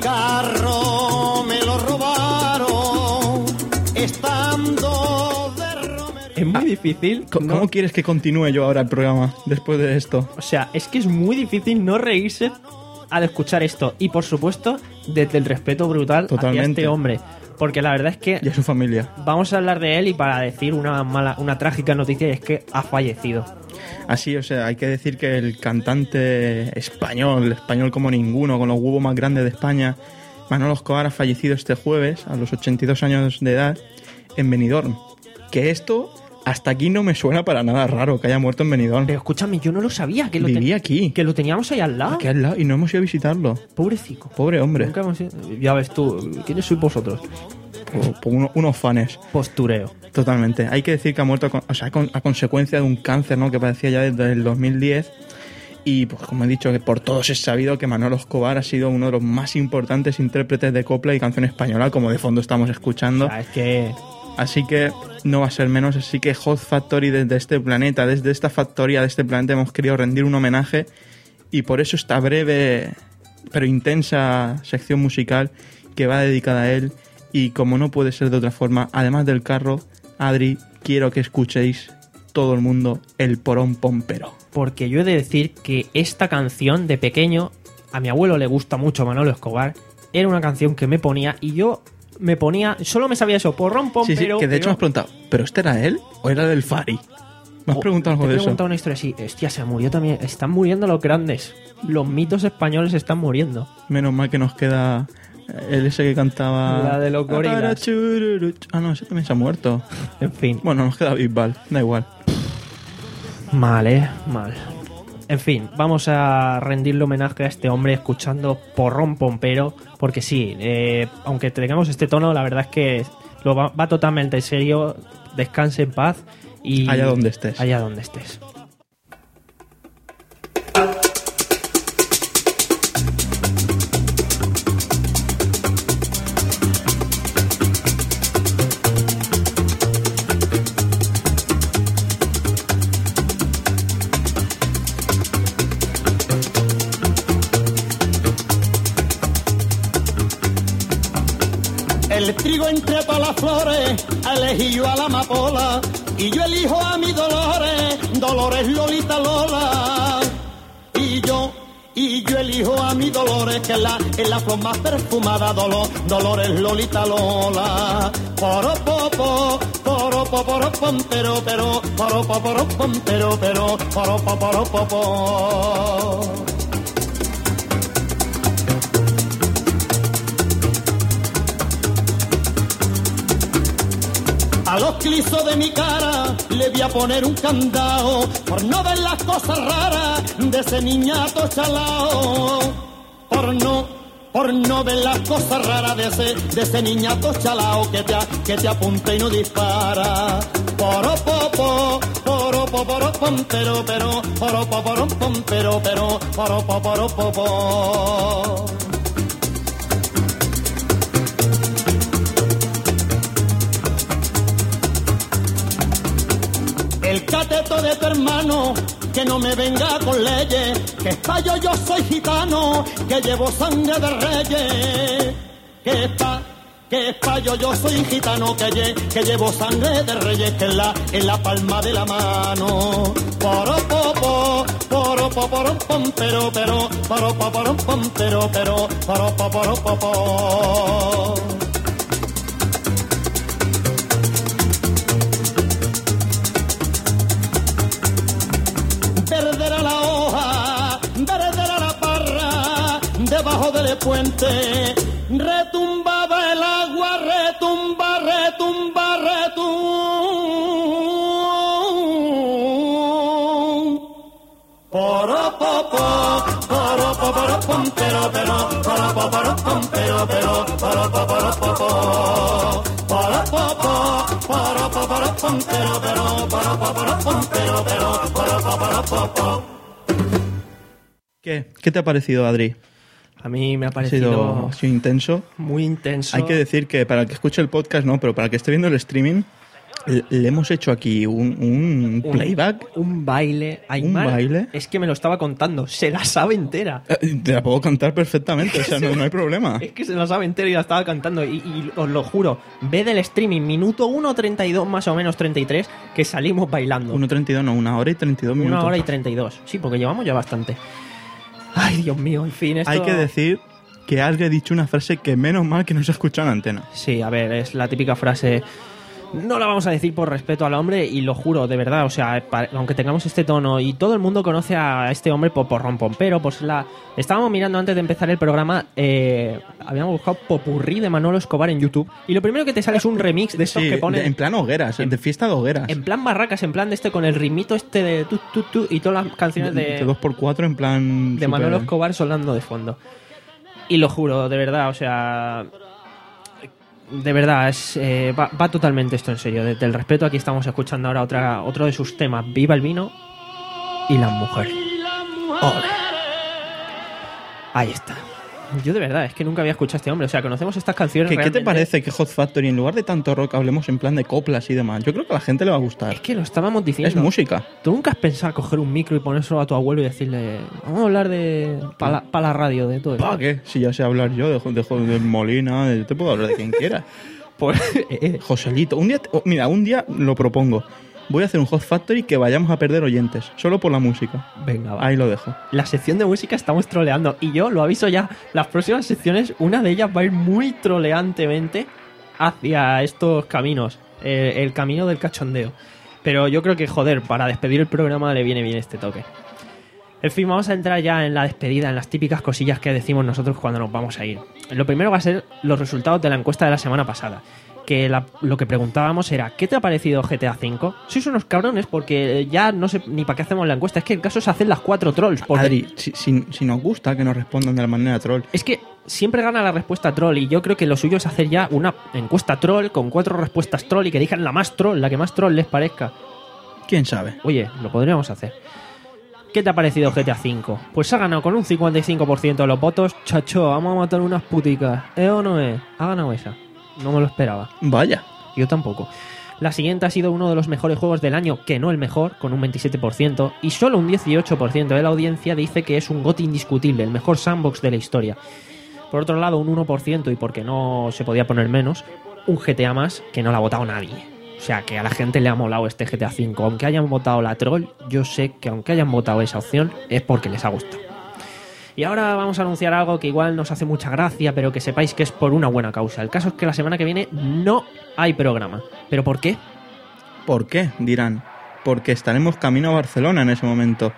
carro me lo robaron estando de romería. Es muy difícil. ¿Cómo, no- ¿Cómo quieres que continúe yo ahora el programa después de esto? O sea, es que es muy difícil no reírse al escuchar esto. Y por supuesto, desde el respeto brutal hacia Totalmente. este hombre. Porque la verdad es que Y a su familia. vamos a hablar de él y para decir una mala, una trágica noticia, y es que ha fallecido. Así, o sea, hay que decir que el cantante español, español como ninguno, con los huevos más grandes de España, Manolo Escobar, ha fallecido este jueves a los ochenta y dos años de edad en Benidorm. Que esto hasta aquí no me suena para nada raro que haya muerto en Benidorm. Pero escúchame, yo no lo sabía. Que lo ten- Vivía aquí, Que lo teníamos ahí al lado. aquí al lado, y no hemos ido a visitarlo. Pobrecito. Pobre hombre. Nunca hemos ido- Ya ves tú, ¿quiénes sois vosotros? O- por uno- unos fans. Postureo. Totalmente. Hay que decir que ha muerto con- o sea, con- a consecuencia de un cáncer, ¿no? Que padecía ya desde el dos mil diez. Y pues como he dicho, que por todos es sabido que Manolo Escobar ha sido uno de los más importantes intérpretes de copla y canción española, como de fondo estamos escuchando. O sea, es que... Así que no va a ser menos. Así que Hot Factory, desde este planeta, desde esta factoría de este planeta, hemos querido rendir un homenaje. Y por eso esta breve pero intensa sección musical que va dedicada a él. Y como no puede ser de otra forma, además del carro, Adri, quiero que escuchéis todo el mundo el porón pompero. Porque yo he de decir que esta canción de pequeño, a mi abuelo le gusta mucho Manolo Escobar, era una canción que me ponía y yo me ponía, solo me sabía eso, porrón Sí, sí, pompero. que de hecho me has preguntado, ¿pero este era él o era del Fari? ¿Me has preguntado algo te he de eso? preguntado una historia así, hostia, se murió también, están muriendo los grandes, los mitos españoles están muriendo. Menos mal que nos queda el ese que cantaba... La de los gorilas. Ah, no, ese también se ha muerto. En fin, Bueno, nos queda Bisbal, da igual. mal, eh, mal. En fin, vamos a rendirle homenaje a este hombre escuchando porrón pompero, porque sí, eh, aunque tengamos este tono, la verdad es que lo va, va totalmente en serio, descanse en paz y... Allá donde estés. Allá donde estés. El trigo entre todas las flores, elegí yo a la amapola, y yo elijo a mi Dolores, Dolores Lolita Lola. Y yo, y yo elijo a mi Dolores, que es la, es la flor más perfumada, Dolor, Dolores Lolita Lola. Poro popo, poro poro pom, pero pero, poro poro pom, pero pero, poro poro popo. A los clisos de mi cara le voy a poner un candado por no ver las cosas raras de ese niñato chalao. Por no, por no ver las cosas raras de ese, de ese niñato chalao que te, que te apunta y no dispara. Poro popo, poro poro pom, pero pero, poro poro pom, pero pero, poro poro popo. El cateto de tu hermano, que no me venga con leyes, que espayo yo soy gitano, que llevo sangre de reyes. Que espa, que espayo yo soy gitano, que, lle, que llevo sangre de reyes, que en la, en la palma de la mano. Poro popo, poro poro pom, pero pero, poro poro pom, pero pero, poro poro popo. Verdera la hoja, verdera la parra, debajo del puente, retumbaba el agua, retumba, retumba, retum. Poro popo, poro poro pom, pero pero, poro poro pom, pero pero, poro poro popo. Poro popo, poro poro pom, pero pero, poro poro pom, pero pero, poro poro popo. ¿Qué? ¿Qué te ha parecido, Adri? A mí me ha Ha parecido sido, ha sido intenso. muy intenso. Hay que decir que para el que escuche el podcast, no, pero para el que esté viendo el streaming, Le, le hemos hecho aquí un, un Un- playback. Un baile. Aymar, baile? Es que me lo estaba contando. Se la sabe entera. Eh, Te la puedo cantar perfectamente, o sea, no, no hay problema. Es que se la sabe entera y la estaba cantando. Y, y os lo juro, ve del streaming, minuto uno treinta y dos, más o menos treinta y tres, que salimos bailando. uno treinta y dos, no, una hora y treinta y dos minutos. Una hora y treinta y dos. Sí, porque llevamos ya bastante. Ay, Dios mío, en fin, esto... Hay que decir que alguien ha dicho una frase que menos mal que no se escucha en antena. Sí, a ver, es la típica frase... No la vamos a decir por respeto al hombre y lo juro, de verdad, o sea, pa- aunque tengamos este tono y todo el mundo conoce a este hombre por, por rompompero, pues la... Estábamos mirando antes de empezar el programa, eh, habíamos buscado popurrí de Manolo Escobar en YouTube y lo primero que te sale es un remix de esos Sí, que ponen... de- en plan hogueras, en- de fiesta de hogueras. En plan barracas, en plan de este con el ritmito este de tu, tu, tu, y todas las canciones de, de dos por cuatro en plan... de super- Manolo Escobar sonando de fondo. Y lo juro, de verdad, o sea... De verdad, es, eh, va, va totalmente esto en serio. Desde el respeto, aquí estamos escuchando ahora otra, otro de sus temas. Viva el vino y las mujeres. Ole. Ahí está. Yo de verdad, es que nunca había escuchado a este hombre. O sea, conocemos estas canciones ¿Qué, ¿Qué te realmente- parece que Hot Factory, en lugar de tanto rock, hablemos en plan de coplas y demás? Yo creo que a la gente le va a gustar. Es que lo estábamos diciendo. Es música. ¿Tú nunca has pensado coger un micro y ponérselo a tu abuelo y decirle, vamos a hablar de... para la, pa la radio, de todo eso? ¿Para qué? Si ya sé hablar yo de, de, de Molina, de- yo te puedo hablar de quien quiera. Pues, eh, Joselito. Un día, oh, mira, un día lo propongo. Voy a hacer un Hot Factory que vayamos a perder oyentes, solo por la música. venga, va. Ahí lo dejo. La sección de música estamos troleando. Y yo lo aviso ya, las próximas secciones, una de ellas va a ir muy troleantemente hacia estos caminos. eh, el camino del cachondeo. Pero yo creo que, joder, para despedir el programa le viene bien este toque. En fin, vamos a entrar ya en la despedida, en las típicas cosillas que decimos nosotros cuando nos vamos a ir. Lo primero va a ser los resultados de la encuesta de la semana pasada. Que la- lo que preguntábamos era, ¿qué te ha parecido G T A cinco? Sois unos cabrones porque ya no sé ni para qué hacemos la encuesta. Es que el caso es hacer las cuatro trolls. Porque Adri, si, si, si nos gusta que nos respondan de la manera troll. es que siempre gana la respuesta troll y yo creo que lo suyo es hacer ya una encuesta troll con cuatro respuestas troll y que digan la más troll, la que más troll les parezca. ¿Quién sabe? Oye, lo podríamos hacer. ¿Qué te ha parecido G T A cinco? Pues ha ganado con un cincuenta y cinco por ciento de los votos. Chacho, vamos a matar unas puticas. ¿Eh o no es? Ha ganado esa. No me lo esperaba. Vaya. Yo tampoco. La siguiente ha sido uno de los mejores juegos del año, que no el mejor, con un veintisiete por ciento, y solo un dieciocho por ciento de la audiencia dice que es un GOTY indiscutible, el mejor sandbox de la historia. Por otro lado, un uno por ciento, y porque no se podía poner menos, un G T A más que no lo ha votado nadie. O sea, que a la gente le ha molado este G T A cinco. Aunque hayan votado la troll, yo sé que aunque hayan votado esa opción, es porque les ha gustado. Y ahora vamos a anunciar algo que igual nos hace mucha gracia, pero que sepáis que es por una buena causa. El caso es que la semana que viene no hay programa. ¿Pero por qué? ¿Por qué? Dirán. Porque estaremos camino a Barcelona en ese momento.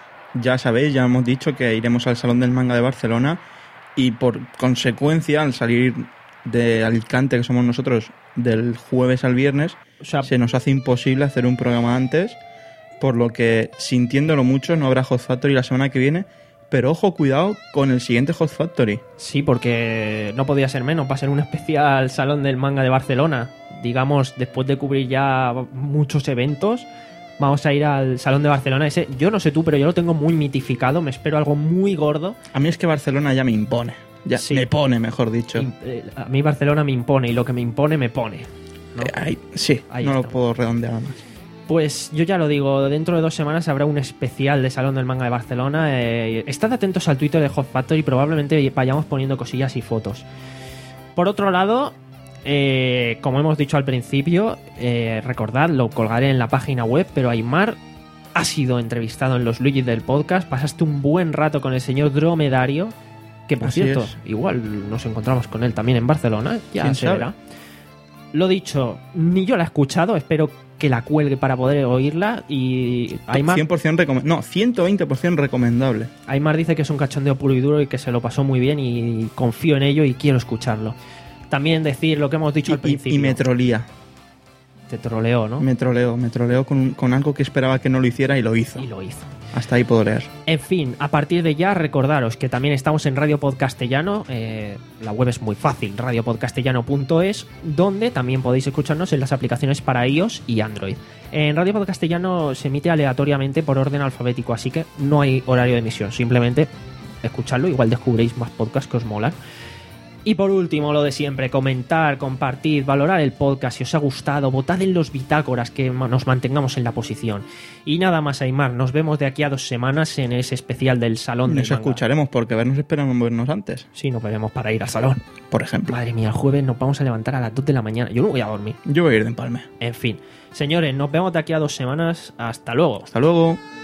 Ya sabéis, ya hemos dicho que iremos al Salón del Manga de Barcelona y por consecuencia, al salir de Alicante, que somos nosotros, del jueves al viernes, O sea, se nos hace imposible hacer un programa antes, por lo que, sintiéndolo mucho, no habrá Hot Factory la semana que viene. Pero ojo, cuidado con el siguiente Hot Factory. sí, porque no podía ser menos. Va a ser un especial Salón del Manga de Barcelona. Digamos, después de cubrir ya muchos eventos, vamos a ir al Salón de Barcelona. Ese, yo no sé tú, pero yo lo tengo muy mitificado. Me espero algo muy gordo. A mí es que Barcelona ya me impone. Ya Sí. me pone, mejor dicho. Y, eh, a mí Barcelona me impone y lo que me impone me pone. ¿no? Eh, ahí- sí, Ahí no lo estamos. puedo redondear más. Pues yo ya lo digo, dentro de dos semanas habrá un especial de Salón del Manga de Barcelona. Eh, estad atentos al Twitter de Hot Factory, probablemente vayamos poniendo cosillas y fotos. Por otro lado, eh, como hemos dicho al principio, eh, recordad, lo colgaré en la página web, pero Aymar ha sido entrevistado en los Luigi del podcast. Pasaste un buen rato con el señor Dromedario, que por Así cierto, es. igual nos encontramos con él también en Barcelona, ya ¿Quién se sabe? verá. Lo dicho, ni yo la he escuchado, espero que la cuelgue para poder oírla y Aymar, cien por ciento recome- no, ciento veinte por ciento recomendable. Aymar dice que es un cachondeo puro y duro y que se lo pasó muy bien y confío en ello y quiero escucharlo. También decir lo que hemos dicho Y, al y- principio. y me trolea. Te troleó, ¿no? Me troleó, me troleó con, con algo que esperaba que no lo hiciera y lo hizo. Y lo hizo. Hasta ahí puedo leer. En fin, a partir de ya recordaros que también estamos en Radio Podcastellano, eh, la web es muy fácil, radio podcastellano punto es, donde también podéis escucharnos en las aplicaciones para iOS y Android. En Radio Podcastellano se emite aleatoriamente por orden alfabético, así que no hay horario de emisión, simplemente escuchadlo, igual descubréis más podcasts que os molan. Y por último, lo de siempre, comentar, compartir, valorar el podcast si os ha gustado, votad en los bitácoras que nos mantengamos en la posición. Y nada más, Aimar, nos vemos de aquí a dos semanas en ese especial del Salón del Nos Manga. escucharemos porque vernos esperamos vernos antes, Sí, nos veremos para ir al salón. por ejemplo. Madre mía, el jueves nos vamos a levantar a las dos de la mañana. Yo no voy a dormir. Yo voy a ir de empalme. En fin, señores, nos vemos de aquí a dos semanas. Hasta luego. Hasta luego.